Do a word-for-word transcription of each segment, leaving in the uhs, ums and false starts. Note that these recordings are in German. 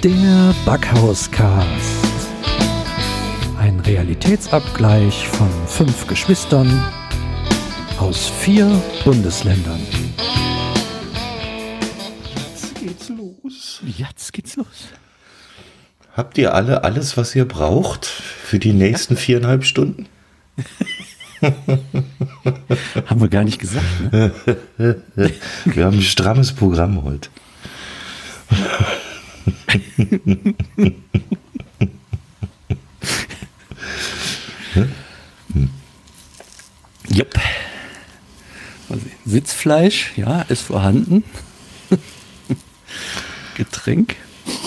Der Backhauscast. Ein Realitätsabgleich von fünf Geschwistern aus vier Bundesländern. Jetzt geht's los. Jetzt geht's los. Habt ihr alle alles, was ihr braucht für die nächsten viereinhalb Stunden? Haben wir gar nicht gesagt, ne? Wir haben ein strammes Programm heute. Jupp. Mal sehen. Sitzfleisch, ja, ist vorhanden. Getränk.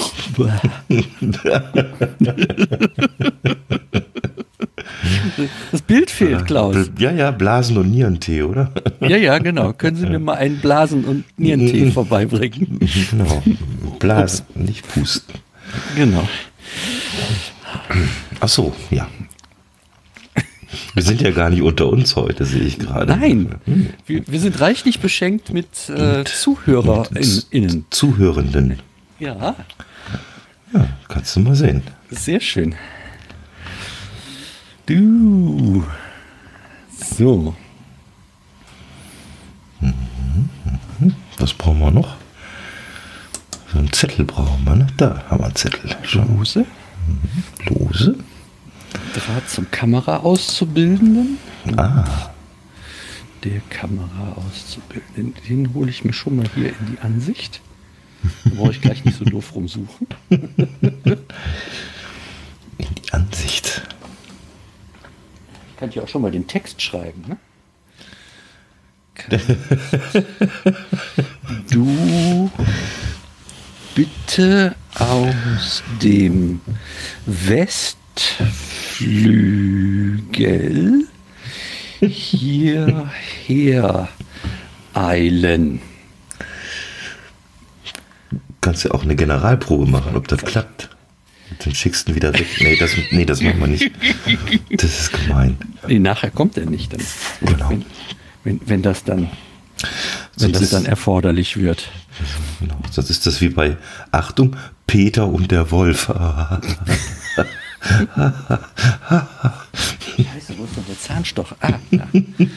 Das Bild fehlt, Klaus. Ja, ja, Blasen- und Nierentee, oder? Ja, ja, genau. Können Sie mir mal einen Blasen- und Nierentee vorbeibringen? Genau. Blasen, nicht pusten. Genau. Ach so, ja. Wir sind ja gar nicht unter uns heute, sehe ich gerade. Nein, wir, wir sind reichlich beschenkt mit äh, ZuhörerInnen. Zuhörenden. Ja. Ja, kannst du mal sehen. Sehr schön. Du. So. Was brauchen wir noch? So einen Zettel brauchen wir, ne? Da haben wir einen Zettel. Lose. Lose. Draht zum Kameraauszubildenden. Ah. Der Kameraauszubildenden. Den hole ich mir schon mal hier in die Ansicht. Da brauche ich gleich nicht so doof rumsuchen. In die Ansicht. Ich kann hier auch schon mal den Text schreiben, ne? Du bitte aus dem Westflügel hierher eilen. Kannst ja auch eine Generalprobe machen, ob das klappt. Dann schickst du ihn wieder weg. Nee, das, nee, das machen wir nicht. Das ist gemein. Nee, nachher kommt er nicht. Dann, Genau. wenn, wenn, wenn das dann, wenn Sonst das ist- dann erforderlich wird. Genau. Sonst ist das wie bei Achtung, Peter und der Wolf. Scheiße, wo ist denn der Zahnstocher? Ah, ja.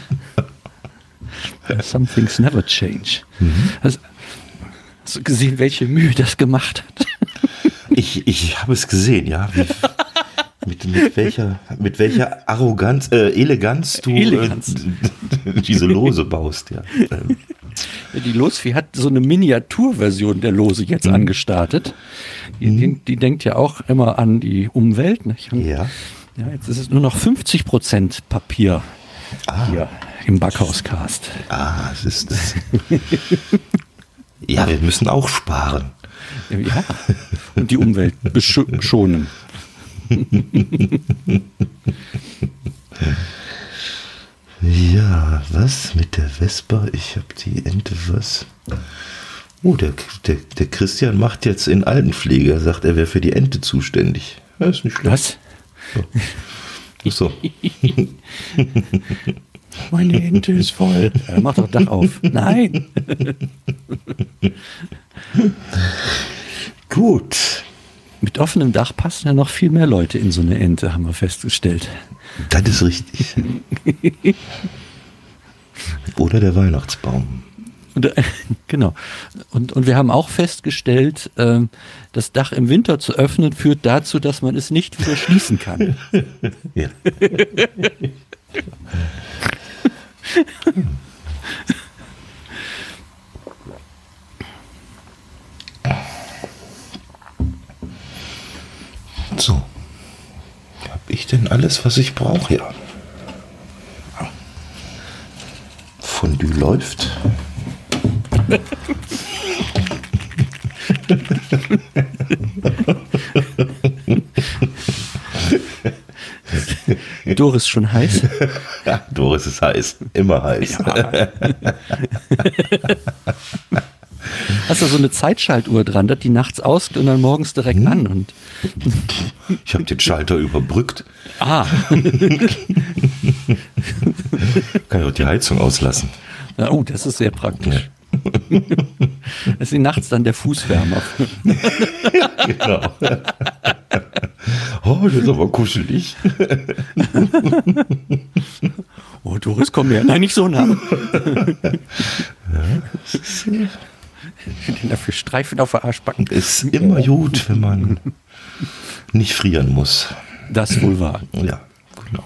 Some things never change. Hast, hast du gesehen, welche Mühe das gemacht hat? Ich, ich habe es gesehen, ja. Wie, mit, mit, welcher, mit welcher Arroganz, äh, Eleganz du Eleganz. Äh, diese Lose baust, ja. Ähm, Die Losfee hat so eine Miniaturversion der Lose jetzt angestartet. Die, die, die denkt ja auch immer an die Umwelt. Nicht? Und ja. ja, jetzt ist es nur noch fünfzig Prozent Papier hier im Backhauscast. Ah, es ist das. Ja, wir müssen auch sparen. Ja, und die Umwelt besch- schonen. Ja, was mit der Vespa? Ich habe die Ente, was? Oh, der, der, der Christian macht jetzt in Altenpflege. Er sagt, er wäre für die Ente zuständig. Ja, ist nicht schlecht. Was? So. Meine Ente ist voll. Ja, mach doch Dach auf. Nein. Gut. Mit offenem Dach passen ja noch viel mehr Leute in so eine Ente, haben wir festgestellt. Das ist richtig. Oder der Weihnachtsbaum. Und, äh, genau. Und, und wir haben auch festgestellt, ähm, das Dach im Winter zu öffnen, führt dazu, dass man es nicht wieder schließen kann. Ja. So. Habe ich denn alles, was ich brauche? Ja. Fondue läuft. Doris schon heiß? Ja, Doris ist heiß. Immer heiß. Ja. Hast du so eine Zeitschaltuhr dran, dass die nachts ausgeht und dann morgens direkt Hm. an? Und Ich habe den Schalter überbrückt. ah, Kann ich auch die Heizung auslassen. oh, das ist sehr praktisch. Das ist nachts dann der Fußwärmer. Genau. Oh, das ist aber kuschelig. Oh, Doris, komm her. Nein, nicht so nah. Ja, den dafür Streifen auf der Arschbacken. ist immer gut, wenn man nicht frieren muss. Das wohl wahr. Ja, genau.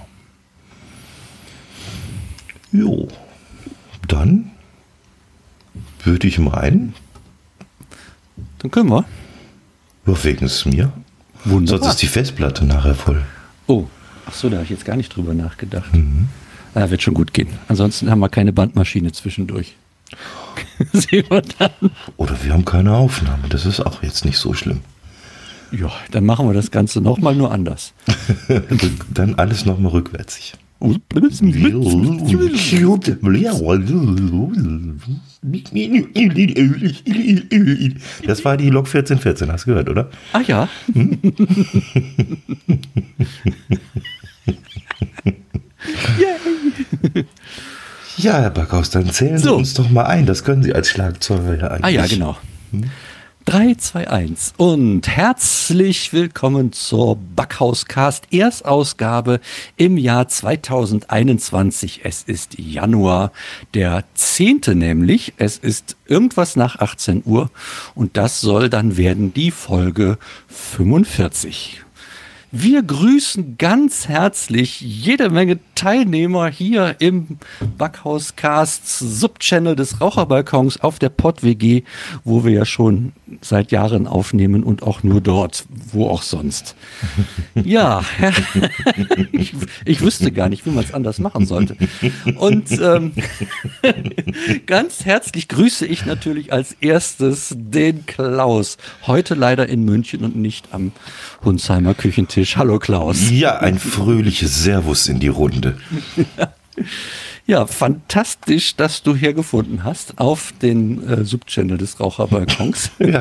Jo, dann würde ich meinen. Dann können wir. Ja, wegen es mir. Wunderbar. Sonst ist die Festplatte nachher voll. Oh, ach so, da habe ich jetzt gar nicht drüber nachgedacht. Mhm. Ja, wird schon gut gehen. Ansonsten haben wir keine Bandmaschine zwischendurch. Sehen wir dann. Oder wir haben keine Aufnahme. Das ist auch jetzt nicht so schlimm. Ja, dann machen wir das Ganze nochmal nur anders. Dann alles nochmal rückwärtsig. Das war die Lok vierzehn vierzehn, hast du gehört, oder? Ah ja. Hm? Ja, Herr Backhaus, dann zählen Sie so. uns doch mal ein. Das können Sie als Schlagzeuger ja eigentlich. Ah ja, genau. Hm? drei, zwei, eins und herzlich willkommen zur Backhauscast Erstausgabe im Jahr zweitausendeinundzwanzig. Es ist Januar, der zehnte nämlich. Es ist irgendwas nach achtzehn Uhr und das soll dann werden die Folge fünfundvierzig. Wir grüßen ganz herzlich jede Menge Teilnehmer hier im Backhauscasts Subchannel des Raucherbalkons auf der Pott-W G, wo wir ja schon seit Jahren aufnehmen und auch nur dort, wo auch sonst. Ja, ich, ich wüsste gar nicht, wie man es anders machen sollte. Und ähm, ganz herzlich grüße ich natürlich als erstes den Klaus, heute leider in München und nicht am Hunsheimer Küchentisch. Hallo Klaus. Ja, ein fröhliches Servus in die Runde. Ja, fantastisch, dass du hier gefunden hast auf den äh, Subchannel des Raucherbalkons. Ja.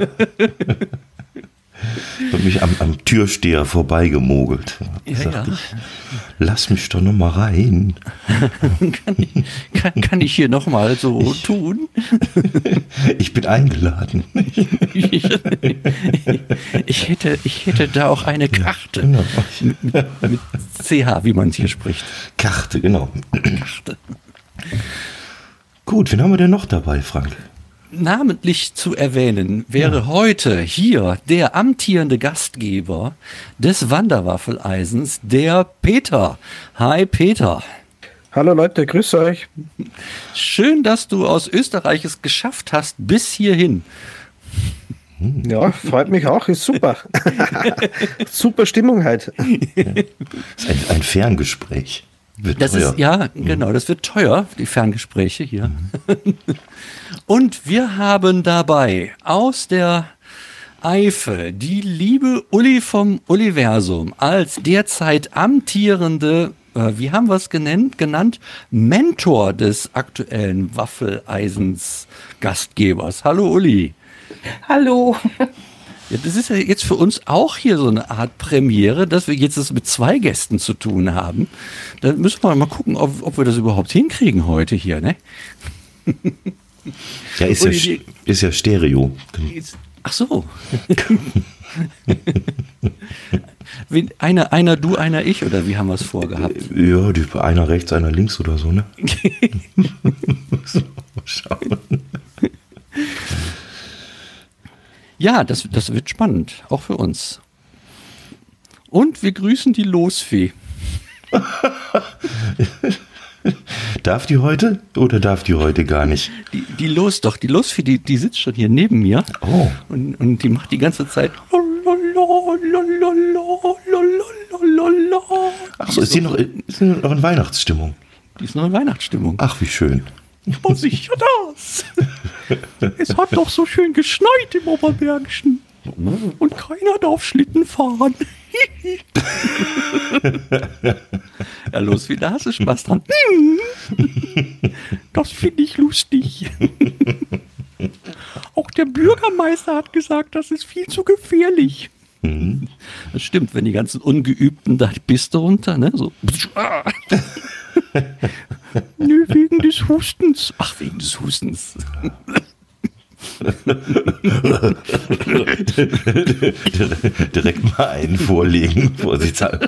Und mich am, am Türsteher vorbeigemogelt. Ja, ja. Ich, lass mich doch noch mal rein. kann, ich, kann, kann ich hier noch mal so ich, tun? Ich bin eingeladen. ich, ich, hätte, ich hätte da auch eine Karte. Ja, genau. mit, mit, mit C H, wie man es hier spricht. Karte, genau. Karte. Gut, wen haben wir denn noch dabei, Frank? Namentlich zu erwähnen wäre ja. heute hier der amtierende Gastgeber des Wanderwaffeleisens, der Peter. Hi Peter. Hallo Leute, grüß euch. Schön, dass du aus Österreich es geschafft hast bis hierhin. Ja, freut mich auch, ist super. Super Stimmung halt. Ja. Ist ein, ein Ferngespräch. Wird das teuer. ist, ja, genau, das wird teuer, die Ferngespräche hier. Mhm. Und wir haben dabei aus der Eifel die liebe Uli vom Universum als derzeit amtierende, äh, wie haben wir es genannt, genannt, Mentor des aktuellen Waffeleisens Gastgebers. Hallo Uli. Hallo. Ja, das ist ja jetzt für uns auch hier so eine Art Premiere, dass wir jetzt das mit zwei Gästen zu tun haben. Da müssen wir mal gucken, ob, ob wir das überhaupt hinkriegen heute hier, ne? Ja, ist, ja, ist ja Stereo. Ach so. einer, einer du, einer ich, oder wie haben wir es vorgehabt? Ja, die, einer rechts, einer links oder so, ne? So, schauen. Ja, das, das wird spannend, auch für uns. Und wir grüßen die Losfee. Darf die heute oder darf die heute gar nicht? Die, die Los doch, die Losfee, die, die sitzt schon hier neben mir. Oh. Und, und die macht die ganze Zeit. Ach so, ist sie noch, ist sie noch in Weihnachtsstimmung? Die ist noch in Weihnachtsstimmung. Ach, wie schön. Oh, sicher das. Es hat doch so schön geschneit im Oberbergischen. Und keiner darf Schlitten fahren. Ja, los, wieder hast du Spaß dran. Das finde ich lustig. Auch der Bürgermeister hat gesagt, das ist viel zu gefährlich. Mhm. Das stimmt, wenn die ganzen Ungeübten da die Piste runter, ne, so. Nö, wegen des Hustens. Ach, wegen des Hustens. Direkt mal einen vorlegen, vorsichtshalber.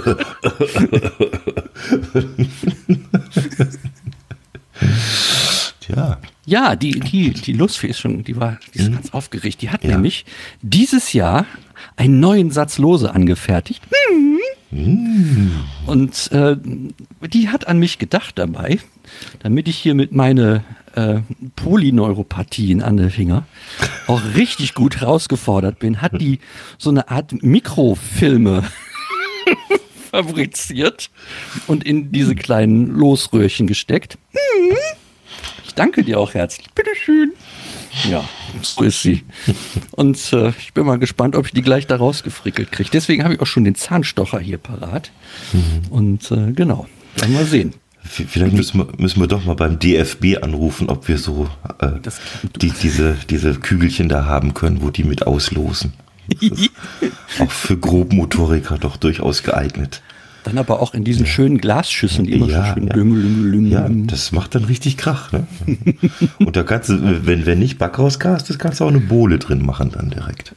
Tja. Ja, die, die, die Lustfee ist schon, die war, die ist mhm. ganz aufgeregt. Die hat ja. nämlich dieses Jahr einen neuen Satz Lose angefertigt. Mhm. Und äh, die hat an mich gedacht dabei, damit ich hier mit meine äh, Polyneuropathien an den Finger auch richtig gut herausgefordert bin, hat die so eine Art Mikrofilme fabriziert und in diese kleinen Losröhrchen gesteckt. Ich danke dir auch herzlich. Bitteschön. Ja, so ist sie. Und äh, ich bin mal gespannt, ob ich die gleich da rausgefrickelt kriege. Deswegen habe ich auch schon den Zahnstocher hier parat. Mhm. Und äh, genau, dann mal sehen. Vielleicht müssen wir, müssen wir doch mal beim D F B anrufen, ob wir so äh, die, diese, diese Kügelchen da haben können, wo die mit auslosen. Auch für Grobmotoriker doch durchaus geeignet. Dann aber auch in diesen schönen Glasschüsseln, die immer ja, so schön ja. Lümmel, Lümmel, Lümmel. Ja, das macht dann richtig Krach. Ne? Und da kannst du, wenn, wenn nicht Backhausgas, das kannst du auch eine Bohle drin machen dann direkt.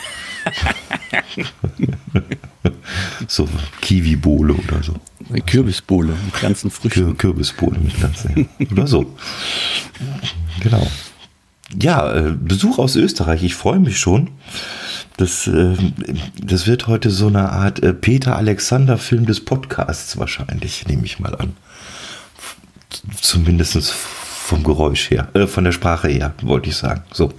So Kiwi-Bohle oder so. Eine Kürbisbohle mit ganzen Früchten. Kürbisbohle mit ganzen, oder so. Genau. Ja, Besuch aus Österreich, ich freue mich schon. Das, äh, das wird heute so eine Art äh, Peter-Alexander-Film des Podcasts wahrscheinlich, nehme ich mal an. Zumindest vom Geräusch her, äh, von der Sprache her, wollte ich sagen. So.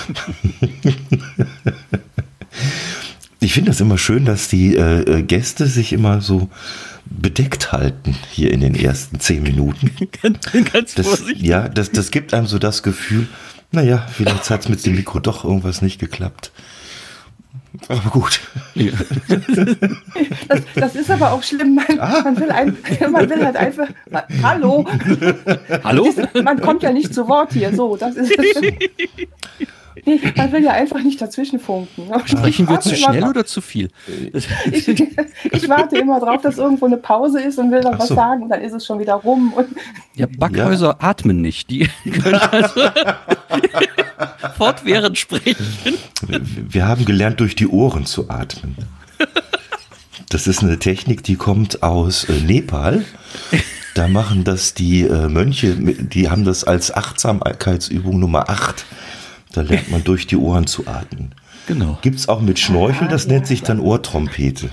Ich finde das immer schön, dass die äh, Gäste sich immer so bedeckt halten hier in den ersten zehn Minuten. Ganz das, vorsichtig. Ja, das, das gibt einem so das Gefühl, naja, vielleicht hat es mit dem Mikro doch irgendwas nicht geklappt. Aber gut. Ja. Das, das ist aber auch schlimm. Man, ah. man, will, ein, man will halt einfach. Man, hallo? Hallo? Ist, man kommt ja nicht zu Wort hier. So, das ist nee, man will ja einfach nicht dazwischen funken. Sprechen wir zu schnell oder zu viel? Ich, ich warte immer drauf, dass irgendwo eine Pause ist und will dann was so. sagen und dann ist es schon wieder rum. Und ja, Backhäuser ja. atmen nicht. Die können also fortwährend sprechen. Wir haben gelernt, durch die Ohren zu atmen. Das ist eine Technik, die kommt aus äh, Nepal. Da machen das die äh, Mönche, die haben das als Achtsamkeitsübung Nummer acht. Da lernt man durch die Ohren zu atmen. Genau. Gibt es auch mit Schnorchel, das nennt sich dann Ohrtrompete.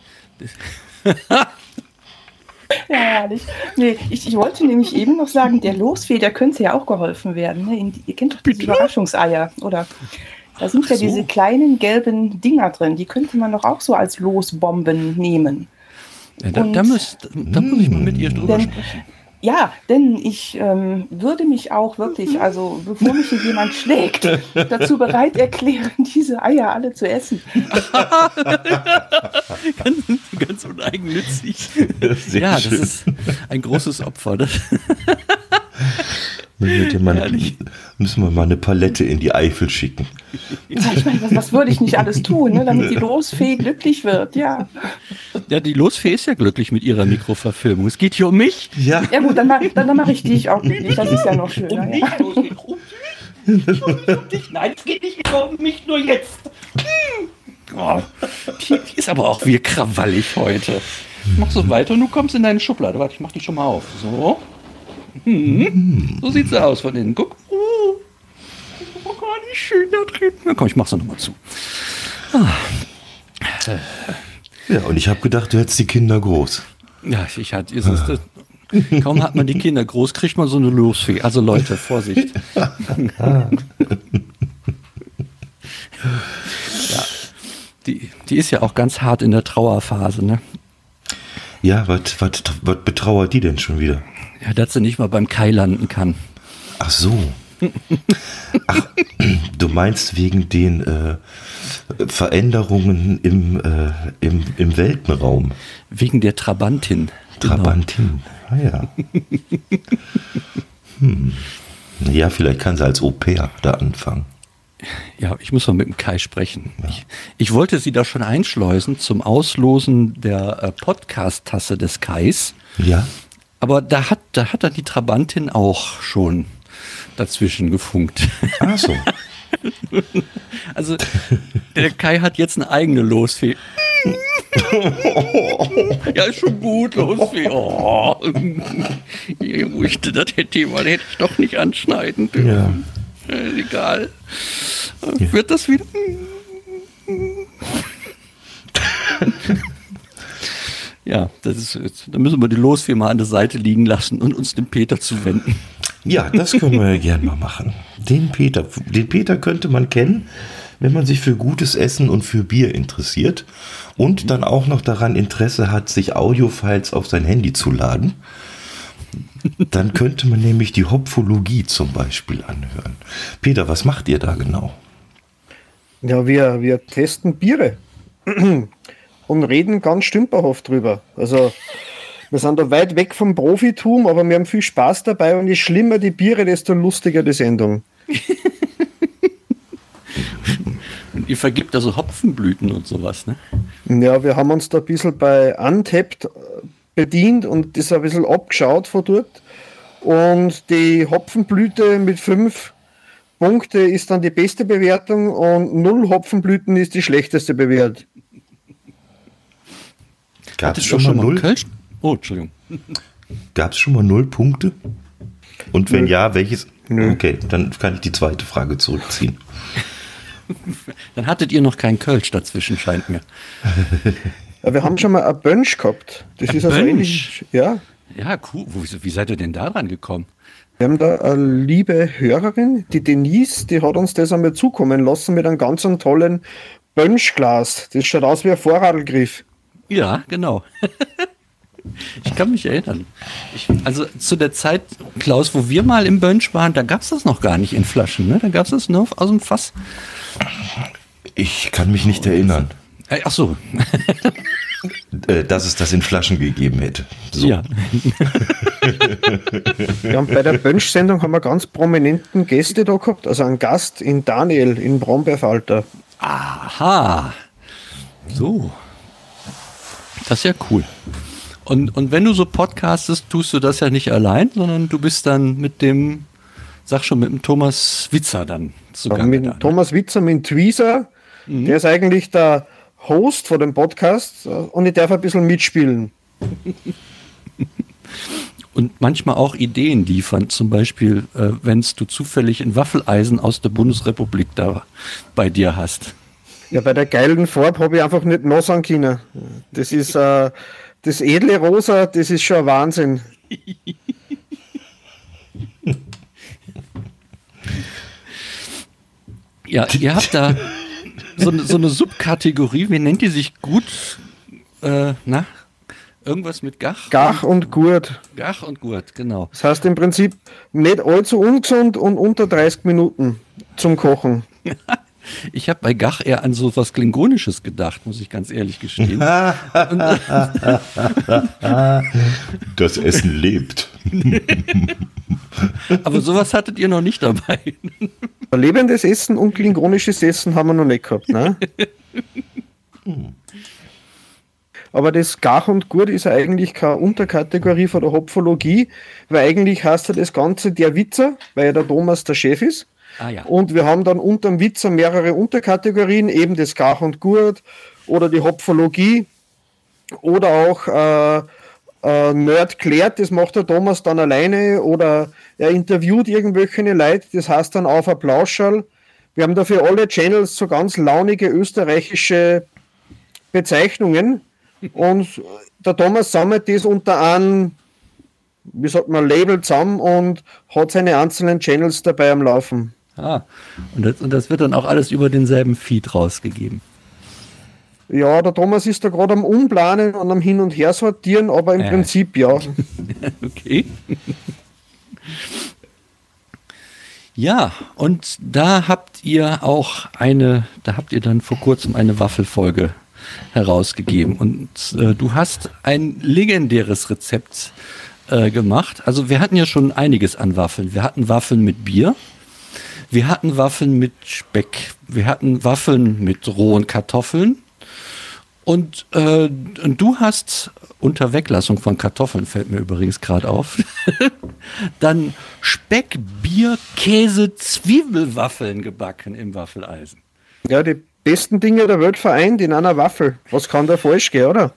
Ja, herrlich. Nee, ich, ich wollte nämlich eben noch sagen, der Losfee, der könnte ja auch geholfen werden. Ne? In, ihr kennt doch diese Überraschungseier, oder? Da sind Ach ja so. diese kleinen gelben Dinger drin. Die könnte man doch auch so als Losbomben nehmen. Ja, da, da, muss, da, da muss ich mal mit ihr drüber denn, sprechen. Ja, denn ich ähm, würde mich auch wirklich, also bevor mich hier jemand schlägt, dazu bereit erklären, diese Eier alle zu essen. ganz, ganz uneigennützig. Ja, das schön. Ist ein großes Opfer. Das mal, müssen wir mal eine Palette in die Eifel schicken. Ja, ich meine, was, was würde ich nicht alles tun, ne, damit die Losfee glücklich wird, ja. Ja, die Losfee ist ja glücklich mit ihrer Mikroverfilmung. Es geht hier um mich. Ja, ja gut, dann, dann, dann mache ich dich auch glücklich. Das ist ja noch schöner. Um mich, ja. um dich, um dich. Nein, es geht nicht immer um mich, nur jetzt. Oh, die, die ist aber auch wie krawallig heute. Mach so weiter und du kommst in deine Schublade. Warte, ich mach die schon mal auf. So. Hm. So sieht sie aus von innen. Guck. Oh, oh Gott, wie schön da drin. Na komm, ich mach's nochmal zu. Ah. Ja, und ich habe gedacht, du hättest die Kinder groß. Ja, ich hatte. Ist es, das, kaum hat man die Kinder groß, kriegt man so eine Losfee. Also Leute, Vorsicht. Ja, die, die ist ja auch ganz hart in der Trauerphase, ne? Ja, was betrauert die denn schon wieder? Ja, dass sie nicht mal beim Kai landen kann. Ach so. Ach, du meinst wegen den äh, Veränderungen im, äh, im, im Weltenraum? Wegen der Trabantin. Trabantin, genau. Ah ja. Hm. Ja, vielleicht kann sie als Au-pair da anfangen. Ja, ich muss mal mit dem Kai sprechen. Ja. Ich, ich wollte sie da schon einschleusen zum Auslosen der äh, Podcast-Tasse des Kais. Ja. Aber da hat, da hat dann die Trabantin auch schon dazwischen gefunkt. Ach so. Also, der Kai hat jetzt eine eigene Losfee. Ja, ist schon gut, Losfee. Oh. Ich wusste, das Thema hätte ich doch nicht anschneiden dürfen. Ja. Äh, egal. Ja. Wird das wieder... Ja, das ist jetzt, da müssen wir die Losfee mal an der Seite liegen lassen und uns dem Peter zuwenden. Ja, das können wir ja gerne mal machen. Den Peter, den Peter könnte man kennen, wenn man sich für gutes Essen und für Bier interessiert und dann auch noch daran Interesse hat, sich Audiofiles auf sein Handy zu laden. Dann könnte man nämlich die Hopfologie zum Beispiel anhören. Peter, was macht ihr da genau? Ja, wir, wir testen Biere und reden ganz stümperhaft drüber. Also wir sind da weit weg vom Profitum, aber wir haben viel Spaß dabei und je schlimmer die Biere, desto lustiger die Sendung. Und ihr vergibt also Hopfenblüten und sowas, ne? Ja, wir haben uns da ein bisschen bei Untapped bedient und das ein bisschen abgeschaut von dort. Und die Hopfenblüte mit fünf Punkte ist dann die beste Bewertung und null Hopfenblüten ist die schlechteste Bewertung. Gab es schon, schon mal null? Kölsch? Oh, Entschuldigung. Gab es schon mal null Punkte? Und wenn Nö. ja, welches? Nö. Okay, dann kann ich die zweite Frage zurückziehen. Dann hattet ihr noch keinen Kölsch dazwischen, scheint mir. Ja, wir haben schon mal ein Bönsch gehabt. Das ein ist also ähnlich. Ja. Ja, cool. Wo, wie seid ihr denn da dran gekommen? Wir haben da eine liebe Hörerin, die Denise, die hat uns das einmal zukommen lassen mit einem ganz tollen Bönschglas. Das schaut aus wie ein Vorradlgriff. Ja, genau. Ich kann mich erinnern. Ich, also zu der Zeit, Klaus, wo wir mal im Bönsch waren, da gab es das noch gar nicht in Flaschen. Ne? Da gab es das nur aus dem Fass. Ich kann mich nicht erinnern. Äh, ach so. äh, dass es das in Flaschen gegeben hätte. So. Ja. Ja, und bei der Bönsch-Sendung haben wir ganz prominenten Gäste da gehabt. Also einen Gast in Daniel in Brombeerfalter. Aha. So. Das ist ja cool. Und, und wenn du so podcastest, tust du das ja nicht allein, sondern du bist dann mit dem, sag schon, mit dem Thomas Witzer dann zugange. Ja, mit dem Thomas Witzer, mit dem Tweezer, mhm. Der ist eigentlich der Host von dem Podcast und ich darf ein bisschen mitspielen. Und manchmal auch Ideen liefern, zum Beispiel, äh, wenn du zufällig ein Waffeleisen aus der Bundesrepublik da bei dir hast. Ja, bei der geilen Farbe habe ich einfach nicht noch sagen können. Das ist äh, das edle Rosa, das ist schon ein Wahnsinn. Ja, ihr habt da so, so eine Subkategorie, wie nennt die sich gut? Äh, na, irgendwas mit Gach? Gach und Gurt. Gach und Gurt, genau. Das heißt im Prinzip nicht allzu ungesund und unter dreißig Minuten zum Kochen. Ich habe bei Gach eher an so was Klingonisches gedacht, muss ich ganz ehrlich gestehen. Das Essen lebt. Aber sowas hattet ihr noch nicht dabei. Lebendes Essen und klingonisches Essen haben wir noch nicht gehabt, ne? Aber das Gach und Gurt ist ja eigentlich keine Unterkategorie von der Hopfologie, weil eigentlich heißt ja das Ganze der Witzer, weil ja der Thomas der Chef ist. Ah, ja. Und wir haben dann unterm Witzer mehrere Unterkategorien, eben das Gach und Gurt oder die Hopfologie oder auch äh, äh, Nerd klärt, das macht der Thomas dann alleine oder er interviewt irgendwelche Leute, das heißt dann auf Applausschall. Wir haben dafür alle Channels so ganz launige österreichische Bezeichnungen und der Thomas sammelt das unter einem, wie sagt man, Label zusammen und hat seine einzelnen Channels dabei am Laufen. Ah, und das, und das wird dann auch alles über denselben Feed rausgegeben. Ja, der Thomas ist da gerade am Umplanen und am Hin- und Her sortieren, aber im äh. Prinzip ja. Okay. Ja, und da habt ihr auch eine, da habt ihr dann vor kurzem eine Waffelfolge herausgegeben. Und äh, du hast ein legendäres Rezept äh, gemacht. Also wir hatten ja schon einiges an Waffeln. Wir hatten Waffeln mit Bier. Wir hatten Waffeln mit Speck. Wir hatten Waffeln mit rohen Kartoffeln. Und, äh, und du hast unter Weglassung von Kartoffeln, fällt mir übrigens gerade auf, dann Speck, Bier, Käse, Zwiebelwaffeln gebacken im Waffeleisen. Ja, die besten Dinge der Welt vereint in einer Waffel. Was kann da falsch gehen, oder?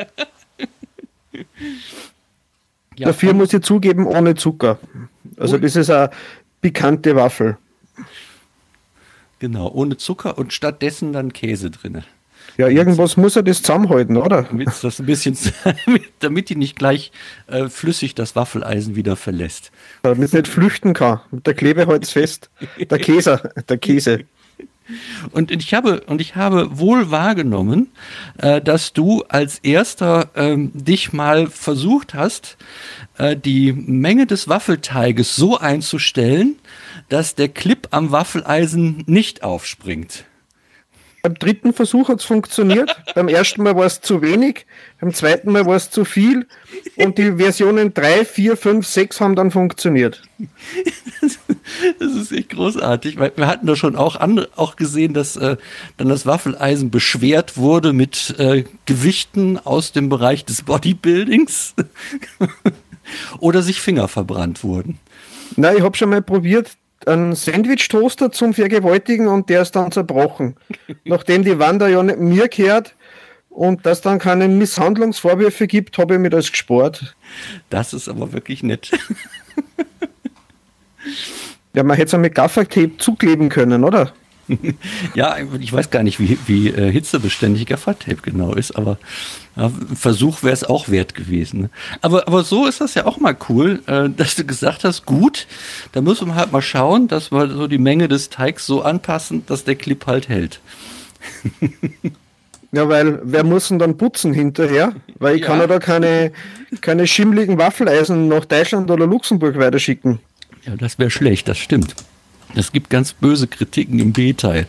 Ja, Dafür muss ich zugeben, ohne Zucker. Also das ist eine pikante Waffel. Genau, ohne Zucker und stattdessen dann Käse drin. Ja, irgendwas muss er das zusammenhalten, oder? Damit das ein bisschen, damit die nicht gleich äh, flüssig das Waffeleisen wieder verlässt. Damit es nicht flüchten kann. Der Klebe halt's fest. Der Käse, der Käse. Und ich habe, und ich habe wohl wahrgenommen, äh, dass du als erster ähm, dich mal versucht hast, äh, die Menge des Waffelteiges so einzustellen, dass der Clip am Waffeleisen nicht aufspringt. Beim dritten Versuch hat es funktioniert. Beim ersten Mal war es zu wenig, beim zweiten Mal war es zu viel und die Versionen drei, vier, fünf, sechs haben dann funktioniert. Das ist echt großartig, weil wir hatten da schon auch, andere, auch gesehen, dass äh, dann das Waffeleisen beschwert wurde mit äh, Gewichten aus dem Bereich des Bodybuildings oder sich Finger verbrannt wurden. Nein, ich habe schon mal probiert, einen Sandwich-Toaster zum Vergewaltigen und der ist dann zerbrochen. Nachdem die Wanda ja nicht mir gehört und dass dann keine Misshandlungsvorwürfe gibt, habe ich mir das gespart. Das ist aber wirklich nett. Ja, man hätte es auch mit Gaffertape zukleben können, oder? Ja, ich weiß gar nicht, wie, wie äh, hitzebeständig Gaffertape genau ist, aber ja, ein Versuch wäre es auch wert gewesen. Ne? Aber, aber so ist das ja auch mal cool, äh, dass du gesagt hast, gut, da müssen wir halt mal schauen, dass wir so die Menge des Teigs so anpassen, dass der Clip halt hält. Ja, weil wer muss denn dann putzen hinterher? Weil ich Ja. kann ja da keine, keine schimmligen Waffeleisen nach Deutschland oder Luxemburg weiterschicken. Ja, das wäre schlecht, das stimmt. Es gibt ganz böse Kritiken im B-Teil.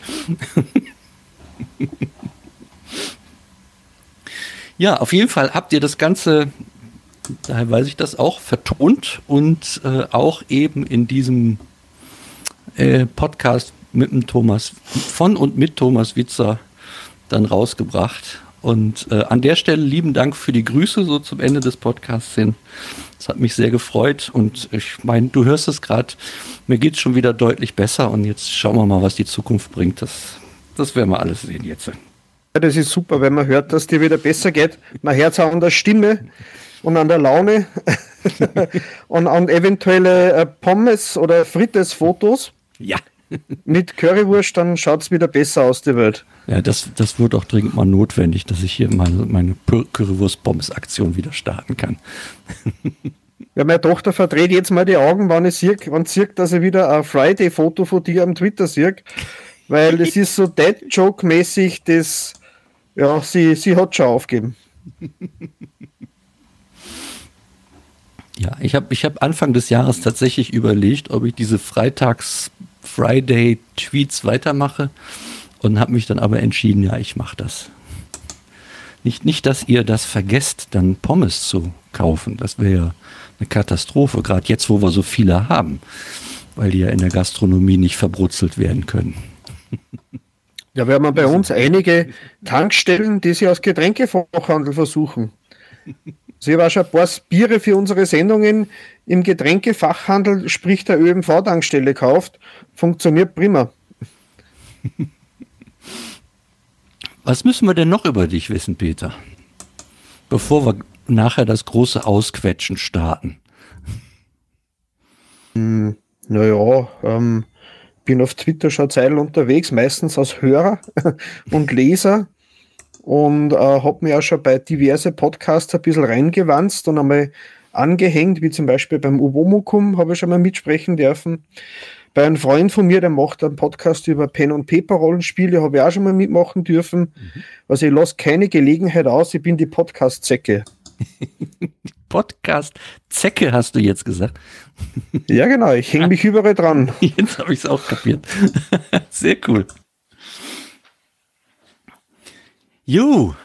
Ja, auf jeden Fall habt ihr das Ganze, daher weiß ich das auch, vertont und äh, auch eben in diesem äh, Podcast mit dem Thomas, von und mit Thomas Witzer dann rausgebracht. Und äh, an der Stelle lieben Dank für die Grüße so zum Ende des Podcasts hin. Das hat mich sehr gefreut und ich meine, du hörst es gerade, mir geht es schon wieder deutlich besser und jetzt schauen wir mal, was die Zukunft bringt. Das, das werden wir alles sehen jetzt. Ja, das ist super, wenn man hört, dass dir wieder besser geht. Man hört es auch an der Stimme und an der Laune und an eventuelle äh, Pommes- oder Frites-Fotos Ja. mit Currywurst, dann schaut es wieder besser aus, die Welt. Ja, das, das wird auch dringend mal notwendig, dass ich hier meine, meine Currywurst-Pommes-Aktion wieder starten kann. Ja, meine Tochter verdreht jetzt mal die Augen, wenn ich sehe, wenn sie sieht, dass ich wieder ein Friday-Foto von dir am Twitter sehe, weil das ist so Dead-Joke-mäßig, das, ja, sie, sie hat schon aufgegeben. Ja, ich habe ich hab Anfang des Jahres tatsächlich überlegt, ob ich diese Freitags-Friday-Tweets weitermache und habe mich dann aber entschieden, ja, ich mache das. Nicht, nicht, dass ihr das vergesst, dann Pommes zu kaufen. Das wäre ja eine Katastrophe, gerade jetzt, wo wir so viele haben, weil die ja in der Gastronomie nicht verbrutzelt werden können. Ja, wir haben bei uns einige Tankstellen, die sich aus Getränkefachhandel versuchen. Also ich habe auch schon ein paar Biere für unsere Sendungen im Getränkefachhandel, sprich der Ö M V-Tankstelle, gekauft. Funktioniert prima. Was müssen wir denn noch über dich wissen, Peter? Bevor wir nachher das große Ausquetschen starten. Hm, naja, ähm, bin auf Twitter schon Zeilen unterwegs, meistens als Hörer und Leser. Und äh, habe mir auch schon bei diverse Podcasts ein bisschen reingewanzt und einmal angehängt, wie zum Beispiel beim Uwomukum habe ich schon mal mitsprechen dürfen. Bei einem Freund von mir, der macht einen Podcast über Pen- und Paper-Rollenspiele, habe ich auch schon mal mitmachen dürfen. Mhm. Also ich lasse keine Gelegenheit aus, ich bin die Podcast-Zecke. Podcast-Zecke hast du jetzt gesagt. Ja genau, ich hänge mich überall dran. Jetzt habe ich es auch kapiert. Sehr cool. Jo.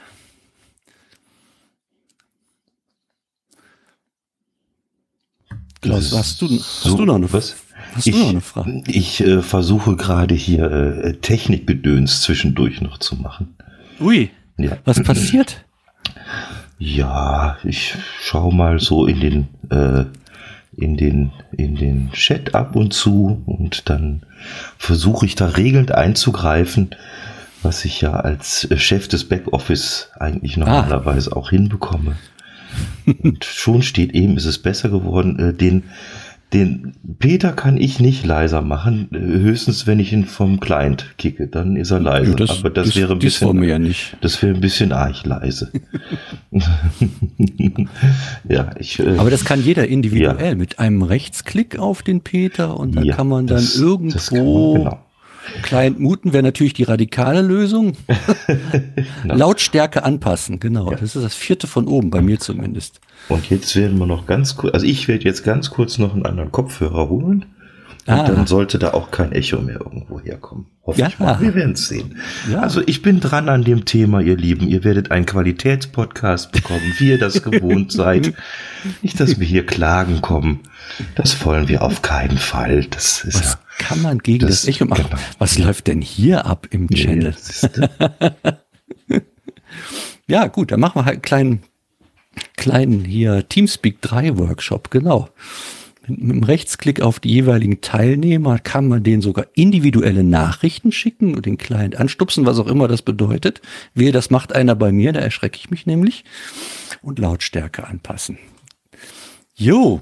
Klaus, hast du, hast so, du noch eine, was? Hast ich, du noch eine Frage? Ich äh, versuche gerade hier äh, Technikgedöns zwischendurch noch zu machen. Ui. Ja. Was passiert? Ja, ich schau mal so in den, äh, in den, in den Chat ab und zu und dann versuche ich da regelnd einzugreifen, was ich ja als Chef des Backoffice eigentlich normalerweise ah. auch hinbekomme. Und schon steht eben, ist es besser geworden. Äh, den, den Peter kann ich nicht leiser machen, höchstens wenn ich ihn vom Client kicke, dann ist er leise. Ja, das, aber das, das wäre ein bisschen, das, ja nicht. das wäre ein bisschen arg leise. ja, ich, äh, aber das kann jeder individuell ja. mit einem Rechtsklick auf den Peter und da ja, kann man dann das, irgendwo das kann man, genau. Client muten wäre natürlich die radikale Lösung. genau. Lautstärke anpassen, genau. Ja. Das ist das vierte von oben, bei mir zumindest. Und jetzt werden wir noch ganz kurz, also ich werde jetzt ganz kurz noch einen anderen Kopfhörer holen. Und ah. dann sollte da auch kein Echo mehr irgendwo herkommen. Hoffe ja. ich mal. Wir werden es sehen. Ja. Also ich bin dran an dem Thema, ihr Lieben. Ihr werdet einen Qualitätspodcast bekommen, wie ihr das gewohnt seid. Nicht, dass wir hier klagen kommen. Das wollen wir auf keinen Fall. Das ist Was ja, kann man gegen das, das Echo machen? Genau. Was läuft denn hier ab im Channel? Ja, ja gut, dann machen wir halt einen kleinen, kleinen hier Teamspeak drei Workshop, genau. Mit einem Rechtsklick auf die jeweiligen Teilnehmer kann man denen sogar individuelle Nachrichten schicken und den Client anstupsen, was auch immer das bedeutet. Wehe, das macht einer bei mir, da erschrecke ich mich nämlich. Und Lautstärke anpassen. Jo.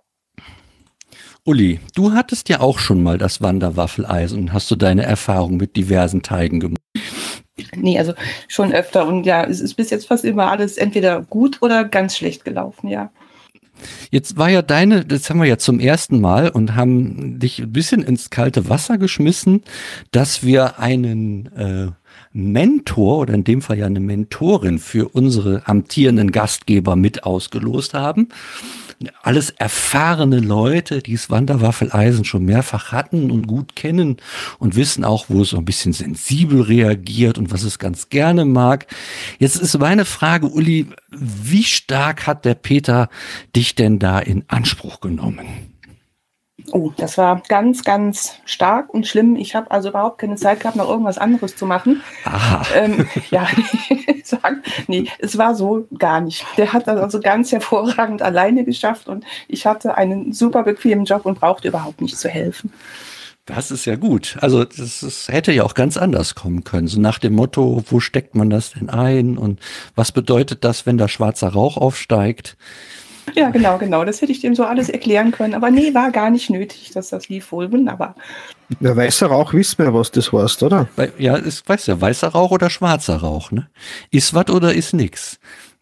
Uli, du hattest ja auch schon mal das Wanderwaffeleisen. Hast du deine Erfahrung mit diversen Teigen gemacht? Nee, also schon öfter. Und ja, es ist bis jetzt fast immer alles entweder gut oder ganz schlecht gelaufen, ja. Jetzt war ja deine, das haben wir ja zum ersten Mal und haben dich ein bisschen ins kalte Wasser geschmissen, dass wir einen äh, Mentor oder in dem Fall ja eine Mentorin für unsere amtierenden Gastgeber mit ausgelost haben. Alles erfahrene Leute, die das Wanderwaffeleisen schon mehrfach hatten und gut kennen und wissen auch, wo es so ein bisschen sensibel reagiert und was es ganz gerne mag. Jetzt ist meine Frage, Uli, wie stark hat der Peter dich denn da in Anspruch genommen? Oh, das war ganz, ganz stark und schlimm. Ich habe also überhaupt keine Zeit gehabt, noch irgendwas anderes zu machen. Aha. Ähm, ja, sagen, nee, es war so gar nicht. Der hat das also ganz hervorragend alleine geschafft und ich hatte einen super bequemen Job und brauchte überhaupt nicht zu helfen. Das ist ja gut. Also das ist, hätte ja auch ganz anders kommen können. So nach dem Motto, wo steckt man das denn ein und was bedeutet das, wenn da schwarzer Rauch aufsteigt? Ja, genau, genau. Das hätte ich dem so alles erklären können. Aber nee, war gar nicht nötig. Das, das lief wohl wunderbar. Der weißer Rauch, wissen wir, was das heißt, oder? Ja, ist, weißt du, weißer Rauch oder schwarzer Rauch, ne? Ist was oder ist nix?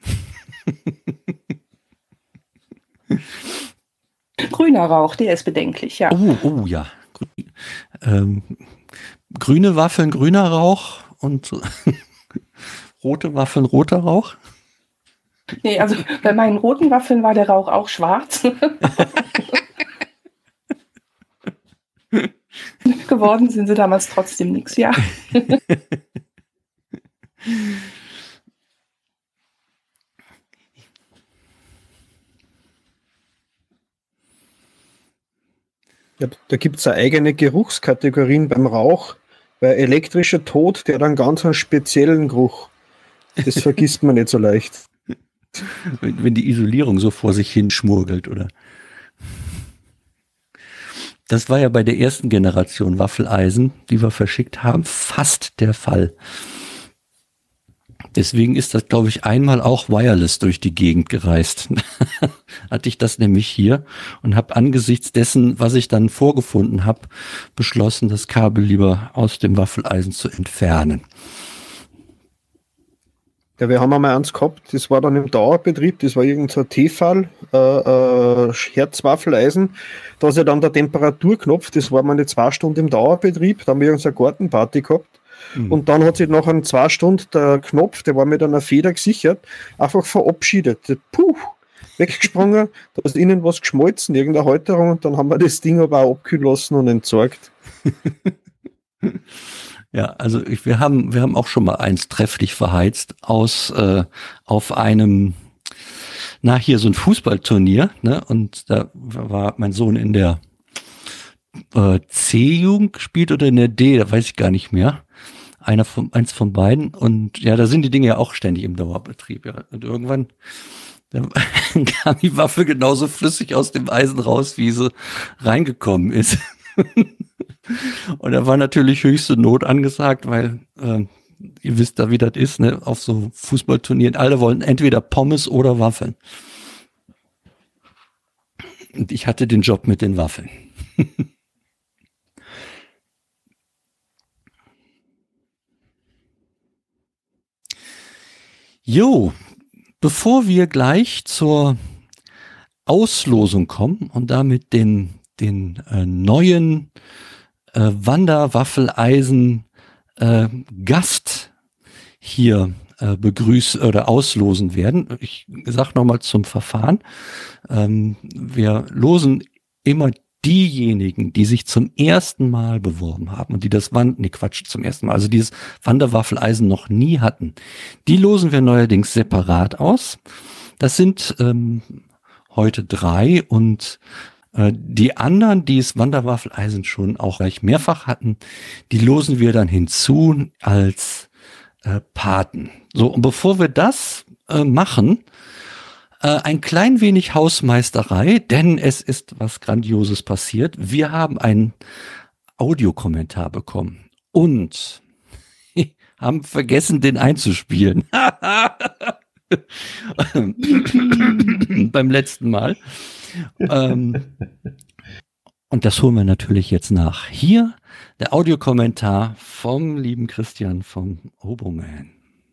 Grüner Rauch, der ist bedenklich, ja. Oh, oh ja. Ähm, grüne Waffeln, grüner Rauch und rote Waffeln, roter Rauch. Nee, also bei meinen roten Waffeln war der Rauch auch schwarz. Geworden sind sie damals trotzdem nichts, ja. Ja, da gibt es eigene Geruchskategorien beim Rauch, weil elektrischer Tod, der hat einen ganz einen speziellen Geruch. Das vergisst man nicht so leicht. Wenn, wenn die Isolierung so vor sich hin schmurgelt, oder? Das war ja bei der ersten Generation Waffeleisen, die wir verschickt haben, fast der Fall. Deswegen ist das, glaube ich, einmal auch wireless durch die Gegend gereist. Hatte ich das nämlich hier und habe angesichts dessen, was ich dann vorgefunden habe, beschlossen, das Kabel lieber aus dem Waffeleisen zu entfernen. Ja, wir haben einmal eins gehabt, das war dann im Dauerbetrieb, das war irgendein so T-Fall, äh, äh, Herzwaffeleisen. Da ist ja dann der Temperaturknopf, das war mal eine zwei Stunden im Dauerbetrieb, da haben wir irgendeine Gartenparty gehabt. Mhm. Und dann hat sich nach einer zwei Stunden der Knopf, der war mit einer Feder gesichert, einfach verabschiedet. Puh, weggesprungen, da ist innen was geschmolzen, irgendeine Halterung, und dann haben wir das Ding aber auch abkühlen lassen und entsorgt. Ja, also ich, wir haben wir haben auch schon mal eins trefflich verheizt aus äh, auf einem, na hier so ein Fußballturnier, ne? Und da war mein Sohn in der äh, C-Jugend gespielt oder in der D, da weiß ich gar nicht mehr. einer von, eins von beiden. Und ja, da sind die Dinge ja auch ständig im Dauerbetrieb. Ja. Und irgendwann dann kam die Waffe genauso flüssig aus dem Eisen raus, wie sie reingekommen ist. Und da war natürlich höchste Not angesagt, weil äh, ihr wisst da, wie das ist, ne? Auf so Fußballturnieren. Alle wollen entweder Pommes oder Waffeln. Und ich hatte den Job mit den Waffeln. Jo, bevor wir gleich zur Auslosung kommen und damit den, den äh, neuen äh, Wanderwaffeleisen äh, Gast hier äh, begrüßen oder auslosen werden. Ich sag nochmal zum Verfahren. Ähm, wir losen immer diejenigen, die sich zum ersten Mal beworben haben und die das Wand, nee Quatsch, zum ersten Mal, also dieses Wanderwaffeleisen noch nie hatten, die losen wir neuerdings separat aus. Das sind ähm, heute drei und äh, die anderen, die das Wanderwaffeleisen schon auch gleich mehrfach hatten, die losen wir dann hinzu als äh, Paten. So, und bevor wir das äh, machen, ein klein wenig Hausmeisterei, denn es ist was Grandioses passiert. Wir haben einen Audiokommentar bekommen und haben vergessen, den einzuspielen. Beim letzten Mal. Und das holen wir natürlich jetzt nach. Hier der Audiokommentar vom lieben Christian vom Oboman.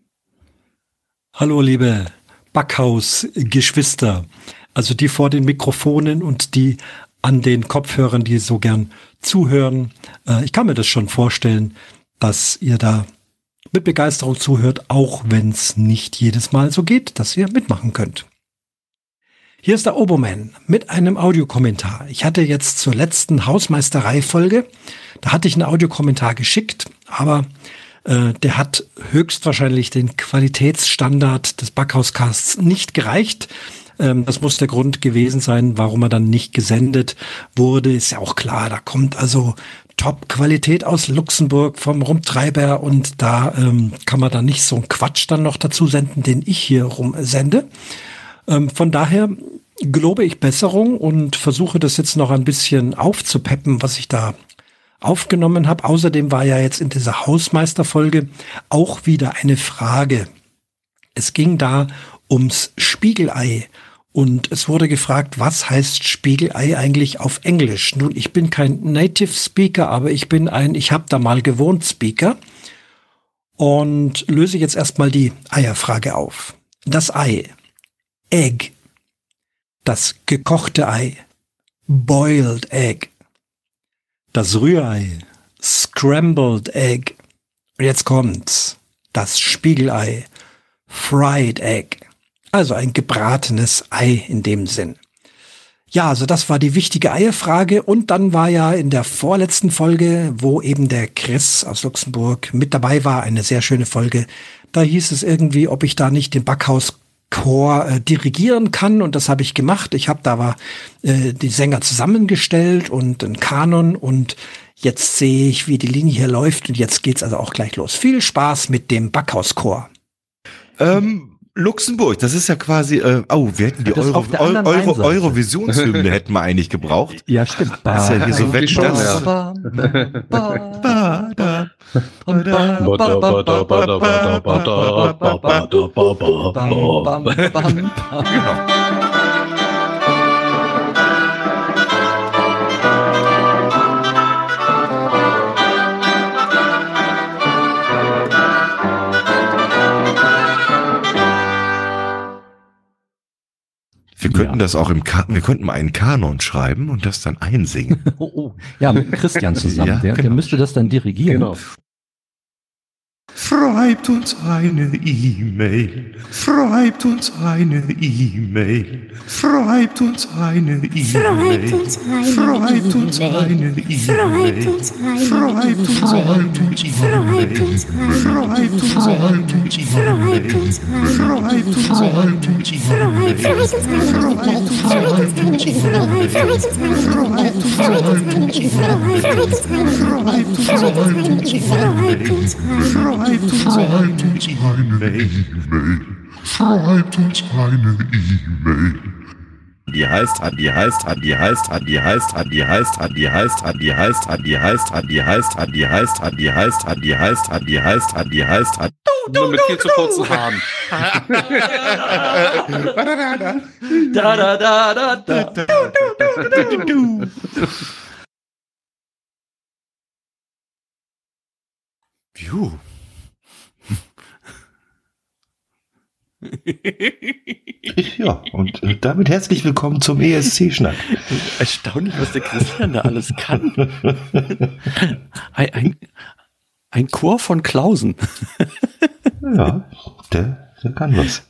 Hallo, liebe Backhaus-Geschwister, also die vor den Mikrofonen und die an den Kopfhörern, die so gern zuhören. Äh, ich kann mir das schon vorstellen, dass ihr da mit Begeisterung zuhört, auch wenn es nicht jedes Mal so geht, dass ihr mitmachen könnt. Hier ist der Oboman mit einem Audiokommentar. Ich hatte jetzt zur letzten Hausmeisterei-Folge, da hatte ich einen Audiokommentar geschickt, aber der hat höchstwahrscheinlich den Qualitätsstandard des Backhauscasts nicht gereicht. Das muss der Grund gewesen sein, warum er dann nicht gesendet wurde. Ist ja auch klar, da kommt also Top-Qualität aus Luxemburg vom Rumtreiber und da ähm, kann man dann nicht so einen Quatsch dann noch dazu senden, den ich hier rumsende. Ähm, von daher gelobe ich Besserung und versuche das jetzt noch ein bisschen aufzupeppen, was ich da aufgenommen habe. Außerdem war ja jetzt in dieser Hausmeisterfolge auch wieder eine Frage. Es ging da ums Spiegelei und es wurde gefragt, was heißt Spiegelei eigentlich auf Englisch? Nun, ich bin kein Native Speaker, aber ich bin ein, ich habe da mal gewohnt Speaker und löse jetzt erstmal die Eierfrage auf. Das Ei, Egg, das gekochte Ei, Boiled Egg, das Rührei, Scrambled Egg. Und jetzt kommt's. Das Spiegelei, Fried Egg. Also ein gebratenes Ei in dem Sinn. Ja, also das war die wichtige Eierfrage. Und dann war ja in der vorletzten Folge, wo eben der Chris aus Luxemburg mit dabei war, eine sehr schöne Folge. Da hieß es irgendwie, ob ich da nicht den Backhaus Chor äh, dirigieren kann und das habe ich gemacht. Ich habe da war äh, die Sänger zusammengestellt und einen Kanon und jetzt sehe ich, wie die Linie hier läuft und jetzt geht's also auch gleich los. Viel Spaß mit dem Backhauschor. Ähm, Luxemburg, das ist ja quasi, äh, oh, wir hätten die Euro, Euro, Euro, Eurovisionshymne hätten wir eigentlich gebraucht. Ja, stimmt. Das ist ja hier so Wetten, das. Wir könnten ja. das auch im Ka- wir könnten mal einen Kanon schreiben und das dann einsingen. Oh, oh. Ja, mit Christian zusammen. Ja, genau. der, der müsste das dann dirigieren. Genau. Schreibt uns eine E-Mail. Schreibt uns eine E-Mail. Schreibt uns eine E-Mail. Schreibt uns eine E-Mail. Schreibt uns eine E-Mail. Schreibt uns eine E-Mail. Schreibt uns eine E-Mail. Schreibt uns eine E-Mail. Schreibt uns eine E-Mail. Schreibt uns eine Schreibt uns eine E-Mail. Schreibt uns eine E-Mail. Die heißt an, die heißt an, die heißt an, die heißt an, die heißt an, die heißt an, die heißt an, die heißt an, die heißt an, die heißt an, die heißt an, die heißt an, die heißt an, die heißt an. Nur mit viel zu kurzen Haaren. Da da da da da. Juhu. Ja, und damit herzlich willkommen zum E S C-Schnack. Erstaunlich, was der Christian da alles kann. Ein, ein, ein Chor von Klausen. Ja, der, der kann was.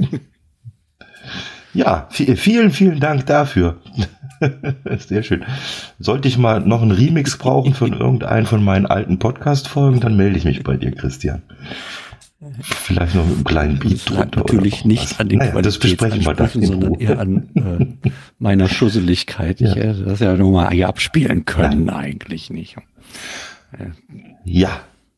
Ja, vielen, vielen Dank dafür. Sehr schön. Sollte ich mal noch einen Remix brauchen von irgendeinem von meinen alten Podcast-Folgen, dann melde ich mich bei dir, Christian. Vielleicht noch mit einem kleinen Beat drunter. Natürlich nicht an den naja, das besprechen wir dann, sondern eher an äh, meiner Schusseligkeit. Ich hätte das ja nur mal hier abspielen können, ja. Eigentlich nicht. Ja.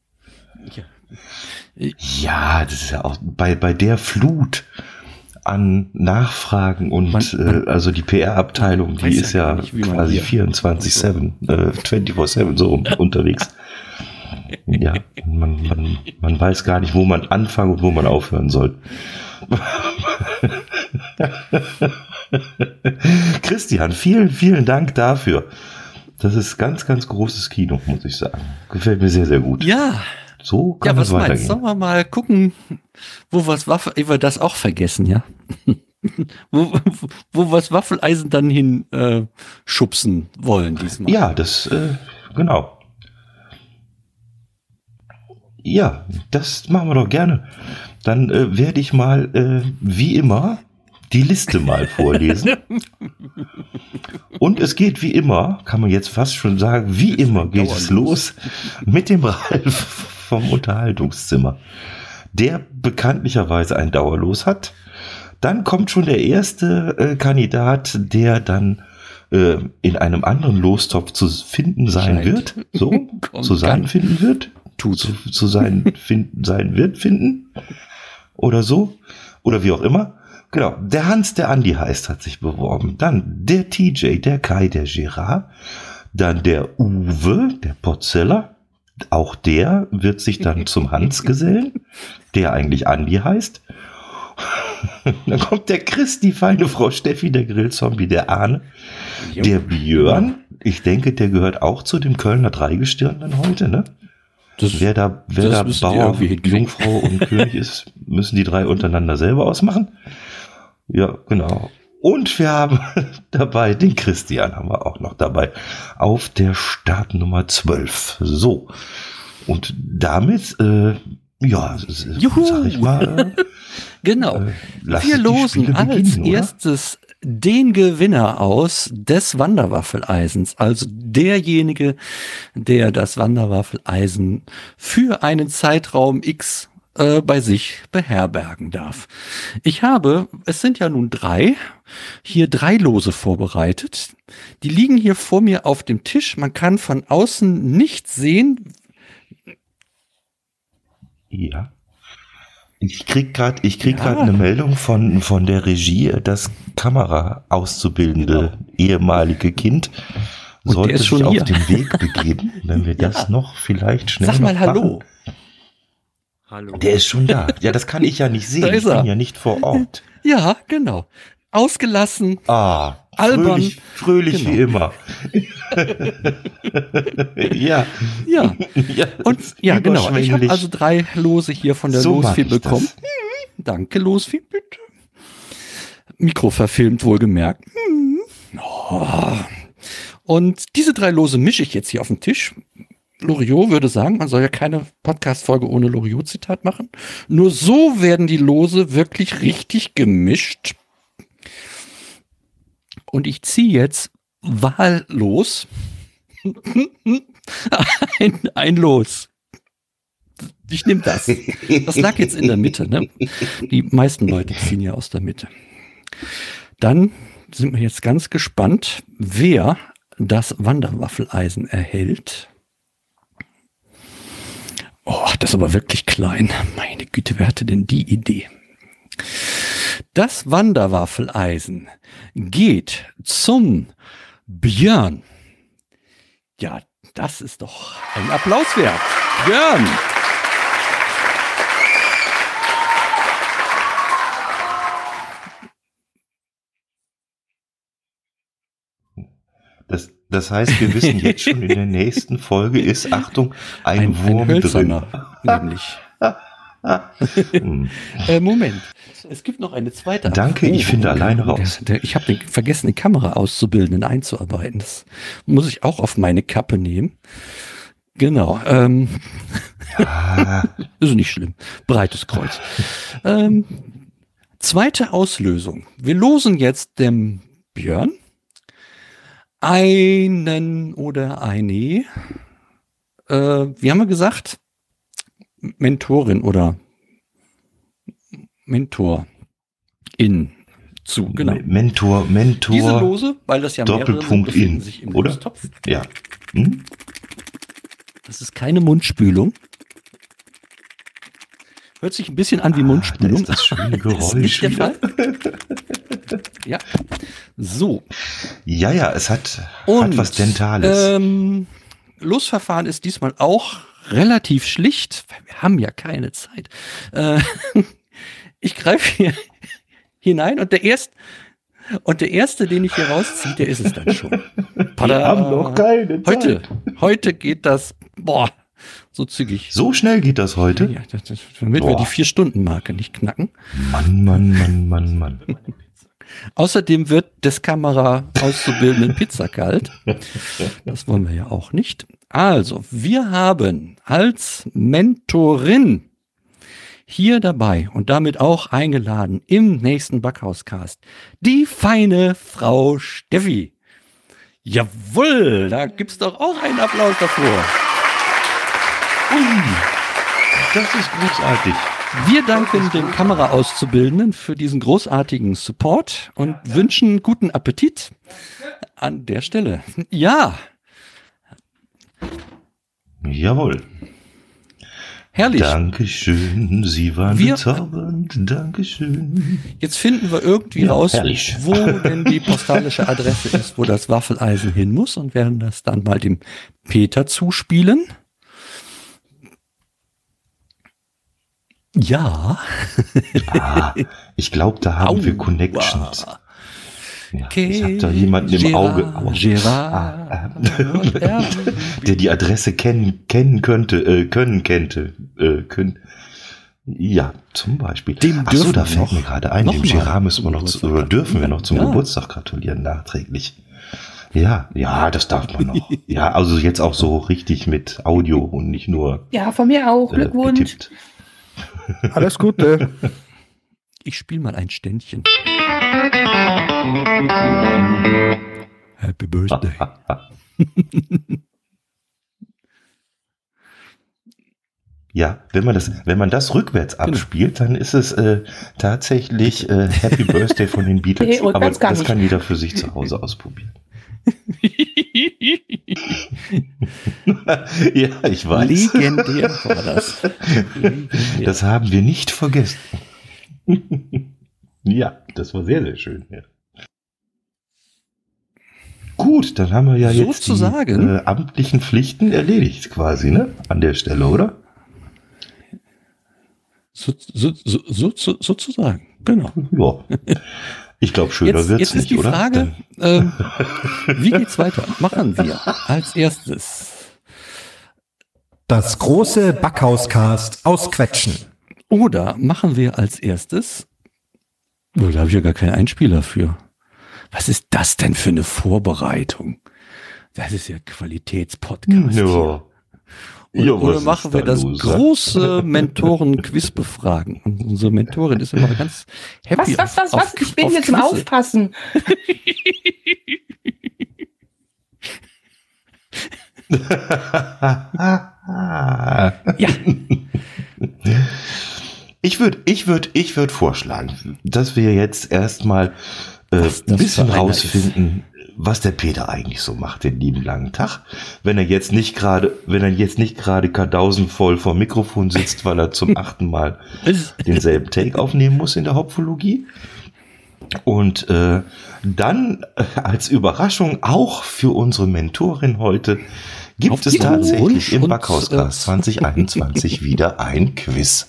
ja. Ja, das ist ja auch bei, bei der Flut an Nachfragen und man, man, äh, also die P R-Abteilung, die ist ja, ja nicht, quasi vierundzwanzig sieben, äh, vierundzwanzig sieben so unterwegs. Ja, man, man, man weiß gar nicht, wo man anfangen und wo man aufhören soll. Christian, vielen, vielen Dank dafür. Das ist ganz, ganz großes Kino, muss ich sagen. Gefällt mir sehr, sehr gut. Ja. So kann ja, es was weitergehen. Meinst? Sollen wir mal gucken, wo was Waffel, wir das auch vergessen, ja? wo, wo, wo was Waffeleisen dann hin äh, schubsen wollen diesmal. Ja, das, äh, genau. Ja, das machen wir doch gerne. Dann äh, werde ich mal, äh, wie immer, die Liste mal vorlesen. Und es geht wie immer, kann man jetzt fast schon sagen, wie immer geht es los mit dem Ralf vom Unterhaltungszimmer, der bekanntlicherweise ein Dauerlos hat. Dann kommt schon der erste äh, Kandidat, der dann äh, in einem anderen Lostopf zu finden sein Scheint. wird. So, zu sein finden wird. Tut. Zu, zu sein, finden, sein wird finden. Oder so. Oder wie auch immer. Genau. Der Hans, der Andi heißt, hat sich beworben. Dann der T J, der Kai, der Gerard. Dann der Uwe, der Potzeller. Auch der wird sich dann zum Hans gesellen, der eigentlich Andi heißt. Dann kommt der Chris, die feine Frau Steffi, der Grillzombie, der Arne, der Björn. Ich denke, der gehört auch zu dem Kölner Dreigestirn dann heute, ne? Das, wer da, wer da Bauer, Jungfrau und König ist, müssen die drei untereinander selber ausmachen. Ja, genau. Und wir haben dabei den Christian, haben wir auch noch dabei, auf der Startnummer zwölf. So. Und damit, äh, ja, Juhu. sag ich mal. Äh, genau. Äh, wir losen als erstes den Gewinner aus des Wanderwaffeleisens, also derjenige, der das Wanderwaffeleisen für einen Zeitraum X äh, bei sich beherbergen darf. Ich habe, es sind ja nun drei, hier drei Lose vorbereitet. Die liegen hier vor mir auf dem Tisch. Man kann von außen nichts sehen. Ja. Ich krieg gerade, ich krieg gerade ja. eine Meldung von von der Regie, das Kamera-Auszubildende genau. ehemalige Kind und sollte sich schon auf hier. den Weg begeben, wenn wir das ja. noch vielleicht schnell Sag mal noch Hallo. Machen. Hallo. Der ist schon da. Ja, das kann ich ja nicht sehen. Ich bin ja nicht vor Ort. Ja, genau. Ausgelassen. Ah. Albern. Fröhlich, fröhlich genau. wie immer. ja. Ja. ja. Und ja, genau. Ich habe also drei Lose hier von der so Losfee bekommen. Das. Danke, Losfee, bitte. Mikro verfilmt, wohlgemerkt. Oh. Und diese drei Lose mische ich jetzt hier auf den Tisch. Loriot würde sagen, man soll ja keine Podcast-Folge ohne Loriot-Zitat machen. Nur so werden die Lose wirklich richtig gemischt. Und ich ziehe jetzt wahllos ein, ein Los. Ich nehme das. Das lag jetzt in der Mitte. Ne? Die meisten Leute ziehen ja aus der Mitte. Dann sind wir jetzt ganz gespannt, wer das Wanderwaffeleisen erhält. Oh, das ist aber wirklich klein. Meine Güte, wer hatte denn die Idee? Das Wanderwaffeleisen geht zum Björn. Ja, das ist doch ein Applaus wert. Björn! Das, das heißt, wir wissen jetzt schon, in der nächsten Folge ist, Achtung, ein, ein Wurm ein Hölzerner, drin. Nämlich. äh, Moment, es gibt noch eine zweite. Danke, ich finde alleine raus. Der, der, ich habe vergessen, die Kamera auszubilden und einzuarbeiten. Das muss ich auch auf meine Kappe nehmen. Genau. Ähm, Ah. ist nicht schlimm. Breites Kreuz. ähm, zweite Auslösung. Wir losen jetzt dem Björn einen oder eine, äh, wie haben wir gesagt, Mentorin oder Mentor in zu, genau. Mentor, Mentor. Diese Lose, weil das ja mehrere Doppelpunkt sind, befinden in, sich im oder? Lostopf. Ja. Hm? Das ist keine Mundspülung. Hört sich ein bisschen an wie Ah, Mundspülung. da ist das schöne Das ist Geräusch nicht der wieder. Fall. Ja. So. Ja, ja, es hat, Und, hat was Dentales. Ähm, Losverfahren ist diesmal auch relativ schlicht, weil wir haben ja keine Zeit. Äh, ich greife hier hinein und der erste, und der erste, den ich hier rausziehe, der ist es dann schon. Wir haben noch keine Zeit. Heute, heute geht das, boah, so zügig. So schnell geht das heute? Ja, das, das, damit wir Boah. die Vier-Stunden-Marke nicht knacken. Mann, Mann, Mann, Mann, Mann. Außerdem wird des Kamera auszubildenden Pizza kalt. Das wollen wir ja auch nicht. Also, wir haben als Mentorin hier dabei und damit auch eingeladen im nächsten Backhauscast die feine Frau Steffi. Jawohl, da gibt's doch auch einen Applaus davor. Ui, das ist großartig. Wir danken dem Kameraauszubildenden für diesen großartigen Support und wünschen guten Appetit an der Stelle. Ja, Jawohl. herrlich. Dankeschön, Sie waren Wir- bezaubernd. Dankeschön. Jetzt finden wir irgendwie Ja, raus, herrlich. wo denn die postalische Adresse ist, wo das Waffeleisen hin muss und werden das dann mal dem Peter zuspielen. Ja. Ah, ich glaube, da haben Au, wir Connections. wow. Ja, ich habe da jemanden im Auge, Aua. Gerard, Ah, Gerard. äh, der die Adresse kennen, kennen könnte, äh, können kennte, äh, können. Ja, zum Beispiel. Dem Ach so, dürfen da wir fällt noch- mir gerade ein, noch dem mal Gerard müssen wir zum noch, zu, Geburtstag oder dürfen wir noch zum Ja. Geburtstag gratulieren, nachträglich. Ja, ja, das darf man noch. Ja, also jetzt auch so richtig mit Audio und nicht nur Ja, von mir auch. äh, Glückwunsch. getippt. Alles Gute. Ich spiele mal ein Ständchen. Happy Birthday. Ja, wenn man das, wenn man das rückwärts abspielt, dann ist es äh, tatsächlich äh, Happy Birthday von den Beatles. Nee, rückwärts Aber gar das nicht. kann jeder für sich zu Hause ausprobieren. Ja, ich weiß. Legendär war das. Legendär. Das haben wir nicht vergessen. Ja, das war sehr, sehr schön. Ja. Gut, dann haben wir ja jetzt die Sozusagen. äh, amtlichen Pflichten erledigt quasi, ne? An der Stelle, oder? So, so, so, so, so, sozusagen, genau. Ja. Ich glaube, schöner Jetzt, wird's jetzt nicht, ist die oder? Frage, ähm, wie geht's weiter? Machen wir als erstes Das große Backhauscast ausquetschen. oder machen wir als erstes, oh, da habe ich ja gar keinen Einspieler für. Was ist das denn für eine Vorbereitung? Das ist ja Qualitätspodcast. Ja. Und, Ja, oder was machen ist wir da das los? große Mentoren-Quiz befragen. Und unsere Mentorin ist immer ganz happy. Was, was, was, auf, was? Ich bin auf hier zum Quizze. Aufpassen. Ja, Ich würde ich würd, ich würd vorschlagen, dass wir jetzt erstmal äh, Was ein das bisschen für einer rausfinden, was der Peter eigentlich so macht, den lieben langen Tag. Wenn er jetzt nicht gerade, wenn er jetzt nicht gerade Kardausen voll vor dem Mikrofon sitzt, weil er zum achten Mal denselben Take aufnehmen muss in der Hauptphologie. Und äh, dann äh, als Überraschung auch für unsere Mentorin heute gibt Auf es ihren tatsächlich Wunsch im und, Backhauscast äh, zwanzig einundzwanzig wieder ein Quiz.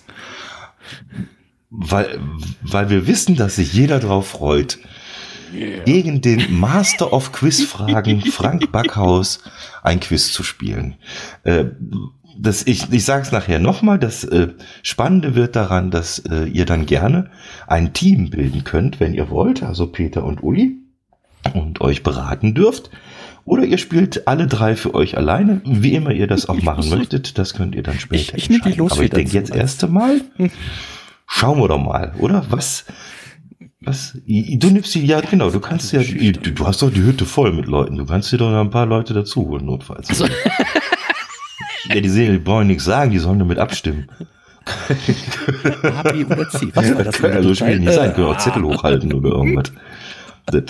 Weil, weil wir wissen, dass sich jeder drauf freut, gegen den Master of Quizfragen Frank Backhaus ein Quiz zu spielen. Äh, das, ich ich sage es nachher nochmal, das äh, Spannende wird daran, dass äh, ihr dann gerne ein Team bilden könnt, wenn ihr wollt, also Peter und Uli, und euch beraten dürft. Oder ihr spielt alle drei für euch alleine, wie immer ihr das auch machen möchtet, das könnt ihr dann später Ich- ich nehm die entscheiden. Aber ich Losfeder denke zu. jetzt erst einmal, schauen wir doch mal, oder? Was, was, i- du nimmst die, ja genau, du kannst ja, du, du hast doch die Hütte voll mit Leuten, du kannst dir doch noch ein paar Leute dazu holen, notfalls. Also- Ja, die sehen, die brauchen nichts sagen, die sollen damit abstimmen. A, B oder C. Was war das? Kann ja so schwierig nicht sein, können auch Äh, Zettel hochhalten oder irgendwas. Das-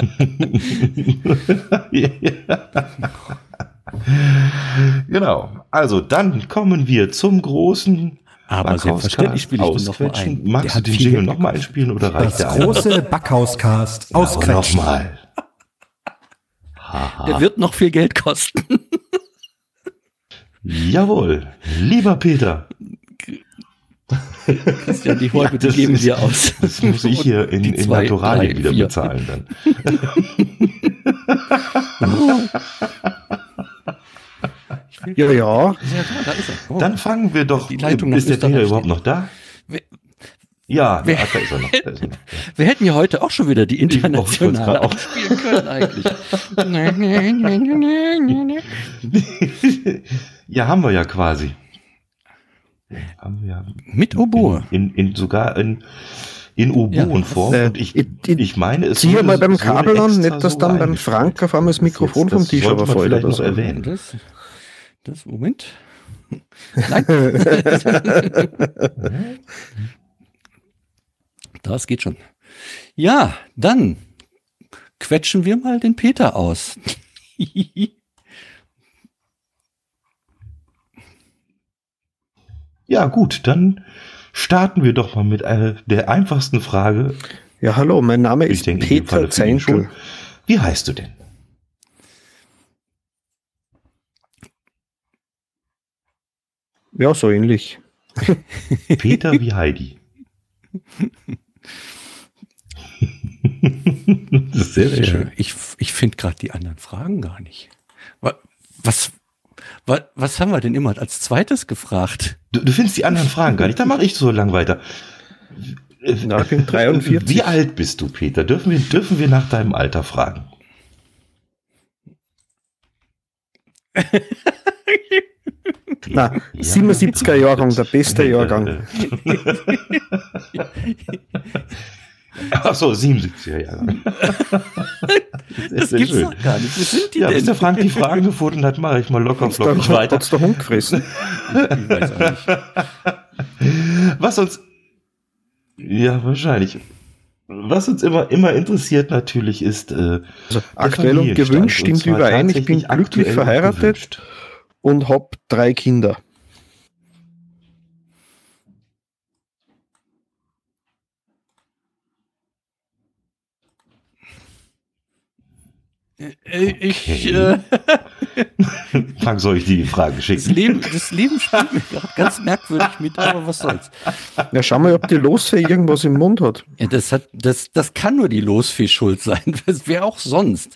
Genau. Also dann kommen wir zum großen Aber selbstverständlich spiele ich den noch mal Ausquetschen. ein. Der Magst du hat den viel Jingle Geld nochmal einspielen oder reicht Das der eine? große Backhauscast Ja, aber ausquetschen. nochmal. Der wird noch viel Geld kosten. Jawohl. Lieber Peter. Christian, die Häube, die das geben ist- wir aus. Das muss ich hier in, Die in zwei, Naturalien drei, wieder vier. bezahlen dann. Ja, ja. Ja, da ist er. Oh. Dann fangen wir doch. Die Leitung nach ist der Österreich Peter überhaupt steht. noch da? Wer- Ja, Wer- da ist er noch. Da ist er noch. Wir hätten ja heute auch schon wieder die Ich wollte internationale grad auch- aufspielen können eigentlich. Nee, nee, nee, nee, nee, nee. Ja, haben wir ja quasi. Haben wir ja Mit Oboe. in, in sogar in, in Oboenform. Ja, Und ich, ich- ich- ich meine, es Zieh wurde mal beim so eine Kabel an, extra nicht, dass so dann beim eingespielt. Frank auf einmal das Mikrofon Das vom Tisch sollte aber man fällt vielleicht oder noch so. erwähnen. Das, das, Moment. Nein. Das geht schon. Ja, dann quetschen wir mal den Peter aus. Ja, gut, dann starten wir doch mal mit einer der einfachsten Frage. Ja, hallo, mein Name Ich ist denke, in dem Falle Peter für ihn schon. Zeintel. Wie heißt du denn? Ja, so ähnlich. Peter wie Heidi. Das ist sehr, sehr schön. Äh, Ich, ich finde gerade die anderen Fragen gar nicht. Wa- Was, was, was haben wir denn immer als zweites gefragt? Du, du findest die anderen Fragen gar nicht. Dann mache ich so lang weiter. Na, ich bin dreiundvierzig. Wie alt bist du, Peter? Dürfen wir, dürfen wir nach deinem Alter fragen? Na, Ja. siebenundsiebziger Jahrgang, der beste Äh, Jahrgang. äh. Ach so, siebenundsiebziger Jahrgang. Das gibt's doch gar nicht. Wo sind die Ja, bis denn? der Frank die Fragen gefunden hat, mache ich mal locker Hat's flockig der, weiter. hat's der Hund gefressen? Ich weiß auch nicht. Was uns, ja, wahrscheinlich. Was uns immer, immer interessiert natürlich ist, äh, Also der aktuell und Familienstand. gewünscht stimmt zwar überein. Ich bin tatsächlich glücklich aktuell und verheiratet gewünscht. und hab drei Kinder. Äh, Ich, Okay. äh, Frank, soll ich die Frage das, schicken? Leben, das Leben spielt mir gerade ganz merkwürdig mit, aber was soll's. Ja, schau mal, ob die Losfee irgendwas im Mund hat. Ja, das, hat, das, das kann nur die Losfee schuld sein. Das wäre auch sonst.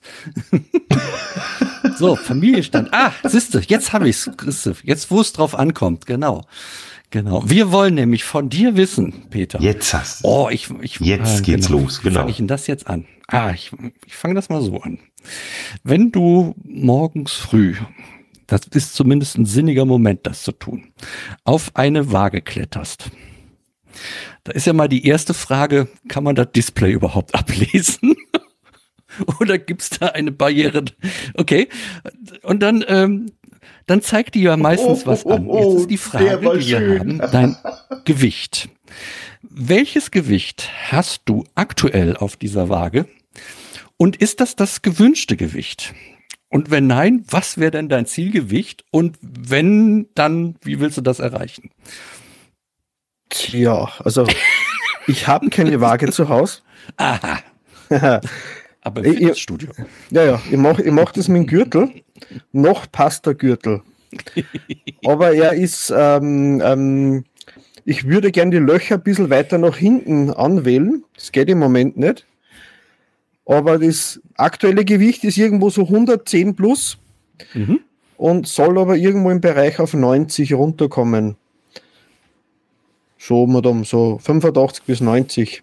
So, Familienstand. Ah, siehste, jetzt habe ich's, Christoph. Jetzt, wo es drauf ankommt. Genau. Genau. Wir wollen nämlich von dir wissen, Peter. Jetzt hast du. Oh, ich, ich, Jetzt geht's los, Wie genau. fange ich denn das jetzt an? Ah, ich, ich fange das mal so an. Wenn du morgens früh das ist zumindest ein sinniger Moment, das zu tun, auf eine Waage kletterst. Da ist ja mal die erste Frage, kann man das Display überhaupt ablesen? Oder gibt es da eine Barriere? Okay, und dann, ähm, dann zeigt die ja meistens Oh, oh, was an. oh, Jetzt oh, ist die der Frage, war die wir schön. haben, dein Gewicht. Welches Gewicht hast du aktuell auf dieser Waage? Und ist das das gewünschte Gewicht? Und wenn nein, was wäre denn dein Zielgewicht? Und wenn, dann, wie willst du das erreichen? Tja, also ich habe keine Waage zu Hause. Aha, ja, aber im Ich- Fitnessstudio. ja, ich mache ich mach das mit dem Gürtel. Noch passt der Gürtel. Aber er ist, ähm, ähm, ich würde gern die Löcher ein bisschen weiter nach hinten anwählen. Das geht im Moment nicht. Aber das aktuelle Gewicht ist irgendwo so hundertzehn plus Mhm. und soll aber irgendwo im Bereich auf neunzig runterkommen. So, Madame, so fünfundachtzig bis neunzig.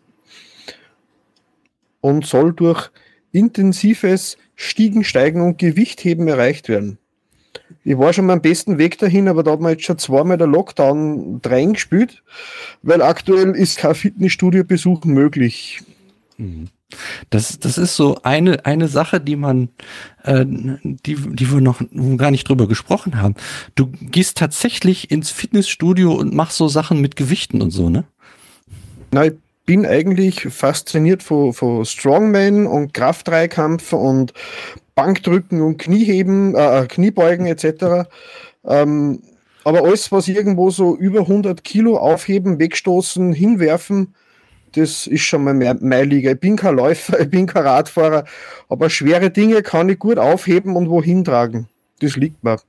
Und soll durch intensives Stiegen, Steigen und Gewichtheben erreicht werden. Ich war schon mal am besten Weg dahin, aber da hat man jetzt schon zweimal der Lockdown reingespielt, weil aktuell ist kein Fitnessstudio-Besuch möglich. Das, das ist so eine, eine Sache, die man, äh, die, die wir noch gar nicht drüber gesprochen haben. Du gehst tatsächlich ins Fitnessstudio und machst so Sachen mit Gewichten und so, ne? Na, ich bin eigentlich fasziniert von, von Strongman und Kraftdreikampf und Bankdrücken und Knieheben, äh, Kniebeugen et cetera. Ähm, aber alles, was irgendwo so über hundert Kilo aufheben, wegstoßen, hinwerfen, das ist schon mal mehr, meine Liga. Ich bin kein Läufer, ich bin kein Radfahrer, aber schwere Dinge kann ich gut aufheben und wohin tragen. Das liegt mir.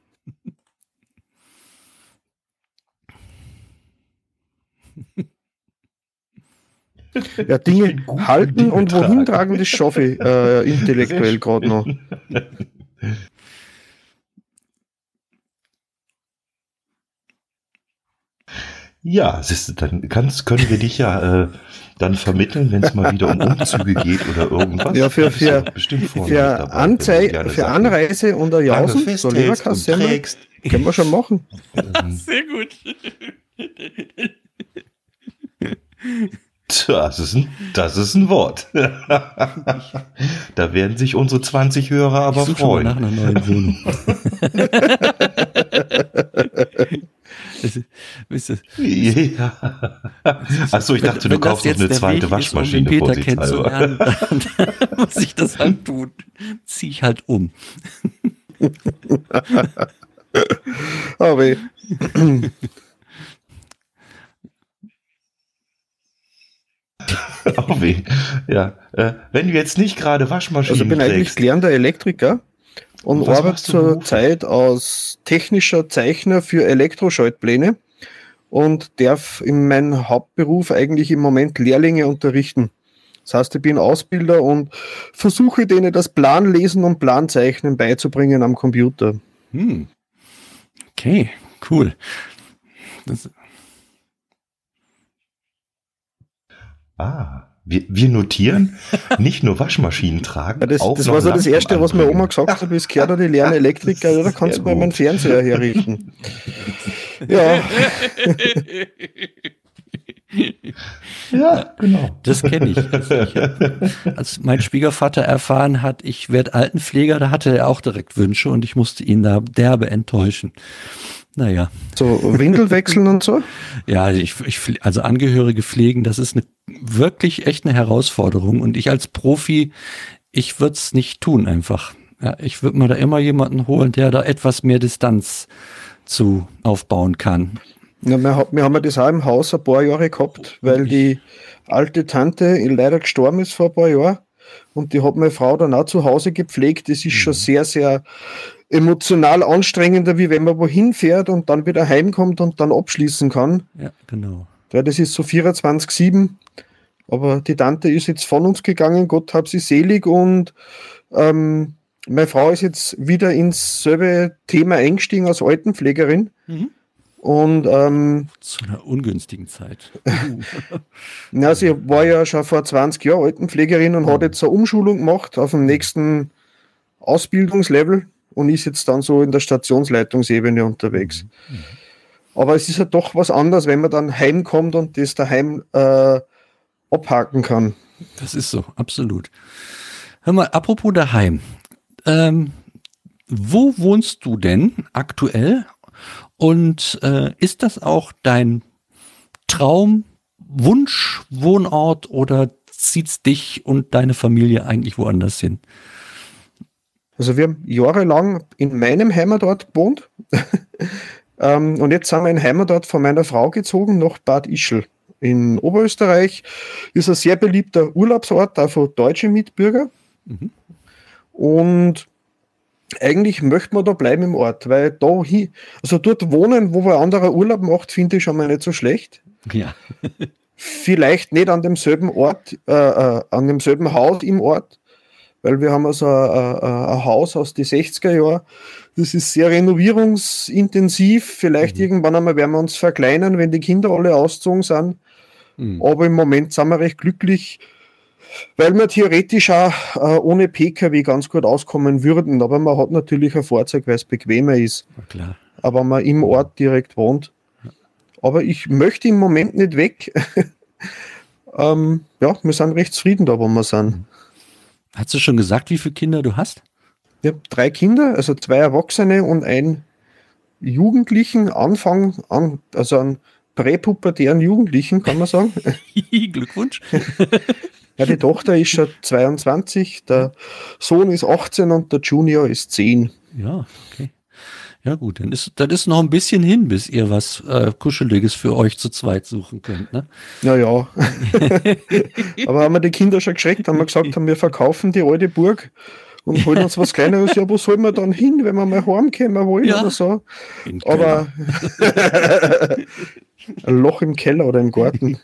Ja, Dinge bin gut im halten Dinge und wohin tragen. tragen, das schaffe ich äh, intellektuell Sehr gerade noch. Ja, siehst du, dann kannst, können wir dich ja äh, dann vermitteln, wenn es mal wieder um Umzüge geht oder irgendwas. Ja, für- Da bist du für- doch bestimmt vorne Für, dabei, wenn du Anzei gerne für Sachen Anreise und ein lange Jausen, so festhältst und Leberkassemmel, trägst. können wir schon machen. Sehr gut. Tja, Das ist ein, das ist ein Wort. Da werden sich unsere zwanzig Hörer aber Ich suche schon mal nach freuen. einer neuen Wohnung. Das ist- wisst ihr, Ja. Achso, ich dachte, du wenn das kaufst noch jetzt eine der zweite Weg ist, Waschmaschine um den Peter vorsichtshalber. kennenzulernen, dann, dann muss ich das antun. Zieh ich halt um. Aber ich- Oh weh. Ja. Äh, wenn du jetzt nicht gerade Waschmaschinen also ich bin eigentlich trägst, gelernter Elektriker und Und was arbeite machst du zur beruflich? Zeit als technischer Zeichner für Elektroschaltpläne und darf in meinem Hauptberuf eigentlich im Moment Lehrlinge unterrichten. Das heißt, ich bin Ausbilder und versuche denen das Planlesen und Planzeichnen beizubringen am Computer. Hm. Okay, cool. Das, ah, wir, wir notieren, nicht nur Waschmaschinen tragen, Ja, das auch das noch war so das Lampen Erste, was meine anbringen. Oma gesagt hat, bis gehört die lernen Elektriker, ja, da kannst Sehr du mal meinen gut. Fernseher herrichten. Ja, Ja, genau. das kenne ich. Also ich hab, als mein Schwiegervater erfahren hat, ich werde Altenpfleger, da hatte er auch direkt Wünsche und ich musste ihn da derbe enttäuschen. Naja, so Windel wechseln und so. ja, ich, ich, pfle- also Angehörige pflegen, das ist eine, wirklich echt eine Herausforderung und ich als Profi, ich würde es nicht tun einfach. Ja, ich würde mir da immer jemanden holen, der da etwas mehr Distanz zu aufbauen kann. Ja, wir, hab- wir haben ja das auch im Haus ein paar Jahre gehabt, weil die alte Tante leider gestorben ist vor ein paar Jahren und die hat meine Frau dann auch zu Hause gepflegt. Das ist schon sehr, sehr emotional anstrengender, wie wenn man wohin fährt und dann wieder heimkommt und dann abschließen kann. Ja, genau. Weil das ist so vierundzwanzig sieben. Aber die Tante ist jetzt von uns gegangen, Gott hab sie selig und ähm, meine Frau ist jetzt wieder ins selbe Thema eingestiegen als Altenpflegerin. Mhm. Und ähm, Zu einer ungünstigen Zeit. na, sie war ja schon vor zwanzig Jahren Altenpflegerin und hat jetzt eine Umschulung gemacht auf dem nächsten Ausbildungslevel und ist jetzt dann so in der Stationsleitungsebene unterwegs. Mhm. Aber es ist ja doch was anderes, wenn man dann heimkommt und das daheim äh, abhaken kann. Das ist so, absolut. Hör mal, apropos daheim. Ähm, wo wohnst du denn aktuell? Und äh, ist das auch dein Traum, Wunsch, Wohnort oder zieht's dich und deine Familie eigentlich woanders hin? Also wir haben jahrelang in meinem Heimatort gewohnt ähm, und jetzt sind wir in den Heimatort von meiner Frau gezogen, nach Bad Ischl in Oberösterreich. Ist ein sehr beliebter Urlaubsort, auch von deutschen Mitbürgern. Mhm. Und eigentlich möchte man da bleiben im Ort, weil da hi, also dort wohnen, wo ein anderer Urlaub macht, finde ich schon mal nicht so schlecht. Ja. Vielleicht nicht an demselben Ort, äh, äh, an demselben Haus im Ort, weil wir haben also ein, ein Haus aus den sechziger Jahren. Das ist sehr renovierungsintensiv. Vielleicht mhm. irgendwann einmal werden wir uns verkleinern, wenn die Kinder alle ausgezogen sind. Mhm. Aber im Moment sind wir recht glücklich, weil wir theoretisch auch äh, ohne P K W ganz gut auskommen würden. Aber man hat natürlich ein Fahrzeug, weil es bequemer ist. Na klar. Aber man im Ort direkt wohnt. Aber ich möchte im Moment nicht weg. ähm, ja, wir sind recht zufrieden da, wo wir sind. Hast du schon gesagt, wie viele Kinder du hast? Ich habe drei Kinder, also zwei Erwachsene und einen Jugendlichen, Anfang an, also einen präpubertären Jugendlichen, kann man sagen. Glückwunsch. Ja, die Tochter ist schon zweiundzwanzig, der Sohn ist achtzehn und der Junior ist zehn. Ja, okay. Ja gut, dann ist, dann ist noch ein bisschen hin, bis ihr was äh, Kuscheliges für euch zu zweit suchen könnt, ne? Ja, ja. Aber haben wir die Kinder schon geschreckt, haben wir gesagt, haben wir verkaufen die alte Burg und holen uns was Kleineres. Ja, wo sollen wir dann hin, wenn wir mal heimkommen wollen ja. oder so? Aber ein Loch im Keller oder im Garten.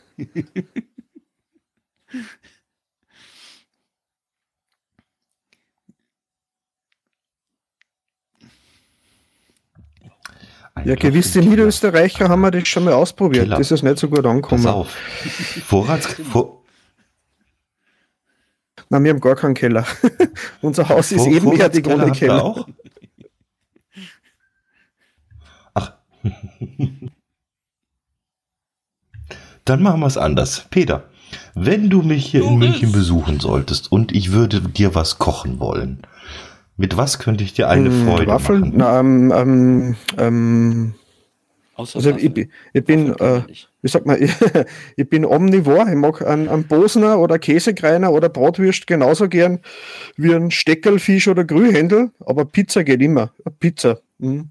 Ein ja, gewisse Niederösterreicher haben wir das schon mal ausprobiert. Keller. Das ist nicht so gut angekommen. Pass auf. Vorrats... Vor Nein, wir haben gar keinen Keller. Unser Haus ist Vor eben eher ohne Keller. Auch? Ach. Dann machen wir es anders. Peter, wenn du mich hier in München besuchen solltest und ich würde dir was kochen wollen, mit was könnte ich dir eine ähm, Freude Waffeln? machen? Na, ähm, ähm, ähm, also ich, ich bin, äh, wie sagt man, ich, ich bin omnivor. Ich mag einen, einen Bosner oder Käsekreiner oder Bratwürst genauso gern wie ein Steckerlfisch oder Grühhändel, aber Pizza geht immer. Pizza. Mhm.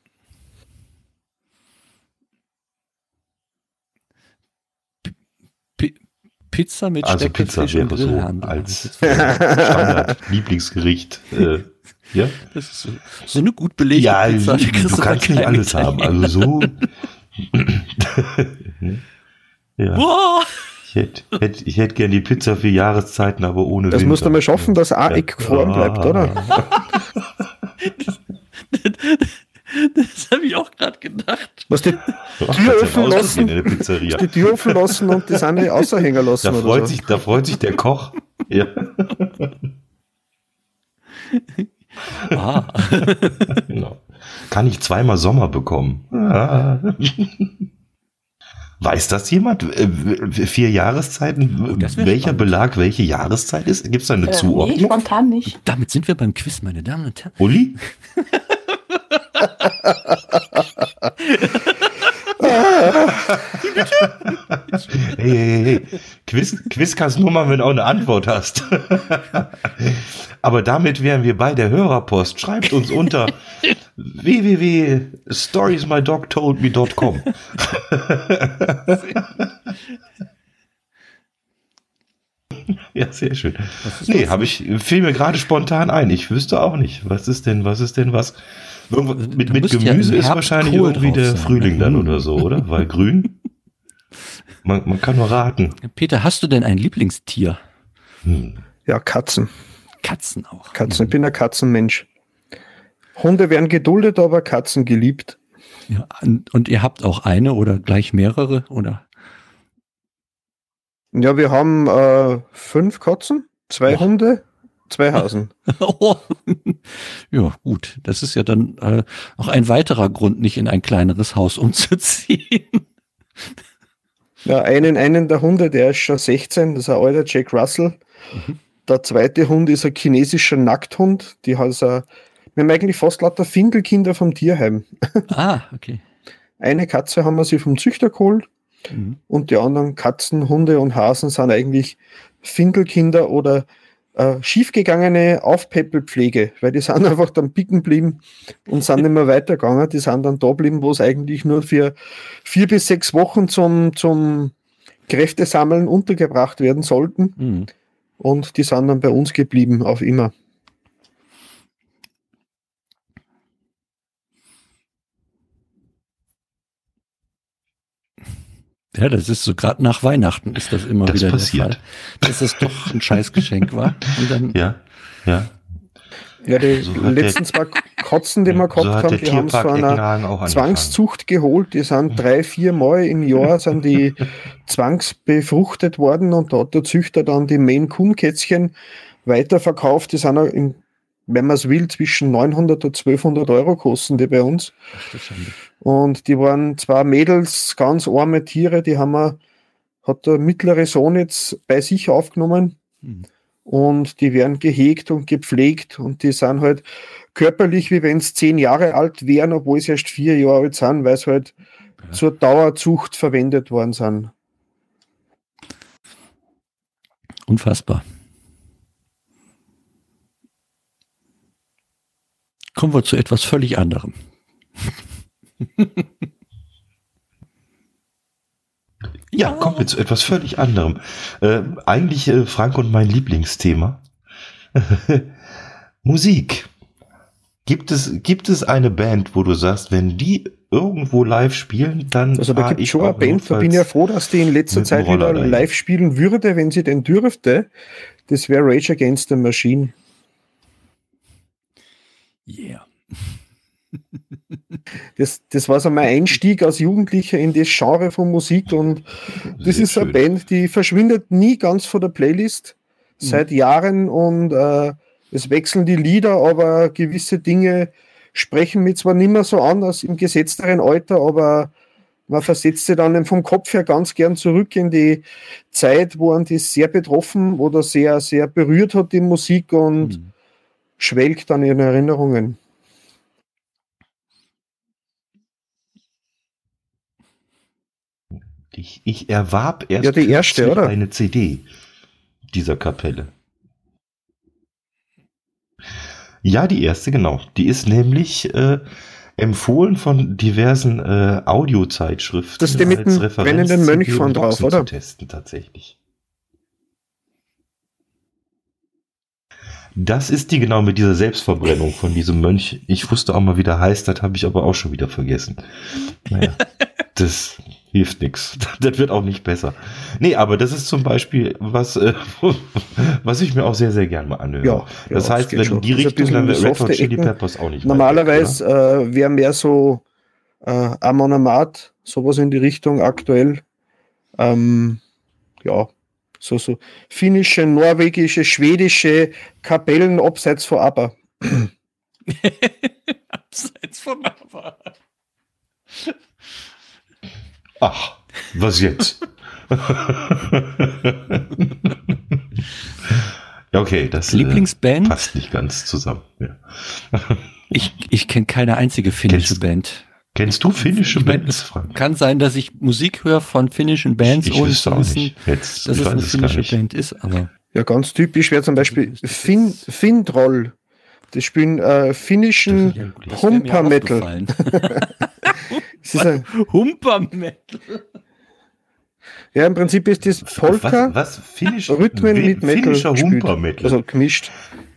Pizza mit also Steckerlfisch Pizza wäre so als Standard-Lieblingsgericht. Äh, ja? Das ist so, so eine gut belegte ja, Pizza. Du, du kannst nicht alles haben. Also so. ja. Boah. Ich hätte hätt, ich hätt gern die Pizza für Jahreszeiten, aber ohne Das Winter. musst du mal schaffen, dass ein Eck gefroren bleibt, oder? das das habe ich auch gerade gedacht. Was die Tür offen lassen, in der Pizzeria. die Tür offen lassen und das eine außerhängen lassen. Da freut, oder so. sich, da freut sich der Koch. Ja. Ah. Genau. Kann ich zweimal Sommer bekommen? Ah. Weiß das jemand? Vier Jahreszeiten? Oh, welcher spannend. Belag welche Jahreszeit ist? Gibt es da eine äh, Zuordnung? Nee, spontan nicht. Damit sind wir beim Quiz, meine Damen und Herren. Uli? hey, hey, hey. Quiz, Quiz kannst du nur mal, wenn du auch eine Antwort hast. Aber damit wären wir bei der Hörerpost. Schreibt uns unter w w w punkt stories my dog told me dot com. Ja, sehr schön. Nee, habe ich, fiel mir gerade spontan ein. Ich wüsste auch nicht. Was ist denn, was ist denn was? Mit, mit Gemüse ja ist wahrscheinlich Kohl irgendwie der sein. Frühling dann oder so, oder? Weil grün. Man, man kann nur raten. Peter, hast du denn ein Lieblingstier? Hm. Ja, Katzen. Katzen auch. Katzen. Ich bin ein Katzenmensch. Hunde werden geduldet, aber Katzen geliebt. Ja, und, und ihr habt auch eine oder gleich mehrere, oder? Ja, wir haben äh, fünf Katzen, zwei ja. Hunde zwei Hasen. Oh. Ja, gut. Das ist ja dann äh, auch ein weiterer Grund, nicht in ein kleineres Haus umzuziehen. Ja, einen, einen der Hunde, der ist schon sechzehn, das ist ein alter Jack Russell. Mhm. Der zweite Hund ist ein chinesischer Nackthund. Die hat so, wir haben eigentlich fast lauter Findelkinder vom Tierheim. Ah, okay. Eine Katze haben wir sie vom Züchter geholt. Mhm. Und die anderen Katzen, Hunde und Hasen sind eigentlich Findelkinder oder äh, schiefgegangene Aufpäppelpflege, weil die sind einfach dann picken geblieben und sind nicht mehr weitergegangen. Die sind dann da geblieben, wo es eigentlich nur für vier bis sechs Wochen zum, zum Kräftesammeln untergebracht werden sollten. Mhm. Und die sind dann bei uns geblieben, auf immer. Ja, das ist so, gerade nach Weihnachten ist das immer das wieder passiert. der Fall. Dass es doch ein Scheißgeschenk war. Und dann ja, ja. Ja, die so letzten der, zwei Katzen, die wir gehabt so haben, die haben es von einer Zwangszucht geholt. Die sind drei, vier Mal im Jahr sind die zwangsbefruchtet worden und da hat der Züchter dann die Maine-Coon-Kätzchen weiterverkauft. Die sind auch, im, wenn man es will, zwischen neunhundert und zwölfhundert Euro kosten die bei uns. Ach, das Schande. Und die waren zwei Mädels, ganz arme Tiere, die haben wir, hat der mittlere Sohn jetzt bei sich aufgenommen. Hm. Und die werden gehegt und gepflegt und die sind halt körperlich, wie wenn es zehn Jahre alt wären, obwohl sie erst vier Jahre alt sind, weil sie halt ja. zur Dauerzucht verwendet worden sind. Unfassbar. Kommen wir zu etwas völlig anderem. Ja, kommen wir zu etwas völlig anderem. Äh, eigentlich äh, Frank und mein Lieblingsthema. Musik. Gibt es, gibt es eine Band, wo du sagst, wenn die irgendwo live spielen, dann also da gibt es schon eine Band, da bin ich ja froh, dass die in letzter Zeit wieder dahin. live spielen würde, wenn sie denn dürfte. Das wäre Rage Against the Machine. Yeah. Das, das war so mein Einstieg als Jugendlicher in das Genre von Musik und das Sehr ist schön. Eine Band, die verschwindet nie ganz von der Playlist seit mhm. Jahren und äh, es wechseln die Lieder, aber gewisse Dinge sprechen mich zwar nicht mehr so an als im gesetzteren Alter, aber man versetzt sich dann vom Kopf her ganz gern zurück in die Zeit, wo man das sehr betroffen oder sehr, sehr berührt hat, die Musik und mhm. schwelgt dann in Erinnerungen. Ich, ich erwarb erst ja, die erste, oder? eine C D dieser Kapelle. Ja, die erste, genau. Die ist nämlich äh, empfohlen von diversen äh, Audiozeitschriften. Das ist die mit dem brennenden Mönch von drauf, oder? Zu testen, tatsächlich. Das ist die genau mit dieser Selbstverbrennung von diesem Mönch. Ich wusste auch mal, wie der heißt, das habe ich aber auch schon wieder vergessen. Naja, das hilft nichts. Das wird auch nicht besser. Nee, aber das ist zum Beispiel was, äh, was ich mir auch sehr, sehr gern mal anhöre. Ja, das ja, heißt, wenn in die Richtung, dann wäre Red Hot Chili Peppers auch nicht. Normalerweise äh, wäre mehr so äh, Amon Amarth, sowas in die Richtung aktuell. Ähm, ja, so, so finnische, norwegische, schwedische Kapellen abseits von ABBA. Abseits von ABBA. Ach, was jetzt? Ja, okay, das Lieblingsband? Äh, passt nicht ganz zusammen. Ja. Ich, ich kenne keine einzige finnische kennst, Band. Kennst du finnische ich mein, Bands, Frank? Kann sein, dass ich Musik höre von finnischen Bands, ohne zu wissen, Jetzt, dass es eine finnische Band ist. Aber ja, ganz typisch wäre zum Beispiel Fin, Findroll. Die spielen äh, finnischen ja, Humper-Metal. Das ist ein Humper-Metal. Ja, im Prinzip ist das Polka, was, was? Finnisch, Rhythmen we, mit Metal finnischer Humper-Metal. Also gemischt.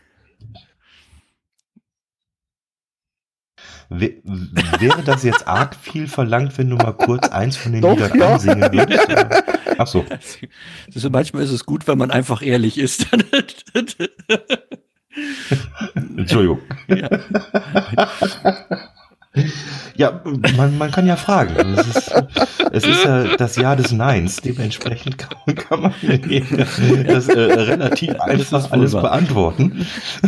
W- wäre das jetzt arg viel verlangt, wenn du mal kurz eins von den Doch, Liedern ja. ansingen würdest? Ach so. Also manchmal ist es gut, wenn man einfach ehrlich ist. Entschuldigung. Ja. Ja, man, man kann ja fragen. Es ist, es ist ja das Jahr des Neins. Dementsprechend kann, kann man das äh, relativ einfach alles wahr. beantworten.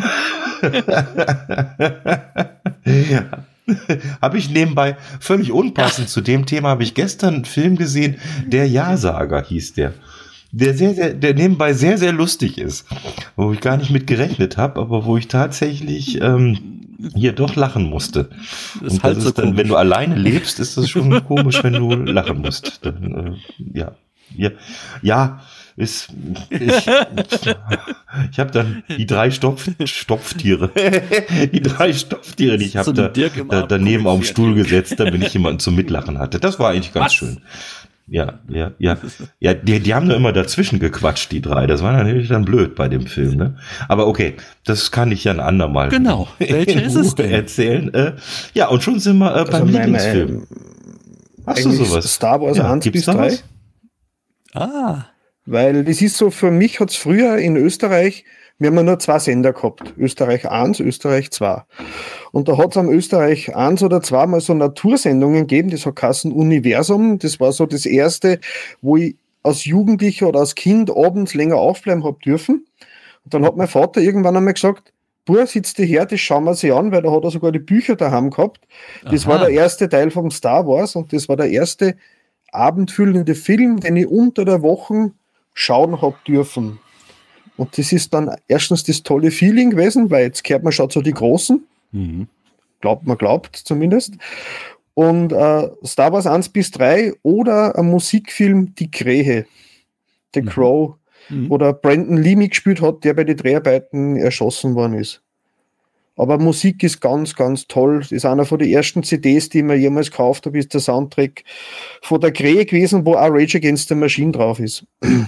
Ja. Habe ich nebenbei, völlig unpassend zu dem Thema, habe ich gestern einen Film gesehen, Der Ja-Sager hieß der. Der sehr, sehr, der nebenbei sehr, sehr lustig ist. Wo ich gar nicht mit gerechnet habe, aber wo ich tatsächlich ähm, hier doch lachen musste. Das Und halt das so ist dann, komisch. wenn du alleine lebst, ist das schon komisch, wenn du lachen musst. Dann, äh, ja, ja, ja, ist, ich, ich habe dann die drei Stopf, Stopftiere, die drei Stofftiere, die ich habe So da, ein Dirk im da Arm daneben auf dem Stuhl produziert. gesetzt, damit ich jemanden zum Mitlachen hatte. Das war eigentlich ganz Was? schön. Ja, ja, ja. Ja, die, die haben da immer dazwischen gequatscht, die drei. Das war natürlich dann blöd bei dem Film, ne? Aber okay, das kann ich ja ein andermal Genau. Welcher ist es denn? erzählen. Äh, ja, und schon sind wir äh, beim Also meine, Lieblingsfilm. Hast du eigentlich sowas? Star Wars Ja, eins gibt's bis da drei. was? Ah, Weil das ist so, für mich hat es früher in Österreich, wir haben ja nur zwei Sender gehabt. Österreich eins, Österreich zwei. Und da hat es am Österreich eins oder zwei mal so Natursendungen gegeben, das hat geheißen Universum. Das war so das erste, wo ich als Jugendlicher oder als Kind abends länger aufbleiben hab dürfen. Und dann hat mein Vater irgendwann einmal gesagt, Bur, sitzt dir her, das schauen wir sich an, weil da hat er sogar die Bücher daheim gehabt. Das Aha. war der erste Teil vom Star Wars und das war der erste abendfüllende Film, den ich unter der Woche schauen hab dürfen. Und das ist dann erstens das tolle Feeling gewesen, weil jetzt gehört man schon zu die Großen. mhm. Glaubt man, glaubt zumindest. Und äh, Star Wars eins bis drei oder ein Musikfilm Die Krähe, The Mhm. Crow, Mhm. oder Brandon Lee mitgespielt hat, der bei den Dreharbeiten erschossen worden ist. Aber Musik ist ganz, ganz toll. Das ist einer von den ersten C Ds, die ich mir jemals gekauft habe, ist der Soundtrack von der Krähe gewesen, wo auch Rage Against the Machine drauf ist.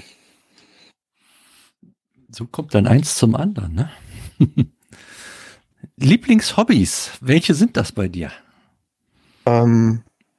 So kommt dann eins zum anderen, ne? Lieblingshobbys, welche sind das bei dir? Ähm,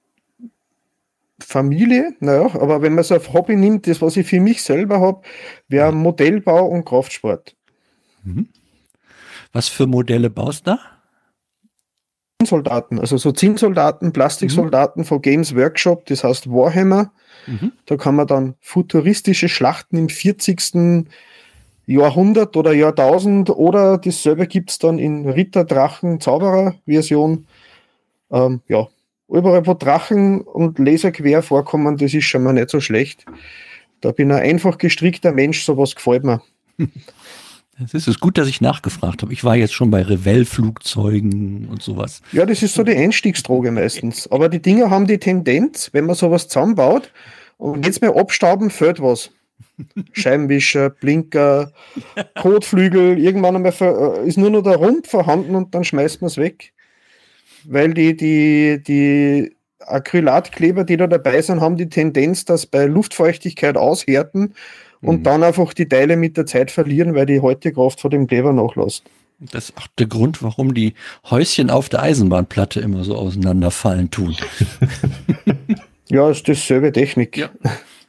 Familie, naja, aber wenn man so ein Hobby nimmt, das, was ich für mich selber habe, wäre Modellbau und Kraftsport. Mhm. Was für Modelle baust du da? Soldaten, also so Zinnsoldaten, Plastiksoldaten von Games Workshop, das heißt Warhammer. Mhm. Da kann man dann futuristische Schlachten im vierzigsten Jahrhundert oder Jahrtausend oder dasselbe gibt es dann in Ritter, Drachen, Zauberer-Version. Ähm, ja, überall wo Drachen und Laserquer vorkommen, das ist schon mal nicht so schlecht. Da bin ich ein einfach gestrickter Mensch, sowas gefällt mir. Es ist es gut, dass ich nachgefragt habe. Ich war jetzt schon bei Revell-Flugzeugen und sowas. Ja, das ist so die Einstiegsdroge meistens. Aber die Dinger haben die Tendenz, wenn man sowas zusammenbaut und jetzt mal abstauben, fällt was. Scheibenwischer, Blinker, Kotflügel, irgendwann einmal ver- ist nur noch der Rumpf vorhanden und dann schmeißt man es weg. Weil die, die, die Acrylatkleber, die da dabei sind, haben die Tendenz, dass bei Luftfeuchtigkeit aushärten und Mhm. dann einfach die Teile mit der Zeit verlieren, weil die Haltekraft von dem Kleber nachlässt. Das ist auch der Grund, warum die Häuschen auf der Eisenbahnplatte immer so auseinanderfallen tun. Ja, ist dasselbe Technik. Ja.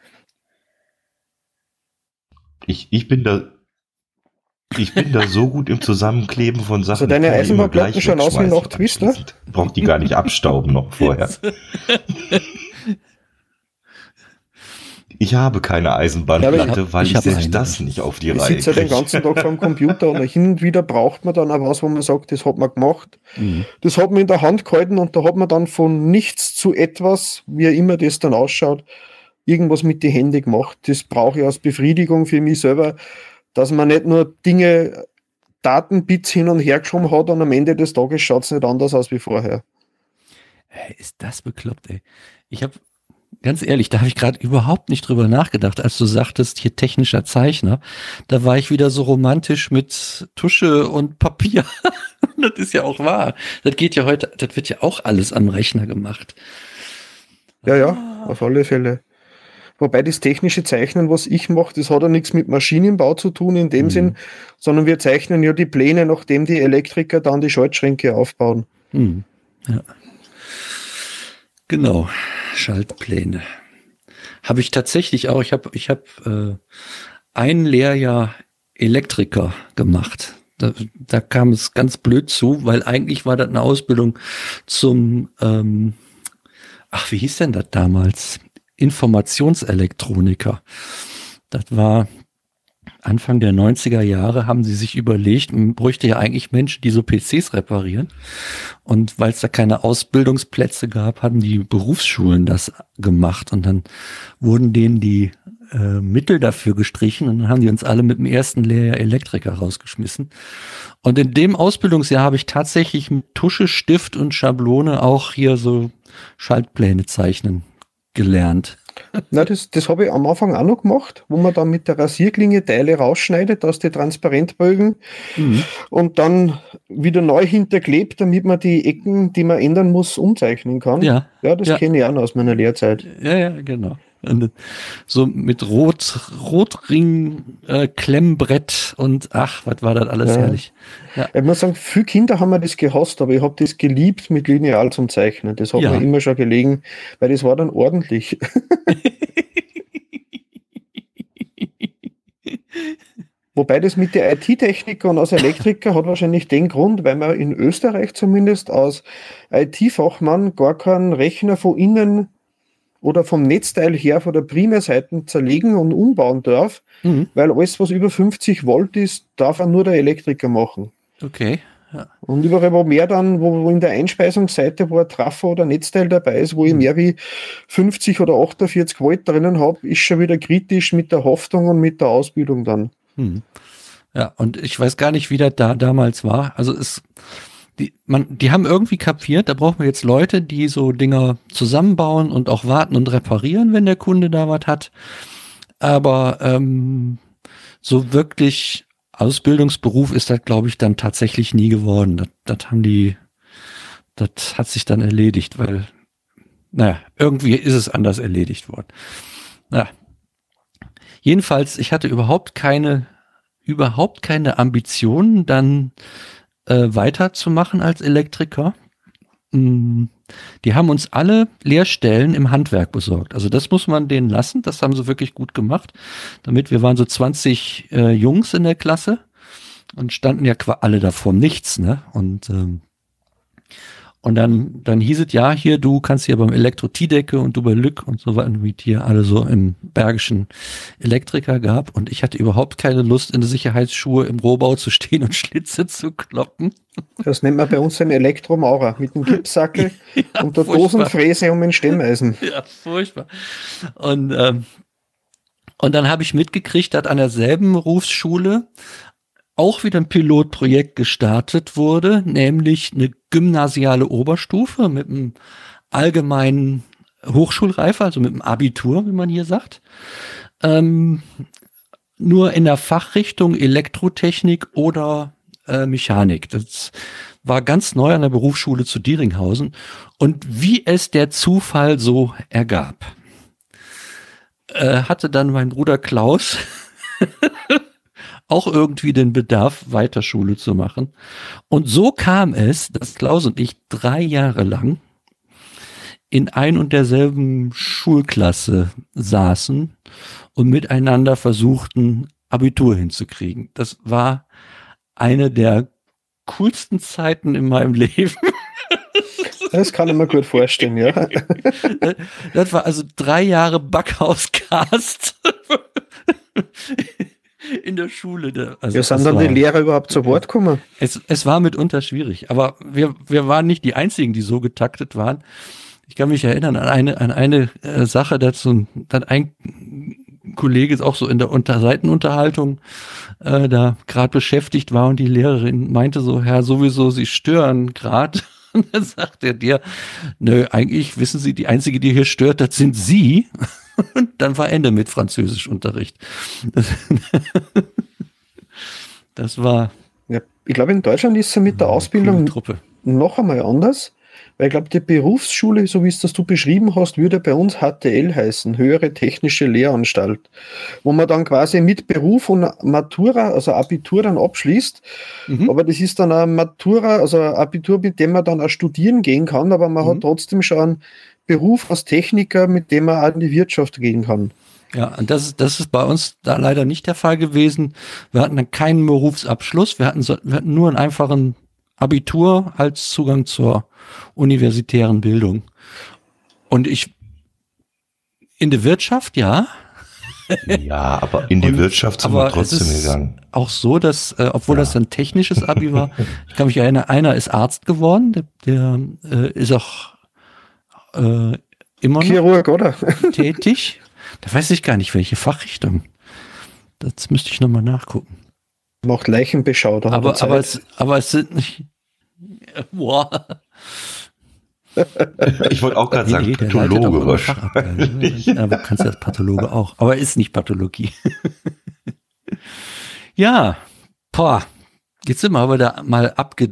Ich, ich bin da, ich bin da so gut im Zusammenkleben von Sachen. Also deine ich kann die immer Eisenbahnplatten gleich schauen aus wie wegschmeißen nach Twister? anschließend. Braucht die gar nicht abstauben noch vorher. Ich habe keine Ja, Eisenbahnplatte, aber ich hab- weil ich ich, hab selbst eine. das nicht auf die Ich Reihe sitze ja den kriege. ganzen Tag vor dem Computer und hin und wieder braucht man dann auch was, wo man sagt, das hat man gemacht. Mhm. Das hat man in der Hand gehalten und da hat man dann von nichts zu etwas, wie auch immer das dann ausschaut, irgendwas mit die Hände gemacht. Das brauche ich als Befriedigung für mich selber, dass man nicht nur Dinge, Datenbits hin und her geschoben hat und am Ende des Tages schaut es nicht anders aus wie vorher. Hey, ist das bekloppt, ey. Ich habe, ganz ehrlich, da habe ich gerade überhaupt nicht drüber nachgedacht, als du sagtest, hier technischer Zeichner. Da war ich wieder so romantisch mit Tusche und Papier. Das ist ja auch wahr. Das geht ja heute, das wird ja auch alles am Rechner gemacht. Ja, ja, auf alle Fälle. Wobei das technische Zeichnen, was ich mache, das hat ja nichts mit Maschinenbau zu tun in dem Mhm. Sinn, sondern wir zeichnen ja die Pläne, nachdem die Elektriker dann die Schaltschränke aufbauen. Hm. Ja. Genau, Schaltpläne. Habe ich tatsächlich auch, ich habe ich hab, äh, ein Lehrjahr Elektriker gemacht. Da, da kam es ganz blöd zu, weil eigentlich war das eine Ausbildung zum, ähm, ach, wie hieß denn das damals? Informationselektroniker. Das war Anfang der neunziger Jahre, haben sie sich überlegt, man bräuchte ja eigentlich Menschen, die so P Cs reparieren. Und weil es da keine Ausbildungsplätze gab, haben die Berufsschulen das gemacht. Und dann wurden denen die äh, Mittel dafür gestrichen und dann haben die uns alle mit dem ersten Lehrjahr Elektriker rausgeschmissen. Und in dem Ausbildungsjahr habe ich tatsächlich mit Tusche, Stift und Schablone auch hier so Schaltpläne zeichnen gelernt. Na, das, das habe ich am Anfang auch noch gemacht, wo man dann mit der Rasierklinge Teile rausschneidet aus den Transparentbögen mhm. und dann wieder neu hinterklebt, damit man die Ecken, die man ändern muss, umzeichnen kann. Ja, ja das ja. kenne ich auch noch aus meiner Lehrzeit. Ja, ja, genau. Und so mit Rot, Rotring, äh, Klemmbrett und ach, was war das alles ja. herrlich. Ja. Ich muss sagen, viele Kinder haben mir das gehasst, aber ich habe das geliebt mit Lineal zum Zeichnen. Das hat ja. mir immer schon gelegen, weil das war dann ordentlich. Wobei das mit der I T-Techniker und als Elektriker hat wahrscheinlich den Grund, weil man in Österreich zumindest als I T-Fachmann gar keinen Rechner von innen oder vom Netzteil her von der Primärseite zerlegen und umbauen darf, mhm. weil alles, was über fünfzig Volt ist, darf auch nur der Elektriker machen. Okay. Ja. Und überall, wo mehr dann, wo, wo in der Einspeisungsseite, wo ein Trafo oder Netzteil dabei ist, wo ich mehr wie fünfzig oder achtundvierzig Volt drinnen habe, ist schon wieder kritisch mit der Haftung und mit der Ausbildung dann. Hm. Ja, und ich weiß gar nicht, wie das da damals war. Also es, die, man, die haben irgendwie kapiert, da braucht man jetzt Leute, die so Dinger zusammenbauen und auch warten und reparieren, wenn der Kunde da was hat. Aber ähm, so wirklich Ausbildungsberuf ist das, glaube ich, dann tatsächlich nie geworden. Das, das haben die, das hat sich dann erledigt, weil, naja, irgendwie ist es anders erledigt worden. Ja. Jedenfalls, ich hatte überhaupt keine, überhaupt keine Ambitionen, dann äh, weiterzumachen als Elektriker. Mm, die haben uns alle Lehrstellen im Handwerk besorgt. Also das muss man denen lassen. Das haben sie wirklich gut gemacht. Damit wir waren so zwanzig äh, Jungs in der Klasse und standen ja alle davor nichts, ne? Und ähm, Und dann, dann hieß es, ja, hier, du kannst hier beim Elektro-T-Decke und du bei Lück und so weiter, wie es hier alle so im Bergischen Elektriker gab. Und ich hatte überhaupt keine Lust, in der Sicherheitsschuhe im Rohbau zu stehen und Schlitze zu kloppen. Das nennt man bei uns im Elektromaurer mit dem Gipssackel ja, und der furchtbar. Dosenfräse um ein Stemmeisen. Ja, furchtbar. Und, ähm, und dann habe ich mitgekriegt, dass an derselben Berufsschule auch wieder ein Pilotprojekt gestartet wurde, nämlich eine gymnasiale Oberstufe mit einem allgemeinen Hochschulreife, also mit einem Abitur, wie man hier sagt. Ähm, nur in der Fachrichtung Elektrotechnik oder äh, Mechanik. Das war ganz neu an der Berufsschule zu Dieringhausen. Und wie es der Zufall so ergab, äh, hatte dann mein Bruder Klaus auch irgendwie den Bedarf, weiter Schule zu machen. Und so kam es, dass Klaus und ich drei Jahre lang in ein und derselben Schulklasse saßen und miteinander versuchten, Abitur hinzukriegen. Das war eine der coolsten Zeiten in meinem Leben. Das kann ich mir gut vorstellen, ja. Das war also drei Jahre Backhauscast in der Schule. Also ja, sind dann war, die Lehrer überhaupt zu Wort gekommen? Es, es war mitunter schwierig, aber wir, wir waren nicht die Einzigen, die so getaktet waren. Ich kann mich erinnern an eine, an eine äh, Sache, dass so ein, dass ein Kollege ist auch so in der Unter Seitenunterhaltung äh, da gerade beschäftigt war und die Lehrerin meinte so, Herr, sowieso, Sie stören gerade. Und dann sagt er dir, nö, eigentlich wissen Sie, die Einzige, die hier stört, das sind Sie. Und dann war Ende mit Französischunterricht. Das, das war... Ja, ich glaube, in Deutschland ist es mit der Ausbildung noch einmal anders. Weil ich glaube, die Berufsschule, so wie es das du beschrieben hast, würde bei uns H T L heißen, Höhere Technische Lehranstalt, wo man dann quasi mit Beruf und Matura, also Abitur dann abschließt. Mhm. Aber das ist dann ein Matura, also ein Abitur, mit dem man dann auch studieren gehen kann, aber man mhm. hat trotzdem schon einen Beruf als Techniker, mit dem man auch in die Wirtschaft gehen kann. Ja, und das ist, das ist bei uns da leider nicht der Fall gewesen. Wir hatten dann keinen Berufsabschluss. Wir hatten, so, wir hatten nur einen einfachen Abitur als Zugang zur universitären Bildung. Und ich, in der Wirtschaft, ja. Ja, aber in die Und, Wirtschaft sind wir trotzdem gegangen. Auch so, dass, äh, obwohl Ja. das ein technisches Abi war, ich kann mich erinnern, einer ist Arzt geworden, der, der äh, ist auch äh, immer noch Chirurg, oder? tätig. Da weiß ich gar nicht, welche Fachrichtung. Das müsste ich nochmal nachgucken. Macht Leichenbeschau. Da hat er Aber, Zeit. aber, es, aber es sind nicht. Boah. Ich wollte auch gerade Nee, sagen, nee, der leitet auch Pathologe immer Fachabteilung. wahrscheinlich. Aber kannst ja als Pathologe auch. Aber ist nicht Pathologie. Ja, boah. Jetzt sind wir aber da mal abgedr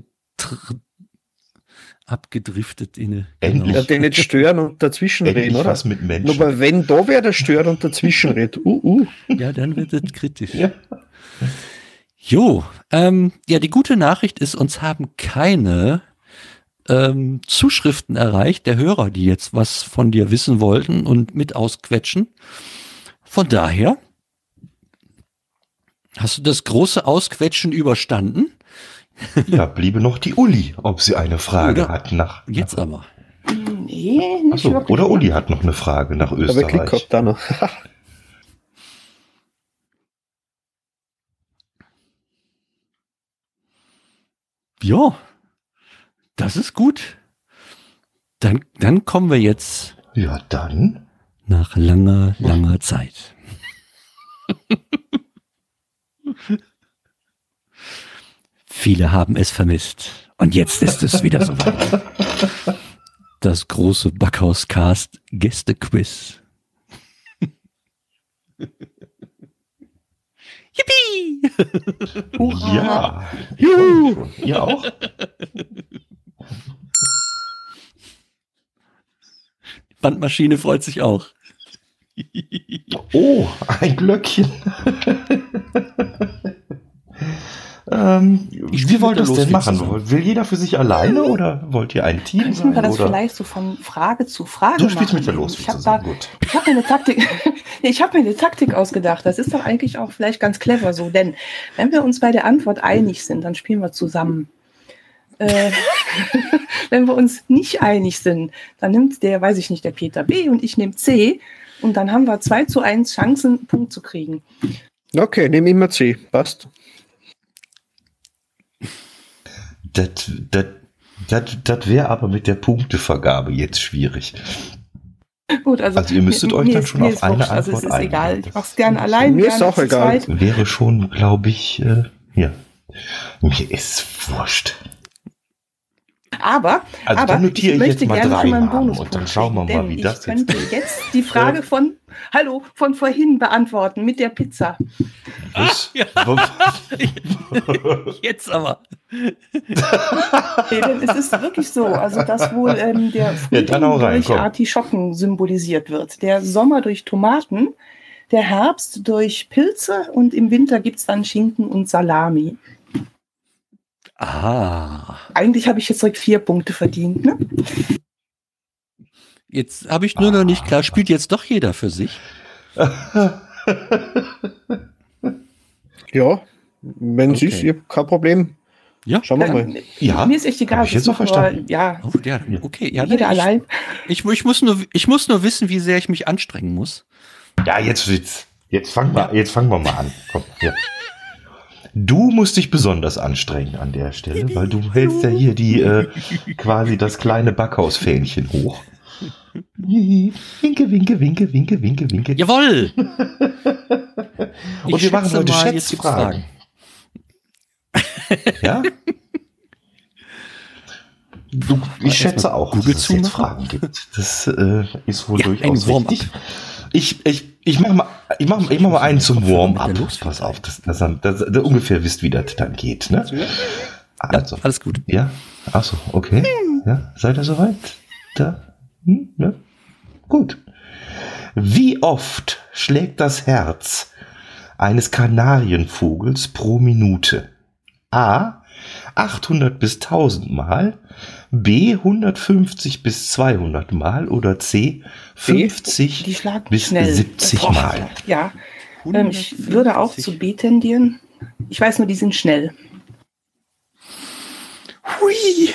abgedriftet in eine. Endlich. Ja, den nicht stören und dazwischen Endlich reden, oder? was mit Menschen. Nur weil wenn da wer der stört und dazwischen redet. Uh, uh. Ja, dann wird es kritisch. Ja. Jo, ähm, ja, die gute Nachricht ist, uns haben keine ähm, Zuschriften erreicht, der Hörer, die jetzt was von dir wissen wollten und mit ausquetschen. Von daher hast du das große Ausquetschen überstanden. Ja, bliebe noch die Uli, ob sie eine Frage Oder- hat nach. Jetzt aber. Nee, nicht Achso, wirklich. oder Uli hat noch eine Frage nach Aber Glück Österreich. gehabt da noch. Ja, das ist gut. Dann, dann kommen wir jetzt Ja, dann. nach langer, langer Zeit. Viele haben es vermisst. Und jetzt ist es wieder soweit. Das große Backhaus-Cast Gäste-Quiz. Yippie! Ja. Juhu. Ihr auch? Die Bandmaschine freut sich auch. Oh, ein Glöckchen. ähm, Ich wie wollt ihr spiele das los, denn wir machen? zusammen. Will jeder für sich alleine oder wollt ihr ein Team Könnten sein? wir das Oder? vielleicht so von Frage zu Frage Du spielst machen? mit der Los Ich habe zusammen. da, Gut. ich habe mir eine Taktik, Nee, ich habe mir eine Taktik ausgedacht. Das ist doch eigentlich auch vielleicht ganz clever so, denn wenn wir uns bei der Antwort einig sind, dann spielen wir zusammen. Äh, wenn wir uns nicht einig sind, dann nimmt der, weiß ich nicht, der Peter B und ich nehme C und dann haben wir zwei zu eins Chancen, einen Punkt zu kriegen. Okay, nimm immer C. Passt. Das, das, das, das wäre aber mit der Punktevergabe jetzt schwierig. Gut, also, Also ihr müsstet mir- euch mir dann ist- schon mir auf ist eine wurscht, also Antwort es ist einigen. egal. Ich Das- mache es gerne allein. Mir ist gerne auch zu egal. zweit. Wäre schon, glaube ich, äh, ja. Mir ist wurscht. Aber, Also aber dann notiere ich möchte jetzt mal gerne drei schon mal einen Namen Bonuspunkt und dann schauen wir kriegen, mal, wie denn das ich könnte jetzt- jetzt die Frage von, hallo, von vorhin beantworten mit der Pizza. Was? Jetzt aber. Nee, denn es ist wirklich so, also dass wohl ähm, der Ja, dann hau Frühling rein, durch komm. Artischocken symbolisiert wird, der Sommer durch Tomaten, der Herbst durch Pilze und im Winter gibt es dann Schinken und Salami. Ah. Eigentlich habe ich jetzt direkt vier Punkte verdient, ne? Jetzt habe ich nur noch nicht klar, spielt jetzt doch jeder für sich? Ja, wenn es Okay. ist, ich hab kein Problem. Ja. Schauen wir mal. Ähm, Ja, Mir ist echt egal. hab ich jetzt das so machen wir- verstanden. Ja, Oh, ja, okay. Ja, jeder ich, allein. Ich, ich, muss nur, ich muss nur wissen, wie sehr ich mich anstrengen muss. Ja, jetzt wird's. Jetzt fangen wir, jetzt fangen wir mal an. Komm, ja. Du musst dich besonders anstrengen an der Stelle, weil du hältst ja hier die äh, quasi das kleine Backhausfähnchen hoch. Winke, winke, winke, winke, winke, winke. Jawohl! Und wir machen schätze heute mal, jetzt gibt's Schätzfragen. Ja? Du, ich schätze auch, dass Google es zumachen. jetzt Fragen gibt. Das äh, ist wohl Ja, durchaus ein Warm-up. richtig. Ich, ich, ich mache mal, ich mach, ich mach mal einen zum Mit der Warm-up. Luft. Pass auf, dass, dass, dass, dass ihr ungefähr wisst, wie das dann geht. Ne? Ja, Also, alles gut. ja, achso, okay. Ja, seid ihr soweit? Da? Hm, ja. Gut. Wie oft schlägt das Herz eines Kanarienvogels pro Minute? A. achthundert bis tausend Mal, B hundertfünfzig bis zweihundert Mal oder C fünfzig Die schlagen bis schnell. siebzig Boah, Mal. Ja, ähm, ich würde auch zu B tendieren. Ich weiß nur, die sind schnell. Hui.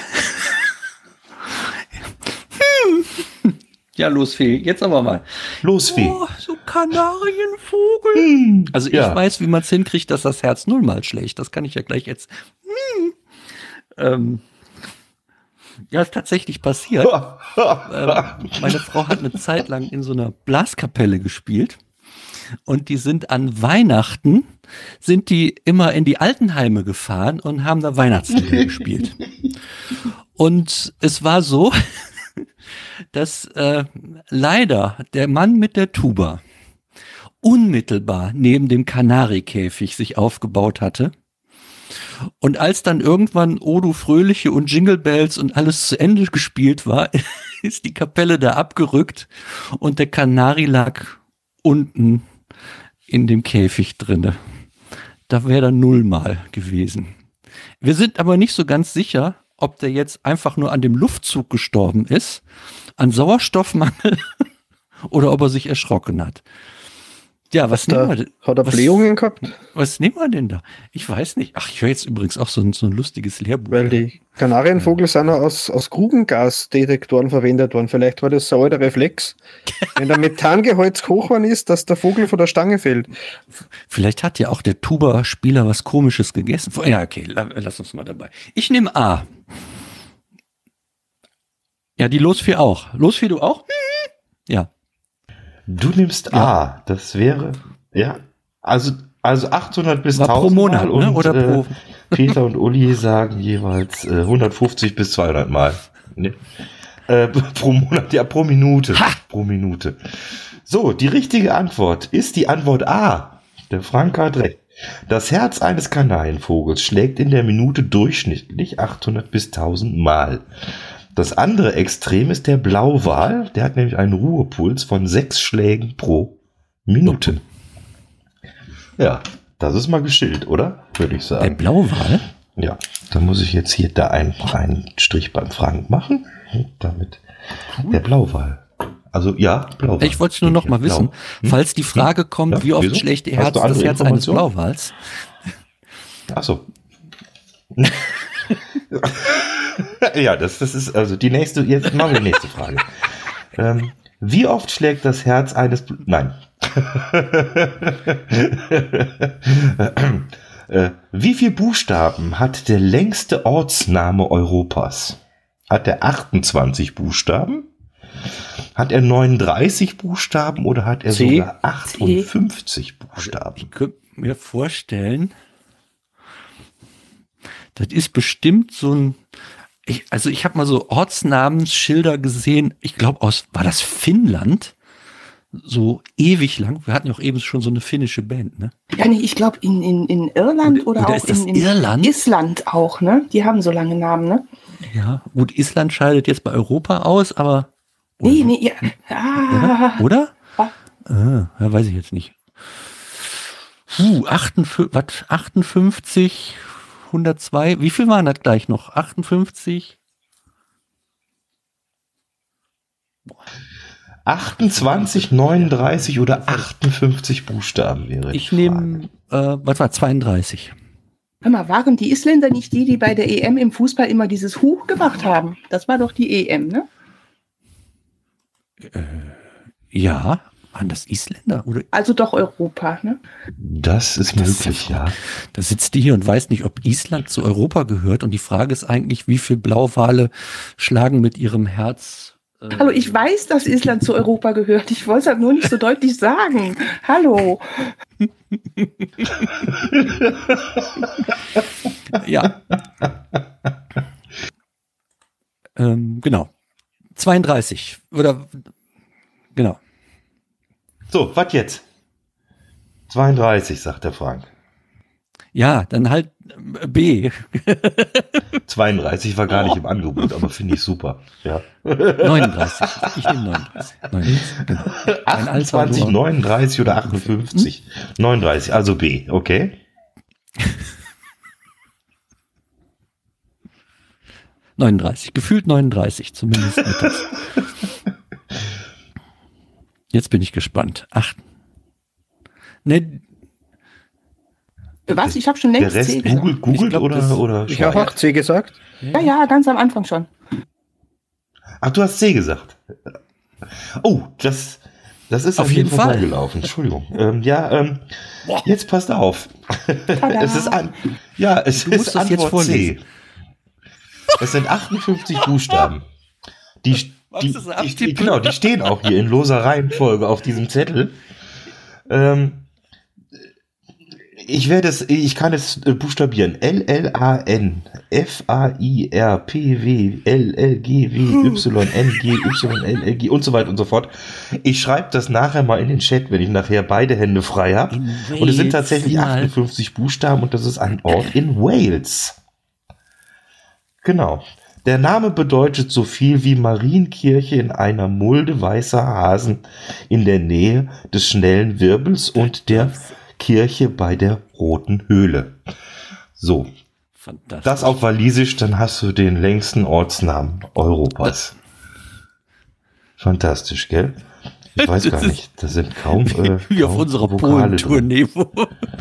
Hm. Ja, los, Fee. Jetzt aber mal. Los, Fee. Oh, so Kanarienvogel. Hm. Also ich Ja. weiß, wie man es hinkriegt, dass das Herz nullmal schlägt. Das kann ich ja gleich jetzt. Hm. Ähm. Ja, ist tatsächlich passiert. ähm, meine Frau hat eine Zeit lang in so einer Blaskapelle gespielt. Und die sind an Weihnachten, sind die immer in die Altenheime gefahren und haben da Weihnachtslieder gespielt. Und es war so, dass äh, leider der Mann mit der Tuba unmittelbar neben dem Kanarikäfig sich aufgebaut hatte. Und als dann irgendwann O du Fröhliche und Jingle Bells und alles zu Ende gespielt war, ist die Kapelle da abgerückt und der Kanari lag unten in dem Käfig drinne. Da wäre er nullmal gewesen. Wir sind aber nicht so ganz sicher, ob der jetzt einfach nur an dem Luftzug gestorben ist, an Sauerstoffmangel oder ob er sich erschrocken hat. Ja, was Da, nehmen wir denn? hat er was, Blähungen gehabt? was nehmen wir denn da? Ich weiß nicht. Ach, ich höre jetzt übrigens auch so ein, so ein lustiges Lehrbuch. Weil die Kanarienvogel sind ja aus, aus Grubengasdetektoren verwendet worden. Vielleicht war das so ein alter Reflex. Wenn der Methangehalt hoch ist, dass der Vogel von der Stange fällt. Vielleicht hat ja auch der Tuba-Spieler was Komisches gegessen. Ja, okay, lass uns mal dabei. Ich nehme A. Ja, die Losfee auch. Losfee, du auch? Ja. Du nimmst Ja. A. Das wäre, ja, also, also achthundert bis War pro tausend Monat, Mal ne? und Oder pro- äh, Peter und Uli sagen jeweils äh, hundertfünfzig bis zweihundert Mal. Ne? Äh, pro Monat, ja, pro Minute. Ha! Pro Minute. So, die richtige Antwort ist die Antwort A. Der Frank hat recht. Das Herz eines Kanarienvogels schlägt in der Minute durchschnittlich achthundert bis tausend Mal. Das andere Extrem ist der Blauwal. Der hat nämlich einen Ruhepuls von sechs Schlägen pro Minute. Ja, das ist mal gestillt, oder? Würde ich Der sagen. Blauwal? Ja, da muss ich jetzt hier da einen, einen Strich beim Frank machen. Damit der Blauwal. Also ja, Blauwal. Ich wollte es nur noch mal wissen, Blau. Hm? falls die Frage kommt, Ja, wie oft wieso? schlägt ihr Hast Herz du das andere Herz eines Informationen? Blauwals? Ach so. Ja, das, das ist also die nächste, jetzt machen wir die nächste Frage. Ähm, wie oft schlägt das Herz eines, Bl- nein. äh, wie viele Buchstaben hat der längste Ortsname Europas? Hat er achtundzwanzig Buchstaben? Hat er neununddreißig Buchstaben oder hat er C. sogar achtundfünfzig Buchstaben? Ich könnte mir vorstellen, das ist bestimmt so ein, ich, also ich habe mal so Ortsnamensschilder gesehen, ich glaube aus, war das Finnland? So ewig lang. Wir hatten ja auch eben schon so eine finnische Band, ne? Ja, nee, ich glaube in, in, in Irland Oder- oder, oder auch ist das in, in Irland? Island auch, ne? Die haben so lange Namen, ne? Ja, gut, Island scheidet jetzt bei Europa aus, aber. Nee, nee, ja. Ah, Oder? Ah. Ah, ja, weiß ich jetzt nicht. Puh, achtundfünfzig, was, achtundfünfzig, hundertzwei, wie viel waren das gleich noch? achtundfünfzig? achtundzwanzig, neununddreißig oder achtundfünfzig Buchstaben wäre Ich die nehme, äh, was war, zweiunddreißig. Hör mal, waren die Isländer nicht die, die bei der E M im Fußball immer dieses Huch gemacht haben? Das war doch die E M, ne? Ja, waren das Isländer? Oder? Also doch Europa, ne? Das ist Das ist möglich, ja ja. Da sitzt die hier und weiß nicht, ob Island zu Europa gehört. Und die Frage ist eigentlich, wie viel Blauwale schlagen mit ihrem Herz. Äh, Hallo, ich weiß, dass Island zu Europa gehört. Ich wollte es halt nur nicht so deutlich sagen. Hallo. Ja. ähm, genau. zweiunddreißig. Oder, genau. So, was jetzt? zweiunddreißig, sagt der Frank. Ja, dann halt äh, B. zweiunddreißig war gar nicht im Angebot, aber finde ich super. Ja. neununddreißig. Ich nehme neununddreißig. neununddreißig, genau. Ein achtundzwanzig, Alpha- neununddreißig oder achtundfünfzig? neununddreißig, also B, okay. neununddreißig, gefühlt neununddreißig, zumindest mittags. Jetzt bin ich gespannt. Acht. Ne, Was? Ich habe schon längst Der Rest C gesagt. googelt, googelt glaub, oder, das- oder Ich habe auch C gesagt. Ja, ja, ganz am Anfang schon. Ach, du hast C gesagt. Oh, das, das ist Auf an mir jeden Fall. vorbeigelaufen. Entschuldigung. Ähm, ja, ähm, jetzt passt auf. Tada. Es ist an, ja, es Du musst ist das jetzt Antwort C. vorlesen. Es sind achtundfünfzig Buchstaben. Die, Was die, ist die, abtippen? die, genau, die stehen auch hier in loser Reihenfolge auf diesem Zettel. Ähm, ich werde es, ich kann es äh, buchstabieren. L L A N F A I R P W L L G W Y N G Y L L G und so weiter und so fort. Ich schreibe das nachher mal in den Chat, wenn ich nachher beide Hände frei habe. In Und es sind Wales, tatsächlich ja. achtundfünfzig Buchstaben und das ist ein Ort in Wales. Genau. Der Name bedeutet so viel wie Marienkirche in einer Mulde weißer Hasen in der Nähe des schnellen Wirbels und der Kirche bei der Roten Höhle. So, Fantastisch. das auf Walisisch, dann hast du den längsten Ortsnamen Europas. Fantastisch, gell? Ich weiß Das gar ist- nicht, das sind kaum, äh, Wie auf kaum unserer Vokale drin. Polen-Tournee, wo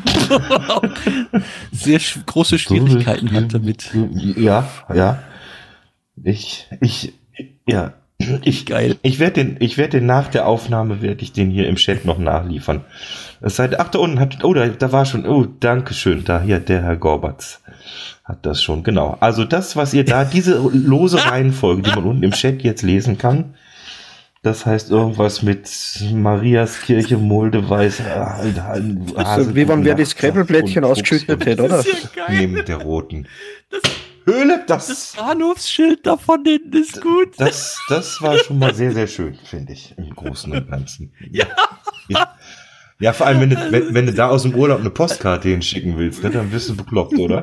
sehr sch große Schwierigkeiten hatte mit. Ja, ja. Ich, ich, ja. Ich, Geil. ich werde den, ich werde den nach der Aufnahme, werde ich den hier im Chat noch nachliefern. Es sei, ach, da unten hat, oh, da, da war schon, oh, danke schön, da hier, der Herr Gorbatz hat das schon, genau. Also das, was ihr da, diese lose Reihenfolge, die man unten im Chat jetzt lesen kann, das heißt irgendwas mit Marias Kirche, Mulde, Weiß, Also, wie wenn wer das Scrabble-Blättchen ausgeschüttet hätte, oder? Das ist ja geil. Neben der roten Höhle, Das das, Bahnhofsschild da von hinten ist gut. das, das war schon mal sehr, sehr schön, finde ich, im Großen und Ganzen. Ja. Ja, ja, vor allem, wenn du, wenn, wenn du da aus dem Urlaub eine Postkarte hinschicken willst, ne, dann wirst du bekloppt, oder?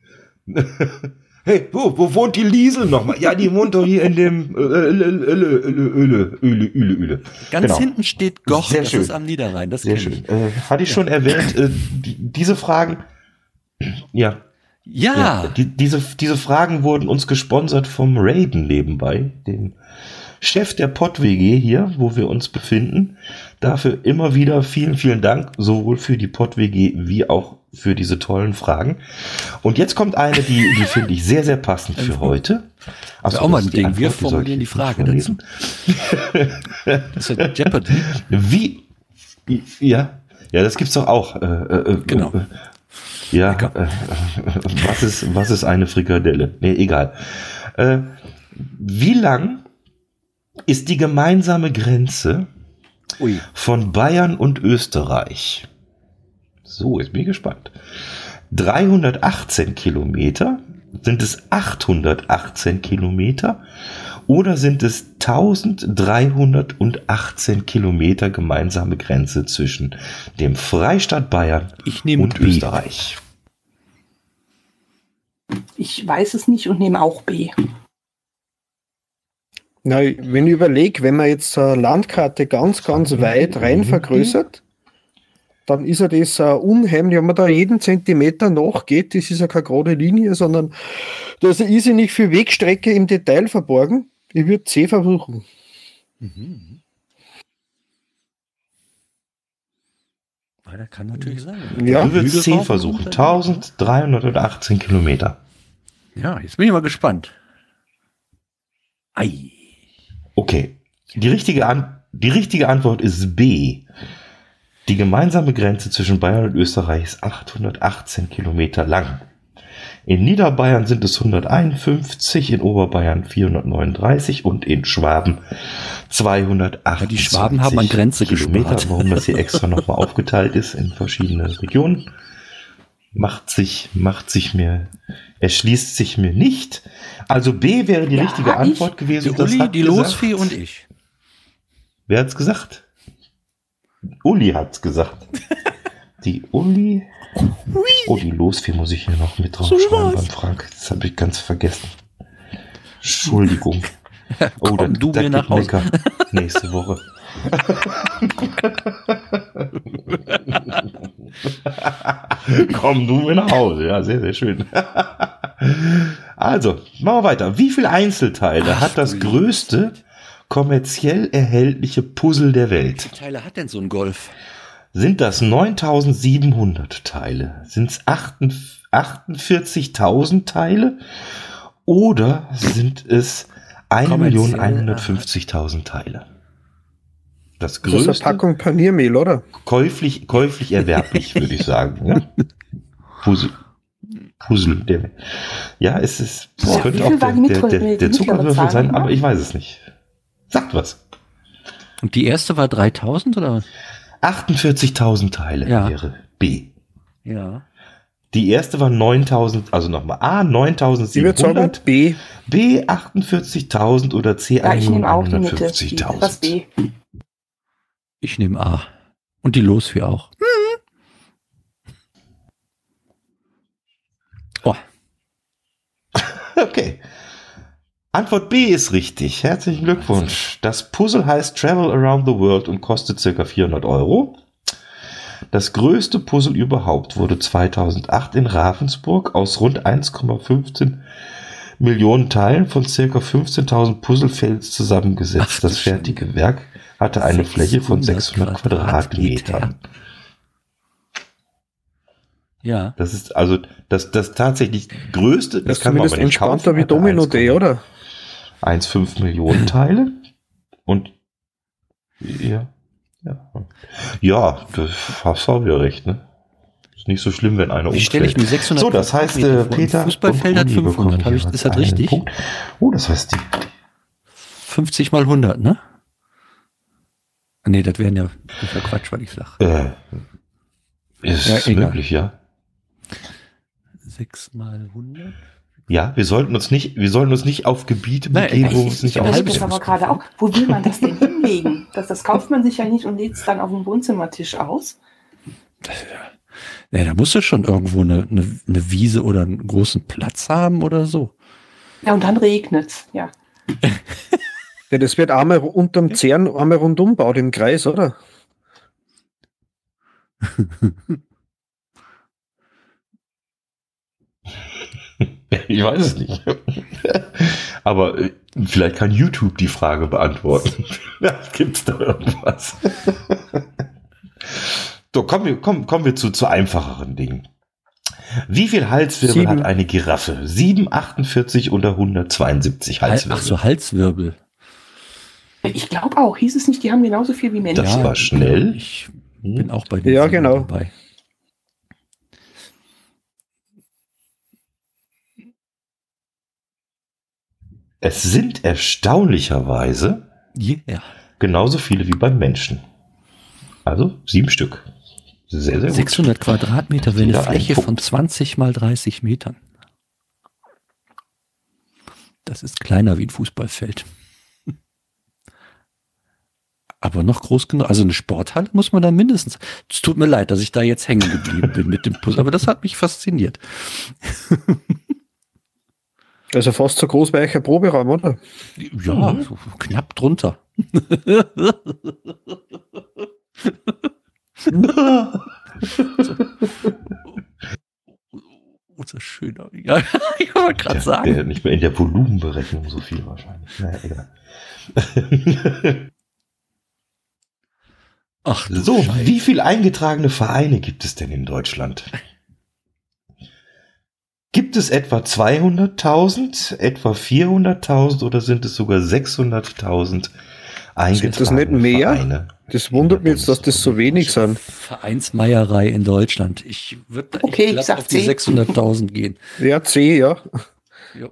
Hey, wo, wo wohnt die Liesel nochmal? Ja, die wohnt doch hier in dem Öle, Öle, Öle, Öle, Öle, Öle, Öle. Ganz Genau. hinten steht Goch, Sehr das schön. ist am Niederrhein. Das Sehr kenn schön. ich. Äh, hatte ich schon erwähnt, äh, die, diese Fragen, ja, Ja, Ja, die, diese, diese Fragen wurden uns gesponsert vom Raiden nebenbei, dem Chef der Pott-W G hier, wo wir uns befinden. Dafür immer wieder vielen, vielen Dank, sowohl für die Pott-W G wie auch für diese tollen Fragen. Und jetzt kommt eine, die, die finde ich sehr, sehr passend für heute. Ach so, auch mal das ein ist die Ding. Wir Antwort, die soll formulieren ich die Frage nicht vorlesen. das ist ja Jeopardy. Wie, ja, ja, das gibt's doch auch. Äh, äh, Genau. Äh, ja, äh, was ist, was ist eine Frikadelle? Nee, egal. Äh, wie lang ist die gemeinsame Grenze Ui. von Bayern und Österreich? So, jetzt bin ich gespannt. dreihundertachtzehn Kilometer? Sind es achthundertachtzehn Kilometer? Oder sind es eintausenddreihundertachtzehn Kilometer gemeinsame Grenze zwischen dem Freistaat Bayern Ich nehme und B. Österreich? Ich weiß es nicht und nehme auch B. Na, wenn ich überlege, wenn man jetzt eine Landkarte ganz, ganz weit rein vergrößert, dann ist ja das uh, unheimlich, wenn man da jeden Zentimeter nachgeht, das ist ja keine gerade Linie, sondern da ist ja irrsinnig viel Wegstrecke im Detail verborgen. Ich würde C versuchen. Mhm. Das kann natürlich sein. Ja. Du würdest C Lüdersdorf versuchen. und- eintausenddreihundertachtzehn Kilometer. Ja, jetzt bin ich mal gespannt. Ei. Okay. Die richtige, An die richtige Antwort ist B. Die gemeinsame Grenze zwischen Bayern und Österreich ist achthundertachtzehn Kilometer lang. In Niederbayern sind es hunderteinundfünfzig, in Oberbayern vierhundertneununddreißig und in Schwaben zweihundertachtundzwanzig. Ja, die Schwaben haben an Grenze Kilometer, gespart. warum das hier extra nochmal aufgeteilt ist in verschiedene Regionen. Macht sich, macht sich mir, erschließt sich mir nicht. Also B wäre die Ja, richtige ich- Antwort gewesen. Die und das Uli, hat die gesagt- Losfee und ich. Wer hat's gesagt? Uli hat's gesagt. Die Uli. Oh, die Losfee muss ich hier noch mit draufschreiben beim Frank. Das habe ich ganz vergessen. Entschuldigung. Oh, Komm du mir geht nach Hause. Mecker nächste Woche. Komm du mir nach Hause. Ja, sehr, sehr schön. Also, machen wir weiter. Wie viele Einzelteile Ach, hat das du größte kommerziell erhältliche Puzzle der Welt? Wie viele Teile hat denn so ein Golf? Sind das neuntausendsiebenhundert Teile? Sind es achtundvierzigtausend Teile? Oder sind es eine Million hundertfünfzigtausend Teile? Das größte. Das ist eine Packung Paniermehl, oder? Käuflich, käuflich erwerblich, würde ich sagen. Ja? Puzzle. Puzzle. Der, ja, es ist, es Boah, könnte wie auch viel der, war die der, mittlere- der, die der mittlere Zuckerwürfel Zahl, sein, ne? aber ich weiß es nicht. Sagt was. Und die erste war dreitausend oder? achtundvierzigtausend Teile Ja. wäre B. Ja. Die erste war neuntausend, also nochmal A, Ich würde sagen neuntausendsiebenhundert, B. B, achtundvierzigtausend oder C, Ja, ich nehme auch die Mitte. Die- Das hundertfünfzigtausend. B. Ich nehme A. Und die Losfee auch. Oh, Okay. Antwort B ist richtig. Herzlichen Glückwunsch. Das Puzzle heißt Travel Around the World und kostet ca. vierhundert Euro. Das größte Puzzle überhaupt wurde zweitausendacht in Ravensburg aus rund eins Komma fünfzehn Millionen Teilen von ca. fünfzehntausend Puzzlefelds zusammengesetzt. Ach, du Das fertige Werk hatte eine Fläche von sechshundert Quadratmetern. ja. Das ist also das, das tatsächlich größte. Das ist kann man zumindest aber nicht entspannter kaufen, wie hatte Domino Day, oder? eins Komma fünf Millionen Teile. Und ja, ja, ja, das hast du wieder recht, ne? Ist nicht so schlimm, wenn einer Wie stelle ich mir umfällt. sechshundert So, das heißt, Quadratmeter äh, vor? Ein Peter Fußballfeld hat und Uli fünfhundert. bekommen Habe ich, jeweils ist das einen richtig? Punkt. Oh, das heißt, die fünfzig mal hundert, ne? Nee, das wären ja, das ist ja Quatsch, weil ich sag. äh, ist Ja, egal. möglich, ja. sechs mal hundert? Ja, wir sollten uns nicht, wir sollten uns nicht auf Gebiete Nein, begeben, wo Ich, uns ich, nicht ich überlege das auskennen. aber gerade auch. Wo will man das denn hinlegen? Das, das kauft man sich ja nicht und legt es dann auf dem Wohnzimmertisch aus. Ja, da musst du schon irgendwo eine, eine, eine Wiese oder einen großen Platz haben oder so. Ja, und dann regnet ja. Ja, das wird einmal unterm Zern, einmal rundum baut im Kreis, oder? Ich weiß es nicht. Aber äh, vielleicht kann YouTube die Frage beantworten. Vielleicht gibt es da irgendwas. So, kommen wir, kommen, kommen wir zu, zu einfacheren Dingen. Wie viel Halswirbel Sieben. hat eine Giraffe? sieben, achtundvierzig oder hundertzweiundsiebzig Halswirbel? Ach so, Halswirbel. Ich glaube auch. Hieß es nicht, die haben genauso viel wie Menschen? Das war schnell. Ich bin auch bei den Ja, sieben genau. dabei. Es sind erstaunlicherweise Yeah. genauso viele wie beim Menschen. Also sieben Stück. Sehr, sehr gut. sechshundert Quadratmeter wäre eine Wieder ein Fläche Punkt. von zwanzig mal dreißig Metern. Das ist kleiner wie ein Fußballfeld. Aber noch groß genug. Also eine Sporthalle muss man da mindestens. Es tut mir leid, dass ich da jetzt hängen geblieben bin mit dem Puzzle, aber das hat mich fasziniert. Also fast so groß wie euer Proberaum, oder? Ja, so knapp drunter. so. Unser schöner. Ja, ich wollte gerade Der, sagen. der nicht mehr in der Volumenberechnung so viel wahrscheinlich. Naja, egal. Ach, du So, Scheiße. wie viele eingetragene Vereine gibt es denn in Deutschland? Gibt es etwa zweihunderttausend, etwa vierhunderttausend oder sind es sogar sechshunderttausend eingetragene Sind das nicht mehr? Vereine? Das wundert mich jetzt, dass das so wenig sind. Vereinsmeierei in Deutschland. Ich würde Okay, ich glatt sag auf die C. sechshunderttausend gehen. Ja, C, ja. Jo.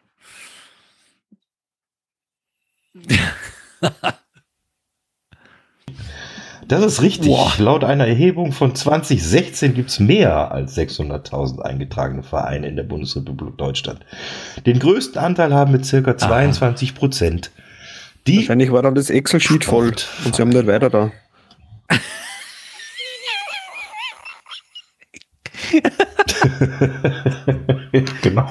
Das ist richtig. Boah. Laut einer Erhebung von zwanzig sechzehn gibt es mehr als sechshunderttausend eingetragene Vereine in der Bundesrepublik Deutschland. Den größten Anteil haben mit circa zweiundzwanzig Prozent. Die Wahrscheinlich war dann das Excel-Sheet voll und sie haben nicht weiter da. genau.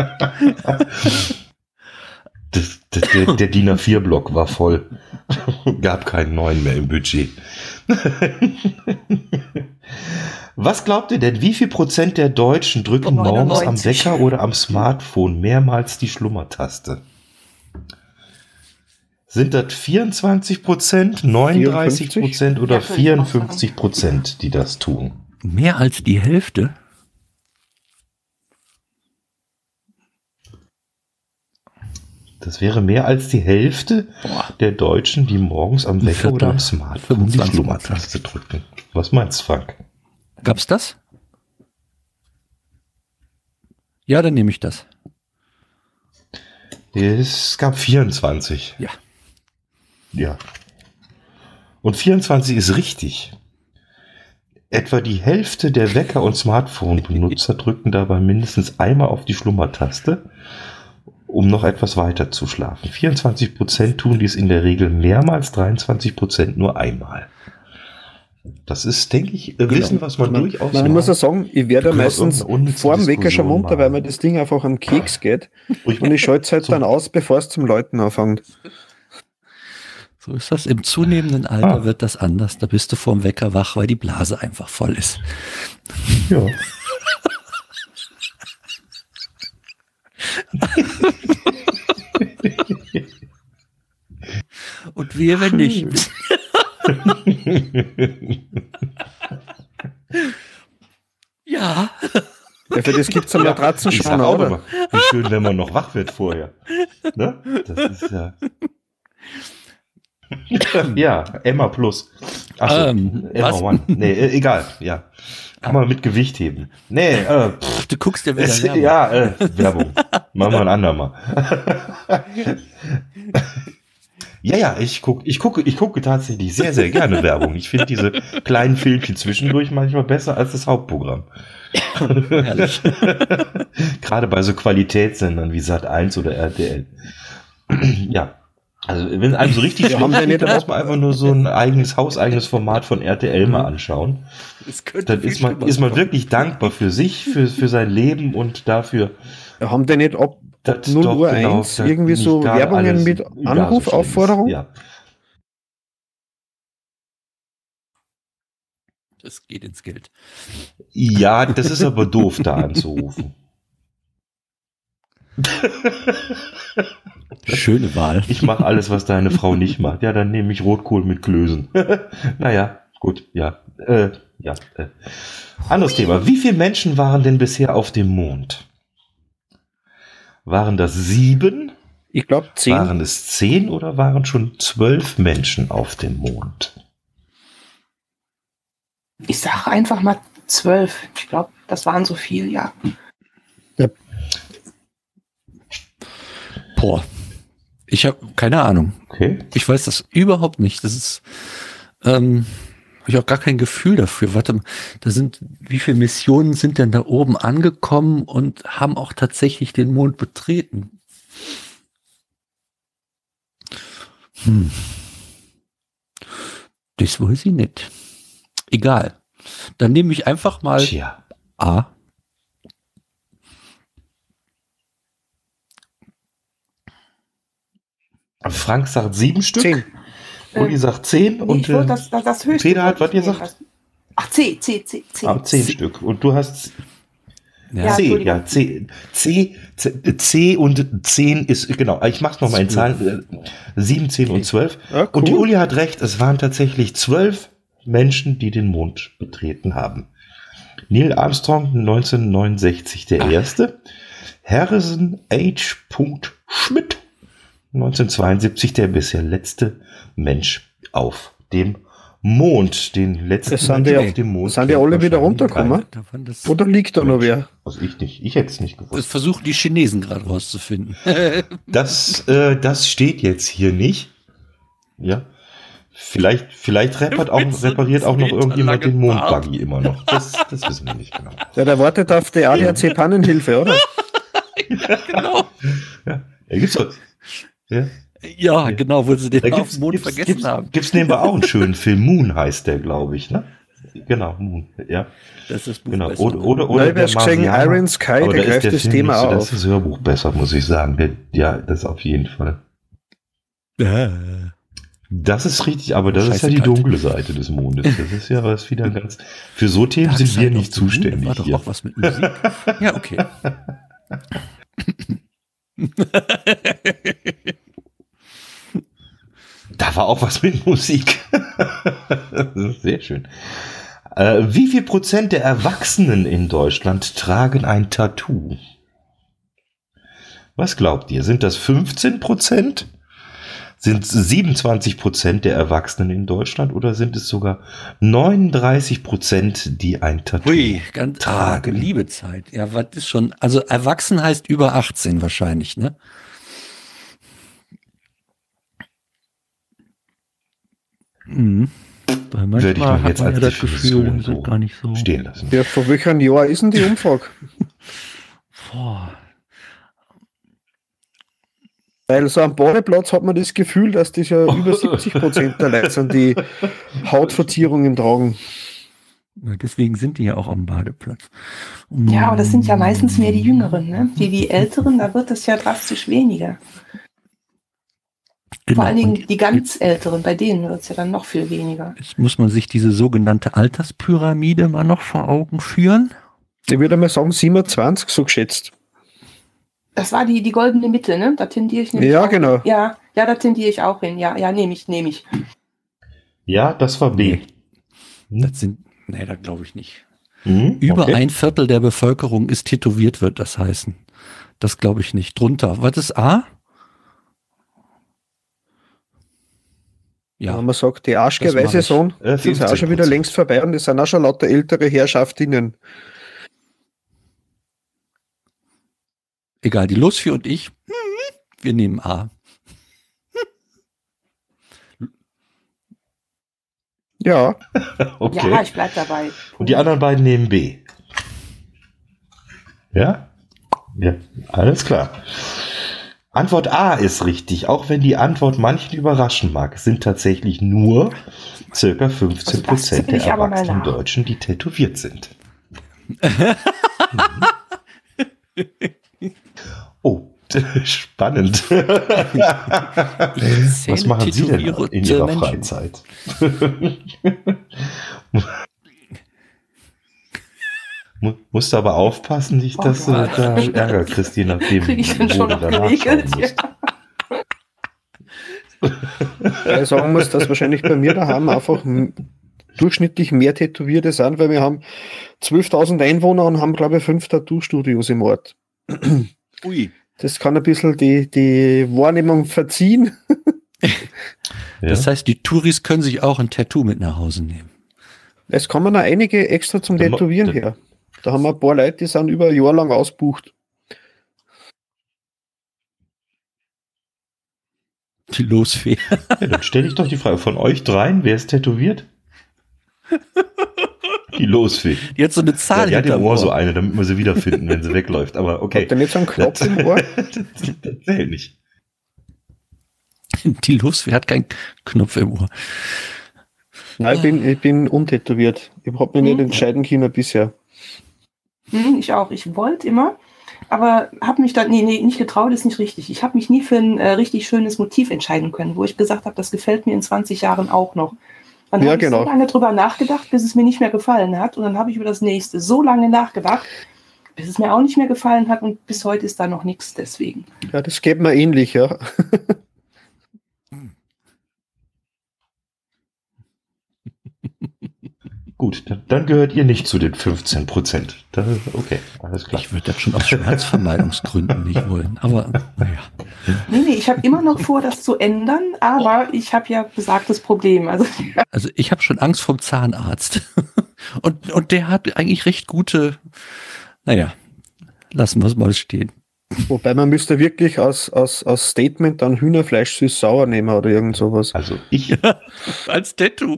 Das, das, der, der D I N A vier Block war voll. Gab keinen neuen mehr im Budget. Was glaubt ihr denn, wie viel Prozent der Deutschen drücken morgens am Wecker oder am Smartphone mehrmals die Schlummertaste? Sind das vierundzwanzig Prozent, neununddreißig Prozent oder Ja, vierundfünfzig Prozent, die das tun? Mehr als die Hälfte? Das wäre mehr als die Hälfte Boah. der Deutschen, die morgens am Wecker oder am Smartphone die Schlummertaste drücken. Was meinst du, Frank? Gab's das? Ja, dann nehme ich das. Es gab vierundzwanzig. Ja. Ja. Und vierundzwanzig ist richtig. Etwa die Hälfte der Wecker- und Smartphone-Benutzer drücken dabei mindestens einmal auf die Schlummertaste, um noch etwas weiter zu schlafen. vierundzwanzig Prozent tun dies in der Regel mehrmals, dreiundzwanzig Prozent nur einmal. Das ist, denke ich, genau. Wissen, was man, man durchaus Man muss ja sagen, ich werde meistens vor dem Wecker schon munter, weil mir das Ding einfach am Keks geht. Und ich schalte es halt dann aus, bevor es zum Läuten anfängt. So ist das. Im zunehmenden Alter ah. wird das anders. Da bist du vorm Wecker wach, weil die Blase einfach voll ist. Ja. Und wir, wenn nicht. Ja. Ja, für das gibt es einen Matratzenspanner, oder? Immer, wie schön, wenn man noch wach wird vorher. Ne? Das ist ja... Ja, Emma Plus. Achso, ähm, Emma was? One. Nee, egal, ja. Kann man mit Gewicht heben. Nee, äh, pff, du guckst ja wieder es, Werbung. Ja, äh, Werbung. Machen wir ein andermal. Ja, ja, ich gucke ich gucke, ich gucke tatsächlich sehr, sehr gerne Werbung. Ich finde diese kleinen Filmchen zwischendurch manchmal besser als das Hauptprogramm. Herrlich. Gerade bei so Qualitätssendern wie Sat eins oder R T L. Ja. Also wenn einem so richtig schlimm geht, dann muss man einfach nur so ein eigenes, hauseigenes Format von R T L mal anschauen. Dann ist man, ist man wirklich dankbar für sich, für, für sein Leben und dafür. Haben die nicht ab null Uhr eins genau, irgendwie so Werbungen mit Anrufaufforderung? Ja. Das geht ins Geld. Ja, das ist aber doof, da anzurufen. Schöne Wahl. Ich mache alles, was deine Frau nicht macht. Ja, dann nehme ich Rotkohl mit Klößen. Naja, gut, ja. Äh, ja. Äh. Anderes Thema. Wie viele Menschen waren denn bisher auf dem Mond? Waren das sieben? Ich glaube zehn. Waren es zehn oder waren schon zwölf Menschen auf dem Mond? Ich sage einfach mal zwölf. Ich glaube, das waren so viel, ja. Ja. Boah. Ich habe keine Ahnung. Okay. Ich weiß das überhaupt nicht. Das ist, ähm, habe ich auch gar kein Gefühl dafür. Warte mal, da sind, wie viele Missionen sind denn da oben angekommen und haben auch tatsächlich den Mond betreten? Hm. Das weiß ich nicht. Egal. Dann nehme ich einfach mal Tja. A. Frank sagt sieben Stück. Zehn. Uli sagt zehn. Nee, und äh, das, das, das höchste. Peter hat was gesagt? Ach, C, C, C, C. Ah, zehn Stück. Und du hast Ja, C, ja, C, C, C, C und zehn ist, genau, ich mach's nochmal in Zahlen, sieben, zehn und zwölf. Ja, cool. Und die Uli hat recht, es waren tatsächlich zwölf Menschen, die den Mond betreten haben. Neil Armstrong neunzehnhundertneunundsechzig der Ach. erste, Harrison H. Schmidt neunzehnhundertzweiundsiebzig der bisher letzte Mensch auf dem Mond, den letzten Das sind Mensch die, auf dem Mond. sind die alle wieder runtergekommen? Das, Oder liegt da noch wer? Also ich nicht, ich hätte es nicht gewusst. das versuchen die Chinesen gerade rauszufinden. Das, äh, das steht jetzt hier nicht. Ja. Vielleicht, vielleicht repariert auch, repariert auch noch irgendjemand den Mondbuggy immer noch. Das, das wissen wir nicht genau. Ja, der wartet auf die A D A C-Pannenhilfe, oder? Ja, genau. Ja, ja gibt's doch. Ja. Ja, genau, wo sie den Da auf gibt's, dem Mond gibt's, vergessen gibt's, haben. Gibt's nebenbei auch einen schönen Film. Moon heißt der, glaube ich, ne? Genau, Moon, ja. Das ist das Buch Genau. besser, Oder, ne? oder, oder Nein, wer der ist gegen Marsianer. Iron Sky, Aber der da ist greift der das Film Thema nicht so, auf. Das ist das Hörbuch besser, muss ich sagen. Der, ja, das auf jeden Fall. Ja. Das ist richtig, aber das Scheiße ist ja die kalt. dunkle Seite des Mondes. Das ist ja was wieder ganz. Für so Themen Dark sind Side wir of nicht the Moon, zuständig. War doch hier. auch was mit Musik. Ja, okay. Da war auch was mit Musik. Sehr schön. Äh, wie viel Prozent der Erwachsenen in Deutschland tragen ein Tattoo? Was glaubt ihr? Sind das fünfzehn Prozent? Sind es siebenundzwanzig Prozent der Erwachsenen in Deutschland oder sind es sogar neununddreißig Prozent, die ein Tattoo Ui, ganz tragen? ah, liebe Zeit. Ja, was ist schon, also erwachsen heißt über achtzehn wahrscheinlich, ne? Mhm. Weil Würde ich manchmal doch hat jetzt man ja als das Gefühl, Definition das ist so gar nicht so. stehen lassen. Ja, vor welchem Jahr ist denn die Umfrage? Boah. Weil so am Badeplatz hat man das Gefühl, dass das ja über siebzig Prozent der Leute sind, die Hautverzierungen tragen. Ja, deswegen sind die ja auch am Badeplatz. Ja, aber das sind ja meistens mehr die Jüngeren, ne? Die, die Älteren, da wird es ja drastisch weniger. Genau. Vor allen Dingen Und die ganz Älteren, bei denen wird es ja dann noch viel weniger. jetzt muss man sich diese sogenannte Alterspyramide mal noch vor Augen führen. Ich würde mal sagen siebenundzwanzig, so geschätzt. Das war die, die goldene Mitte, ne? Da tendiere ich nämlich Ja, auch genau. hin. Ja, ja, da tendiere ich auch hin. Ja, ja, nehme ich, nehme ich. Ja, das war B. Das sind, nee, da glaube ich nicht. Mhm, Über okay. ein Viertel der Bevölkerung ist tätowiert, wird das heißen. Das glaube ich nicht. Drunter. Was ist A? Ja. Ja, Wenn man sagt, die Das arschgeweise mach ich. Sohn, Äh, die ist auch schon fünfzehn wieder Prozent. längst vorbei und das sind auch schon lauter ältere Herrschaftinnen. egal. Die Losfi und ich, wir nehmen A. Ja, Okay. Ja, ich bleib dabei. Und die anderen beiden nehmen B. Ja? Ja, alles klar. Antwort A ist richtig, auch wenn die Antwort manchen überraschen mag. Es sind tatsächlich nur circa fünfzehn Prozent will der ich aber mal erwachsenen nach. Deutschen, die tätowiert sind. Mhm. Oh, spannend. Was machen Sie denn in Ihrer Freizeit? Mu- Musst du aber aufpassen, nicht, Oh dass du Gott. da Ärger kriegst, je nachdem, Kriege ich dann wo schon du noch danach geregelt? schauen musst. Ja. weil ich sagen muss, dass wahrscheinlich bei mir daheim einfach m- durchschnittlich mehr Tätowierte sind, weil wir haben zwölftausend Einwohner und haben, glaube ich, fünf Tattoo-Studios im Ort. Ui. Das kann ein bisschen die, die Wahrnehmung verziehen. Ja? Das heißt, die Touris können sich auch ein Tattoo mit nach Hause nehmen. Es kommen noch einige extra zum Da ma- Tätowieren da- her. Da haben wir ein paar Leute, die sind über ein Jahr lang ausgebucht. Die Losfee. Ja, dann stelle ich doch die Frage, von euch dreien, wer ist tätowiert? Die Losfee. Die hat so eine Ja, Zahl die hat im hinterm Ohr Ohr. so eine, damit wir sie wiederfinden, wenn sie wegläuft. Aber okay. Habt ihr nicht so einen Knopf im Ohr? Das, das zählt nicht. Die Losfee hat keinen Knopf im Ohr. Nein, ich bin, ich bin untätowiert. Ich habe mich nicht Mhm. entscheiden können bisher. Hm, ich auch. Ich wollte immer, aber habe mich dann, nee, nee, nicht getraut, ist nicht richtig. Ich habe mich nie für ein äh, richtig schönes Motiv entscheiden können, wo ich gesagt habe, das gefällt mir in zwanzig Jahren auch noch. Dann Ja, habe ich genau. so lange drüber nachgedacht, bis es mir nicht mehr gefallen hat. Und dann habe ich über das nächste so lange nachgedacht, bis es mir auch nicht mehr gefallen hat. Und bis heute ist da noch nichts deswegen. Ja, das geht mir ähnlich, ja. Gut, dann, dann gehört ihr nicht zu den fünfzehn Prozent. Das ist okay, alles klar. Ich würde das schon aus Schmerzvermeidungsgründen nicht wollen. Aber naja. Nee, nee, ich habe immer noch vor, das zu ändern, aber ich habe ja besagtes Problem. Also Also ich habe schon Angst vom Zahnarzt. Und, und der hat eigentlich recht gute, naja, lassen wir es mal stehen. Wobei man müsste wirklich aus, aus, aus Statement dann Hühnerfleisch süß-sauer nehmen oder irgend sowas. Also ich, Als Tattoo.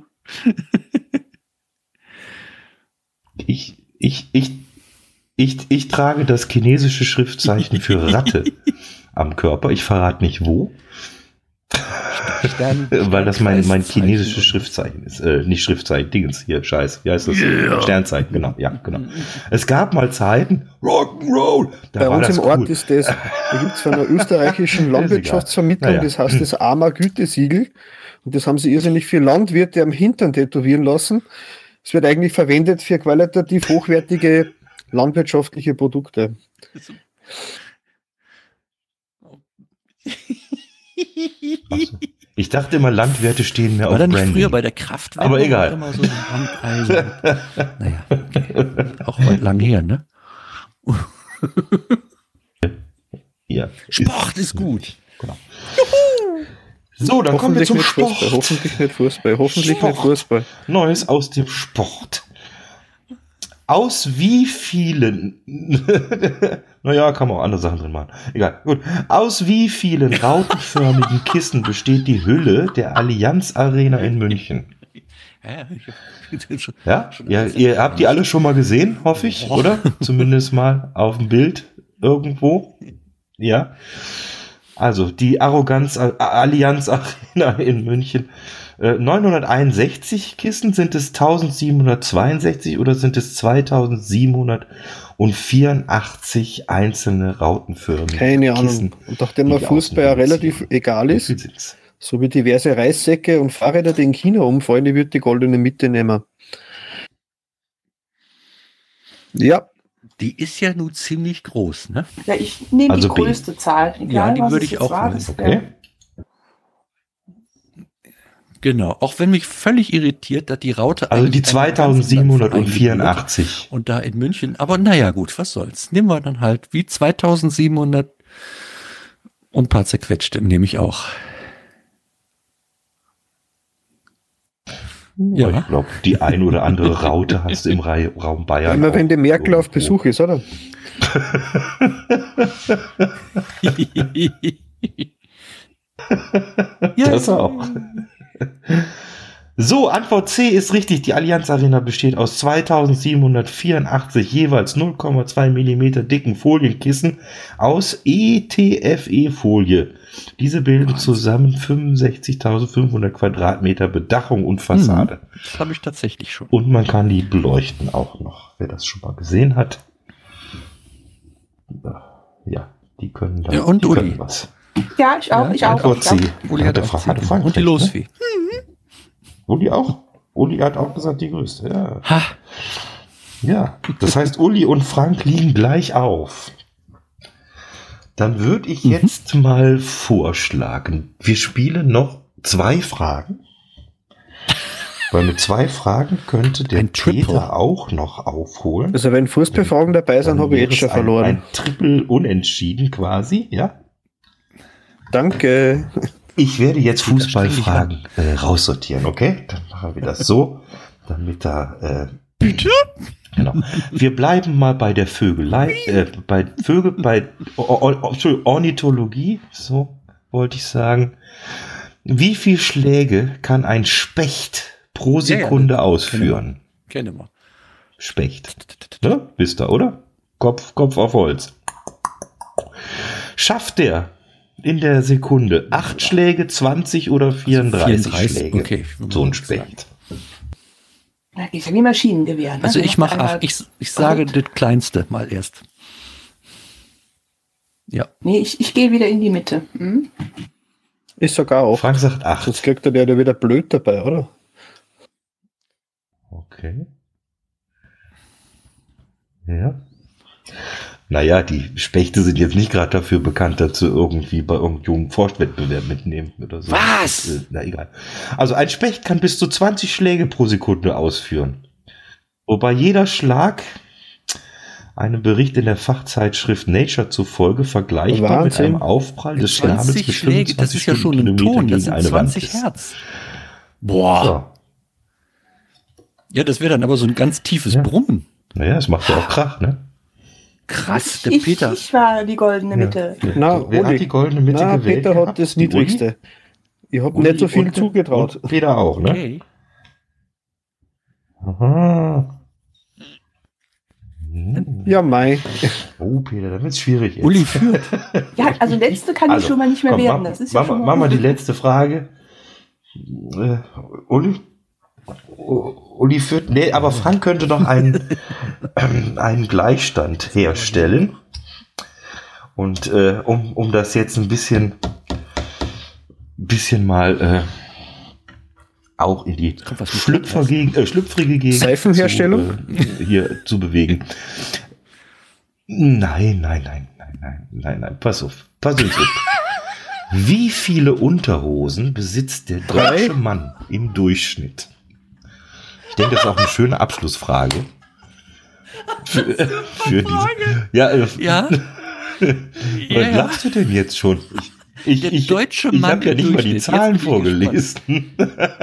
ich, ich, ich, ich, ich trage das chinesische Schriftzeichen für Ratte am Körper. Ich verrate nicht wo. Stern, Weil das mein, mein Kreiszeichen chinesisches oder- Schriftzeichen ist. Äh, nicht Schriftzeichen, Dingens hier, Scheiß. Wie heißt das? Ja. Sternzeichen, genau. Ja, genau. Es gab mal Zeiten, Rock'n'Roll. Da Bei war uns das im cool. Ort ist das, da gibt es von einer österreichischen egal. Landwirtschaftsvermittlung, Naja. das heißt das A M A Gütesiegel. Und das haben sie irrsinnig viele Landwirte am Hintern tätowieren lassen. Es wird eigentlich verwendet für qualitativ hochwertige landwirtschaftliche Produkte. Ach so. Ich dachte immer, Landwirte stehen mehr War auf da nicht Branding. früher bei der Kraftwerk Aber egal. immer so ein Bandeisen? Naja, okay. Auch heute lang her, ne? Ja. Sport ist gut. Genau. So, dann kommen wir Hoffentlich zum nicht Sport. Fußball. Hoffentlich nicht Fußball. Hoffentlich Sport. nicht Fußball. Neues aus dem Sport. Aus wie vielen, naja, kann man auch andere Sachen drin machen. Egal, gut. Aus wie vielen rautenförmigen Kissen besteht die Hülle der Allianz Arena in München? Ja, ich- schon- Ja, schon ja alles- ihr habt die alle schon mal gesehen, hoffe ich, oder? Zumindest mal auf dem Bild irgendwo. Ja. Also die Arroganz äh, Allianz Arena in München. Äh, neunhunderteinundsechzig Kissen, sind es eintausendsiebenhundertzweiundsechzig oder sind es zweitausendsiebenhundertvierundachtzig einzelne rautenförmige Keine Kissen? Ahnung. Und nachdem mir die Fußball ja außen relativ ziehen? egal Wie ist, viel sind's? so wie diverse Reissäcke und Fahrräder, die in China umfallen, ich würde die goldene Mitte nehmen. Ja, Die ist ja nun ziemlich groß, ne? Ja, ich nehme Also die B. größte Zahl. Egal, Ja, die was würde es ich jetzt auch war, nehmen. das, Okay. äh, Genau. Auch wenn mich völlig irritiert, dass die Raute Also die eigentlich einen ganzen Land zweitausendsiebenhundertvierundachtzig. und da in München. Aber naja, gut, was soll's. Nehmen wir dann halt wie zweitausendsiebenhundert und ein paar zerquetschte, nehme ich auch. Ja. Ja. Ich glaube, die ein oder andere Raute hast du im Ra- Raum Bayern. immer wenn auch die Merkel auf irgendwo. Besuch ist, oder? Ja, Das auch. So, Antwort C ist richtig. Die Allianz Arena besteht aus zweitausendsiebenhundertvierundachtzig jeweils null Komma zwei Millimeter dicken Folienkissen aus E T F E-Folie. Diese bilden zusammen fünfundsechzigtausendfünfhundert Quadratmeter Bedachung und Fassade. das habe ich tatsächlich schon. Und man kann die beleuchten auch noch. Wer das schon mal gesehen hat. Ja, die können da Ja, und die Uli. können was. ja, ich auch, ich auch. Antwort Ich C. auch. Uli hat Hatte auch Fra- hatte zehn. Frank Und die recht, ne? Losfee. Uli auch. Uli hat auch gesagt, die größte. Ja. Ha, Ja, das heißt, Uli und Frank liegen gleich auf. Dann würde ich jetzt mal vorschlagen, wir spielen noch zwei Fragen. Weil mit zwei Fragen könnte der Ein Triple. Peter auch noch aufholen. Also wenn Fußballfragen dabei sind, Dann habe ich wäre jetzt schon es ein, verloren. Ein Triple unentschieden quasi, ja. Danke. Ich werde jetzt Peter, streng dich Fußballfragen äh, raussortieren, okay? Dann machen wir das so, damit da... Äh, bitte? Genau. Wir bleiben mal bei der Vögelei, äh, bei Vögel, bei o o Entschuldigung, Ornithologie, so wollte ich sagen. Wie viel Schläge kann ein Specht pro Ja, ja, Sekunde das ausführen? Kenne mal. Specht. Ne? Wisst ihr, oder? Kopf, Kopf auf Holz. Schafft der in der Sekunde acht Schläge, zwanzig oder vierunddreißig, vierunddreißig, Schläge? okay. So ein Specht. Da geht ja wie Maschinengewehr. Ne? Also Da ich macht mache einer- acht. Ich, ich sage das kleinste mal erst. Ja. Nee, ich, ich gehe wieder in die Mitte. Hm? Ist sogar auch. Frank sagt acht. Sonst kriegt er ja wieder blöd dabei, oder? Okay. Ja. Naja, die Spechte sind jetzt nicht gerade dafür bekannt, dass sie irgendwie bei irgendeinem Forstwettbewerb mitnehmen oder so. Was? Äh, Na egal. Also ein Specht kann bis zu zwanzig Schläge pro Sekunde ausführen. Wobei jeder Schlag, einem Bericht in der Fachzeitschrift Nature zufolge, vergleichbar mit Wahnsinn. einem Aufprall des Schnabels zwanzig mit Schläge, das ist ja schon ein Stundenkilometer Ton, das gegen sind eine Wand zwanzig ist. Hertz. Boah. Ja. Ja, das wäre dann aber so ein ganz tiefes Ja. Brummen. Naja, es macht ja auch Krach, ne? Krass, der Ich, Peter. ich war die goldene Mitte. Na, So, wer Uli. hat die goldene Mitte Na, gewählt Peter hat gehabt? das Die Uli? niedrigste. Ich habe Uli nicht so viel und- zugetraut. und Peter auch, ne? Okay. Aha. Hm. Ja, Mai. Oh, Peter, da wird's schwierig jetzt. Uli führt. Ja, also letzte kann ich Also, schon mal nicht mehr komm, werden. mach- Das ist ja mach, schon mach mal mal die letzte Frage. Äh, Uli? Uli führt. Nee, aber Frank könnte noch einen, ähm, einen Gleichstand herstellen. Und äh, um, um das jetzt ein bisschen, bisschen mal äh, auch in die schlüpfrige, äh, schlüpfrige Gegend Seifenherstellung? Zu, äh, hier zu bewegen. Nein, nein, nein, nein, nein, nein, nein. Pass auf, pass uns auf. Wie viele Unterhosen besitzt der deutsche Drei? Mann im Durchschnitt? Ich denke, das ist auch eine schöne Abschlussfrage. Für, für diese, ja, äh, Ja? was Ja, ja. lachst du denn jetzt schon? Ich, Der ich, deutsche ich, ich Mann habe ja im nicht mal die Durchschnitt. Zahlen Jetzt bin ich vorgelesen.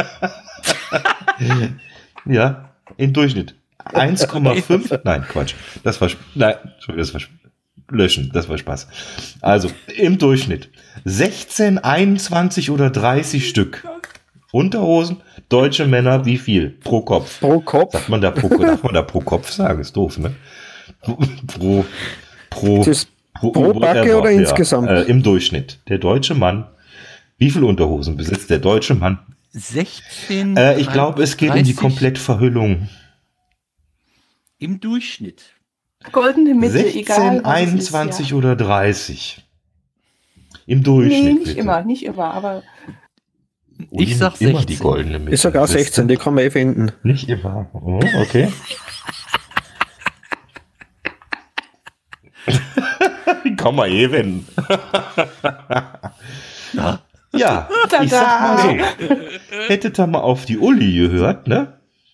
Ja, im Durchschnitt. eins Komma fünf, nein, Quatsch. Das war, nein, das war, löschen, das war Spaß. Also, im Durchschnitt sechzehn, einundzwanzig oder dreißig Stück Unterhosen, deutsche Männer, wie viel? Pro Kopf. Pro Kopf? Sagt man da pro, darf man da pro Kopf sagen? Ist doof, ne? Pro, pro, Ist es pro Backe oder insgesamt? Äh, Im Durchschnitt. Der deutsche Mann, wie viele Unterhosen besitzt der deutsche Mann? sechzehn. Äh, ich glaube, es geht um die dreißig Komplettverhüllung. Im Durchschnitt. Goldene Mitte, egal. sechzehn, was es einundzwanzig ist, ja. oder dreißig. Im Nee, Durchschnitt. nicht bitte. immer, nicht immer, aber Uli Ich sag nimmt immer sechzehn. die goldene Mitte. Ist sogar sechzehn, die kann man eh finden. Nicht immer. Oh, okay. Die kann man eh wenden. Ja. Ja, ich sag mal so. Hättet ihr mal auf die Uli gehört, ne?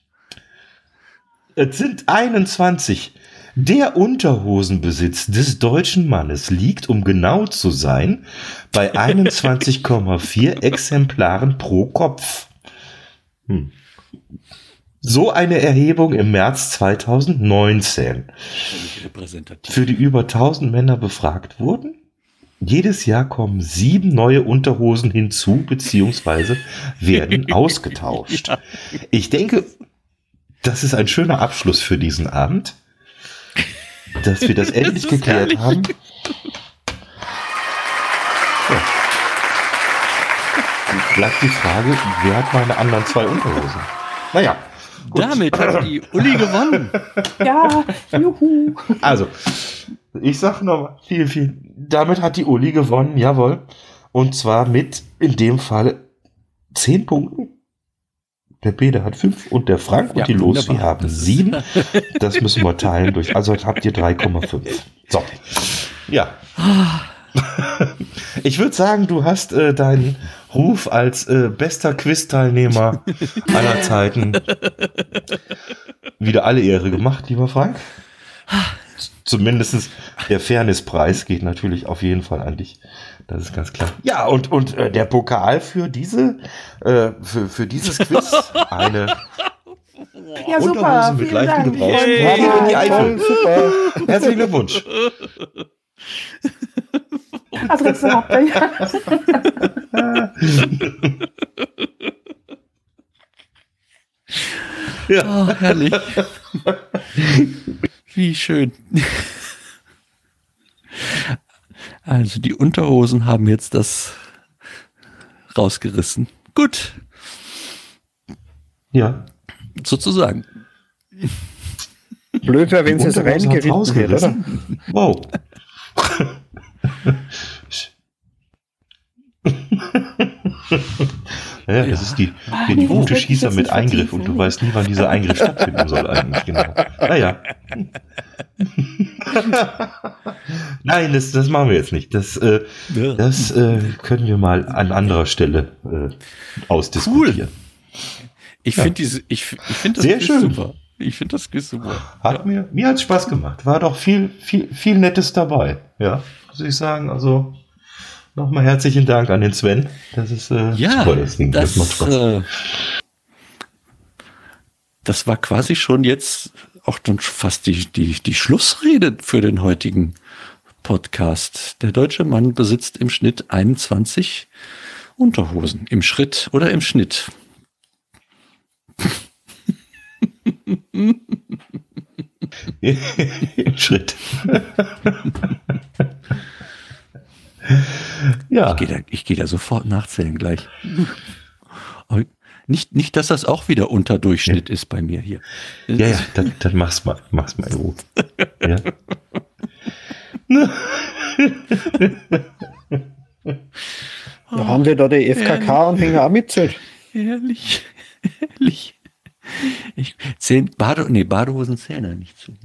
Es sind einundzwanzig. Der Unterhosenbesitz des deutschen Mannes liegt, um genau zu sein, bei einundzwanzig Komma vier Exemplaren pro Kopf. Hm. So eine Erhebung im März zweitausendneunzehn. Völlig repräsentativ. Für die über tausend Männer befragt wurden. Jedes Jahr kommen sieben neue Unterhosen hinzu, beziehungsweise werden ausgetauscht. Ich denke, das ist ein schöner Abschluss für diesen Abend, dass wir das endlich ist geklärt herrlich. haben. Ja. Bleibt die Frage, wer hat meine anderen zwei Unterhosen? Naja, gut. Damit hat die Uli gewonnen. ja, juhu. Also, ich sag nochmal, viel, viel. Damit hat die Uli gewonnen, jawohl. Und zwar mit, in dem Fall, zehn Punkten. Der Peter hat fünf und der Frank und Ja, die Losi wunderbar. haben Das ist- sieben. Das müssen wir teilen durch. Also habt ihr drei Komma fünf. So. Ja. Ich würde sagen, du hast äh, deinen Ruf als äh, bester Quiz-Teilnehmer aller Zeiten wieder alle Ehre gemacht, lieber Frank. Zumindest der Fairnesspreis geht natürlich auf jeden Fall an dich. Das ist ganz klar. Ja, und, und äh, der Pokal für diese, äh, für, für dieses Quiz, eine Ja, super. Unterhosen mit Vielen leichtem Dank. Gebrauch. Hey. Hey. In die Eifel. Super. Herzlichen Glückwunsch. Adresse habt ihr ja. Oh, herrlich. Wie schön. Also die Unterhosen haben jetzt das rausgerissen. Gut, Ja. sozusagen. Blöd wäre, wenn Die sie es Unterhosen hat's reingeritten hätte, oder? rausgerissen. Wow. Ja, das ist die, Ah, die, nee, die das gute möchte ich Schießer jetzt mit nicht Eingriff und du vertiefen. weißt nie, wann dieser Eingriff stattfinden soll eigentlich. Genau. Naja. Nein, das, das machen wir jetzt nicht. Das, äh, das äh, können wir mal an anderer Stelle äh, ausdiskutieren. Ich Ja. finde diese, ich, ich finde das Sehr Quiz schön. super. Ich finde das Quiz super. Hat mir, mir hat's Spaß gemacht. War doch viel, viel, viel Nettes dabei. Ja, muss ich sagen. Also nochmal herzlichen Dank an den Sven. Das ist äh, Ja, super, das Ding. Das, das, macht Spaß. äh, das war quasi schon jetzt auch dann fast die, die, die Schlussrede für den heutigen Podcast. Der deutsche Mann besitzt im Schnitt einundzwanzig Unterhosen. Im Schritt oder im Schnitt. Im Schritt. ja. Ich gehe da, ich geh da sofort nachzählen gleich. Nicht, nicht, dass das auch wieder Unterdurchschnitt ja. ist bei mir hier. Ja, ja, dann, dann mach's mal, mach's mal in Ruhe. Ja. Da haben wir da die F K K-Anhänger auch mitzählt. Ehrlich, ehrlich. Ich, zehn Bade, nee, Badehosen zählen da nicht zu.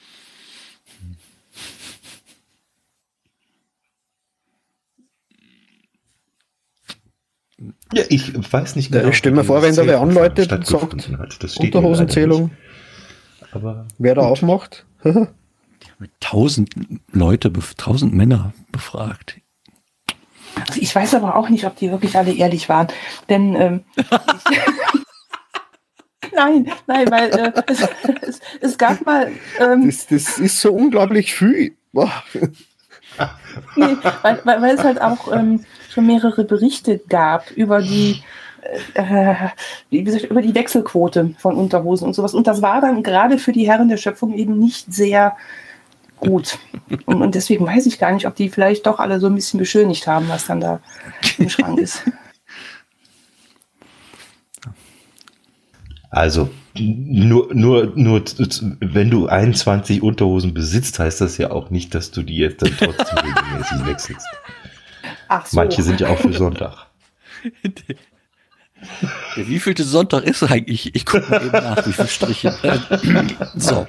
Ja, ich weiß nicht genau. Ja, stell mir vor, wenn da wer anläutet und sagt, Unterhosenzählung, aber wer da aufmacht. Die haben tausend Leute, tausend Männer befragt. Also ich weiß aber auch nicht, ob die wirklich alle ehrlich waren. Denn ähm, ich, nein, nein, weil äh, es, es, es gab mal. Ähm, das, das ist so unglaublich viel. Boah. Nee, weil, weil, weil es halt auch ähm, schon mehrere Berichte gab über die, äh, wie gesagt, über die Wechselquote von Unterhosen und sowas. Und das war dann gerade für die Herren der Schöpfung eben nicht sehr gut. Und, und deswegen weiß ich gar nicht, ob die vielleicht doch alle so ein bisschen beschönigt haben, was dann da im Schrank ist. Also, nur, nur, nur, wenn du einundzwanzig Unterhosen besitzt, heißt das ja auch nicht, dass du die jetzt dann trotzdem regelmäßig wechselst. Ach so. Manche sind ja auch für Sonntag. Der, der wievielte Sonntag ist eigentlich? Ich gucke mal eben nach, wie viele Striche. So.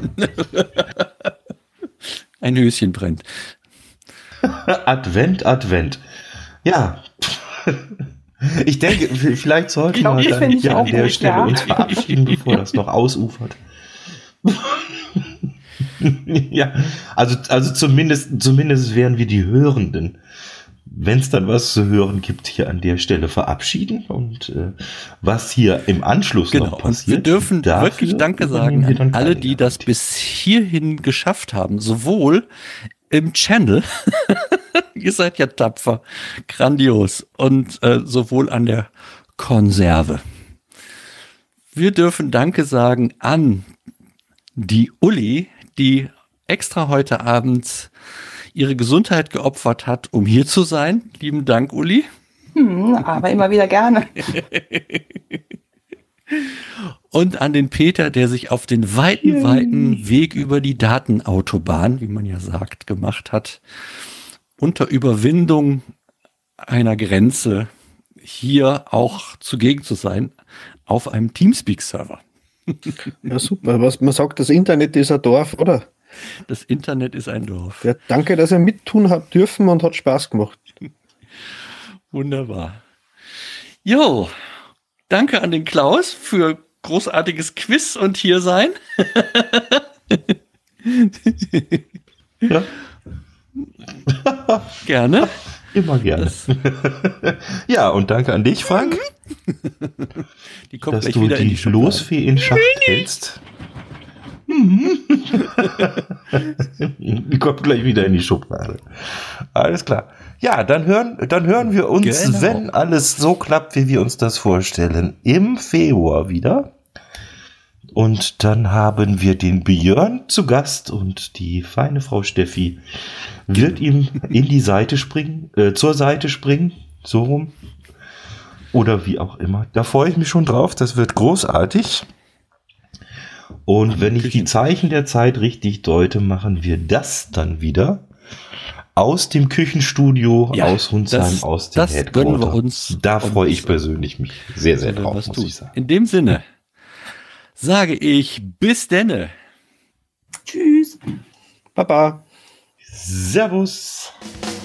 Ein Höschen brennt. Advent, Advent. Ja. Ich denke, vielleicht sollten Glaub, wir dann hier an der gut, Stelle ja. uns verabschieden, bevor das noch ausufert. Ja, also, also zumindest, zumindest werden wir die Hörenden, wenn es dann was zu hören gibt, hier an der Stelle verabschieden. Und äh, was hier im Anschluss genau. noch passiert. Und wir dürfen wirklich Danke sagen an alle, die das bis hierhin geschafft haben. Sowohl im Channel, ihr seid ja tapfer, grandios, und äh, sowohl an der Konserve. Wir dürfen Danke sagen an die Uli, die extra heute Abend ihre Gesundheit geopfert hat, um hier zu sein. Lieben Dank, Uli. Hm, aber immer wieder gerne. Und an den Peter, der sich auf den weiten, weiten Weg über die Datenautobahn, wie man ja sagt, gemacht hat, unter Überwindung einer Grenze hier auch zugegen zu sein, auf einem Teamspeak-Server. Ja, super. Was man sagt, das Internet ist ein Dorf, oder? Das Internet ist ein Dorf. Ja, danke, dass ihr mittun habt dürfen und hat Spaß gemacht. Wunderbar. Jo, danke an den Klaus für großartiges Quiz und hier sein. Ja. Gerne. Immer gerne. Das, ja, und danke an dich, Frank, die kommt dass gleich du wieder in die die Schublade. Losfee in Schach hältst. Die kommt gleich wieder in die Schublade. Alles klar. Ja, dann hören, dann hören wir uns, Genau. wenn alles so klappt, wie wir uns das vorstellen, im Februar wieder. Und dann haben wir den Björn zu Gast und die feine Frau Steffi wird ihm in die Seite springen, äh, zur Seite springen, so rum. Oder wie auch immer. Da freue ich mich schon drauf, das wird großartig. Und wenn ich die Zeichen der Zeit richtig deute, machen wir das dann wieder aus dem Küchenstudio, Ja, aus Hunsheim, das- aus dem das Headquarter. gönnen wir uns. Da freue ich Und- persönlich mich sehr, sehr Wenn drauf, was muss tut. ich sagen. In dem Sinne sage ich bis denne. Tschüss. Baba. Servus.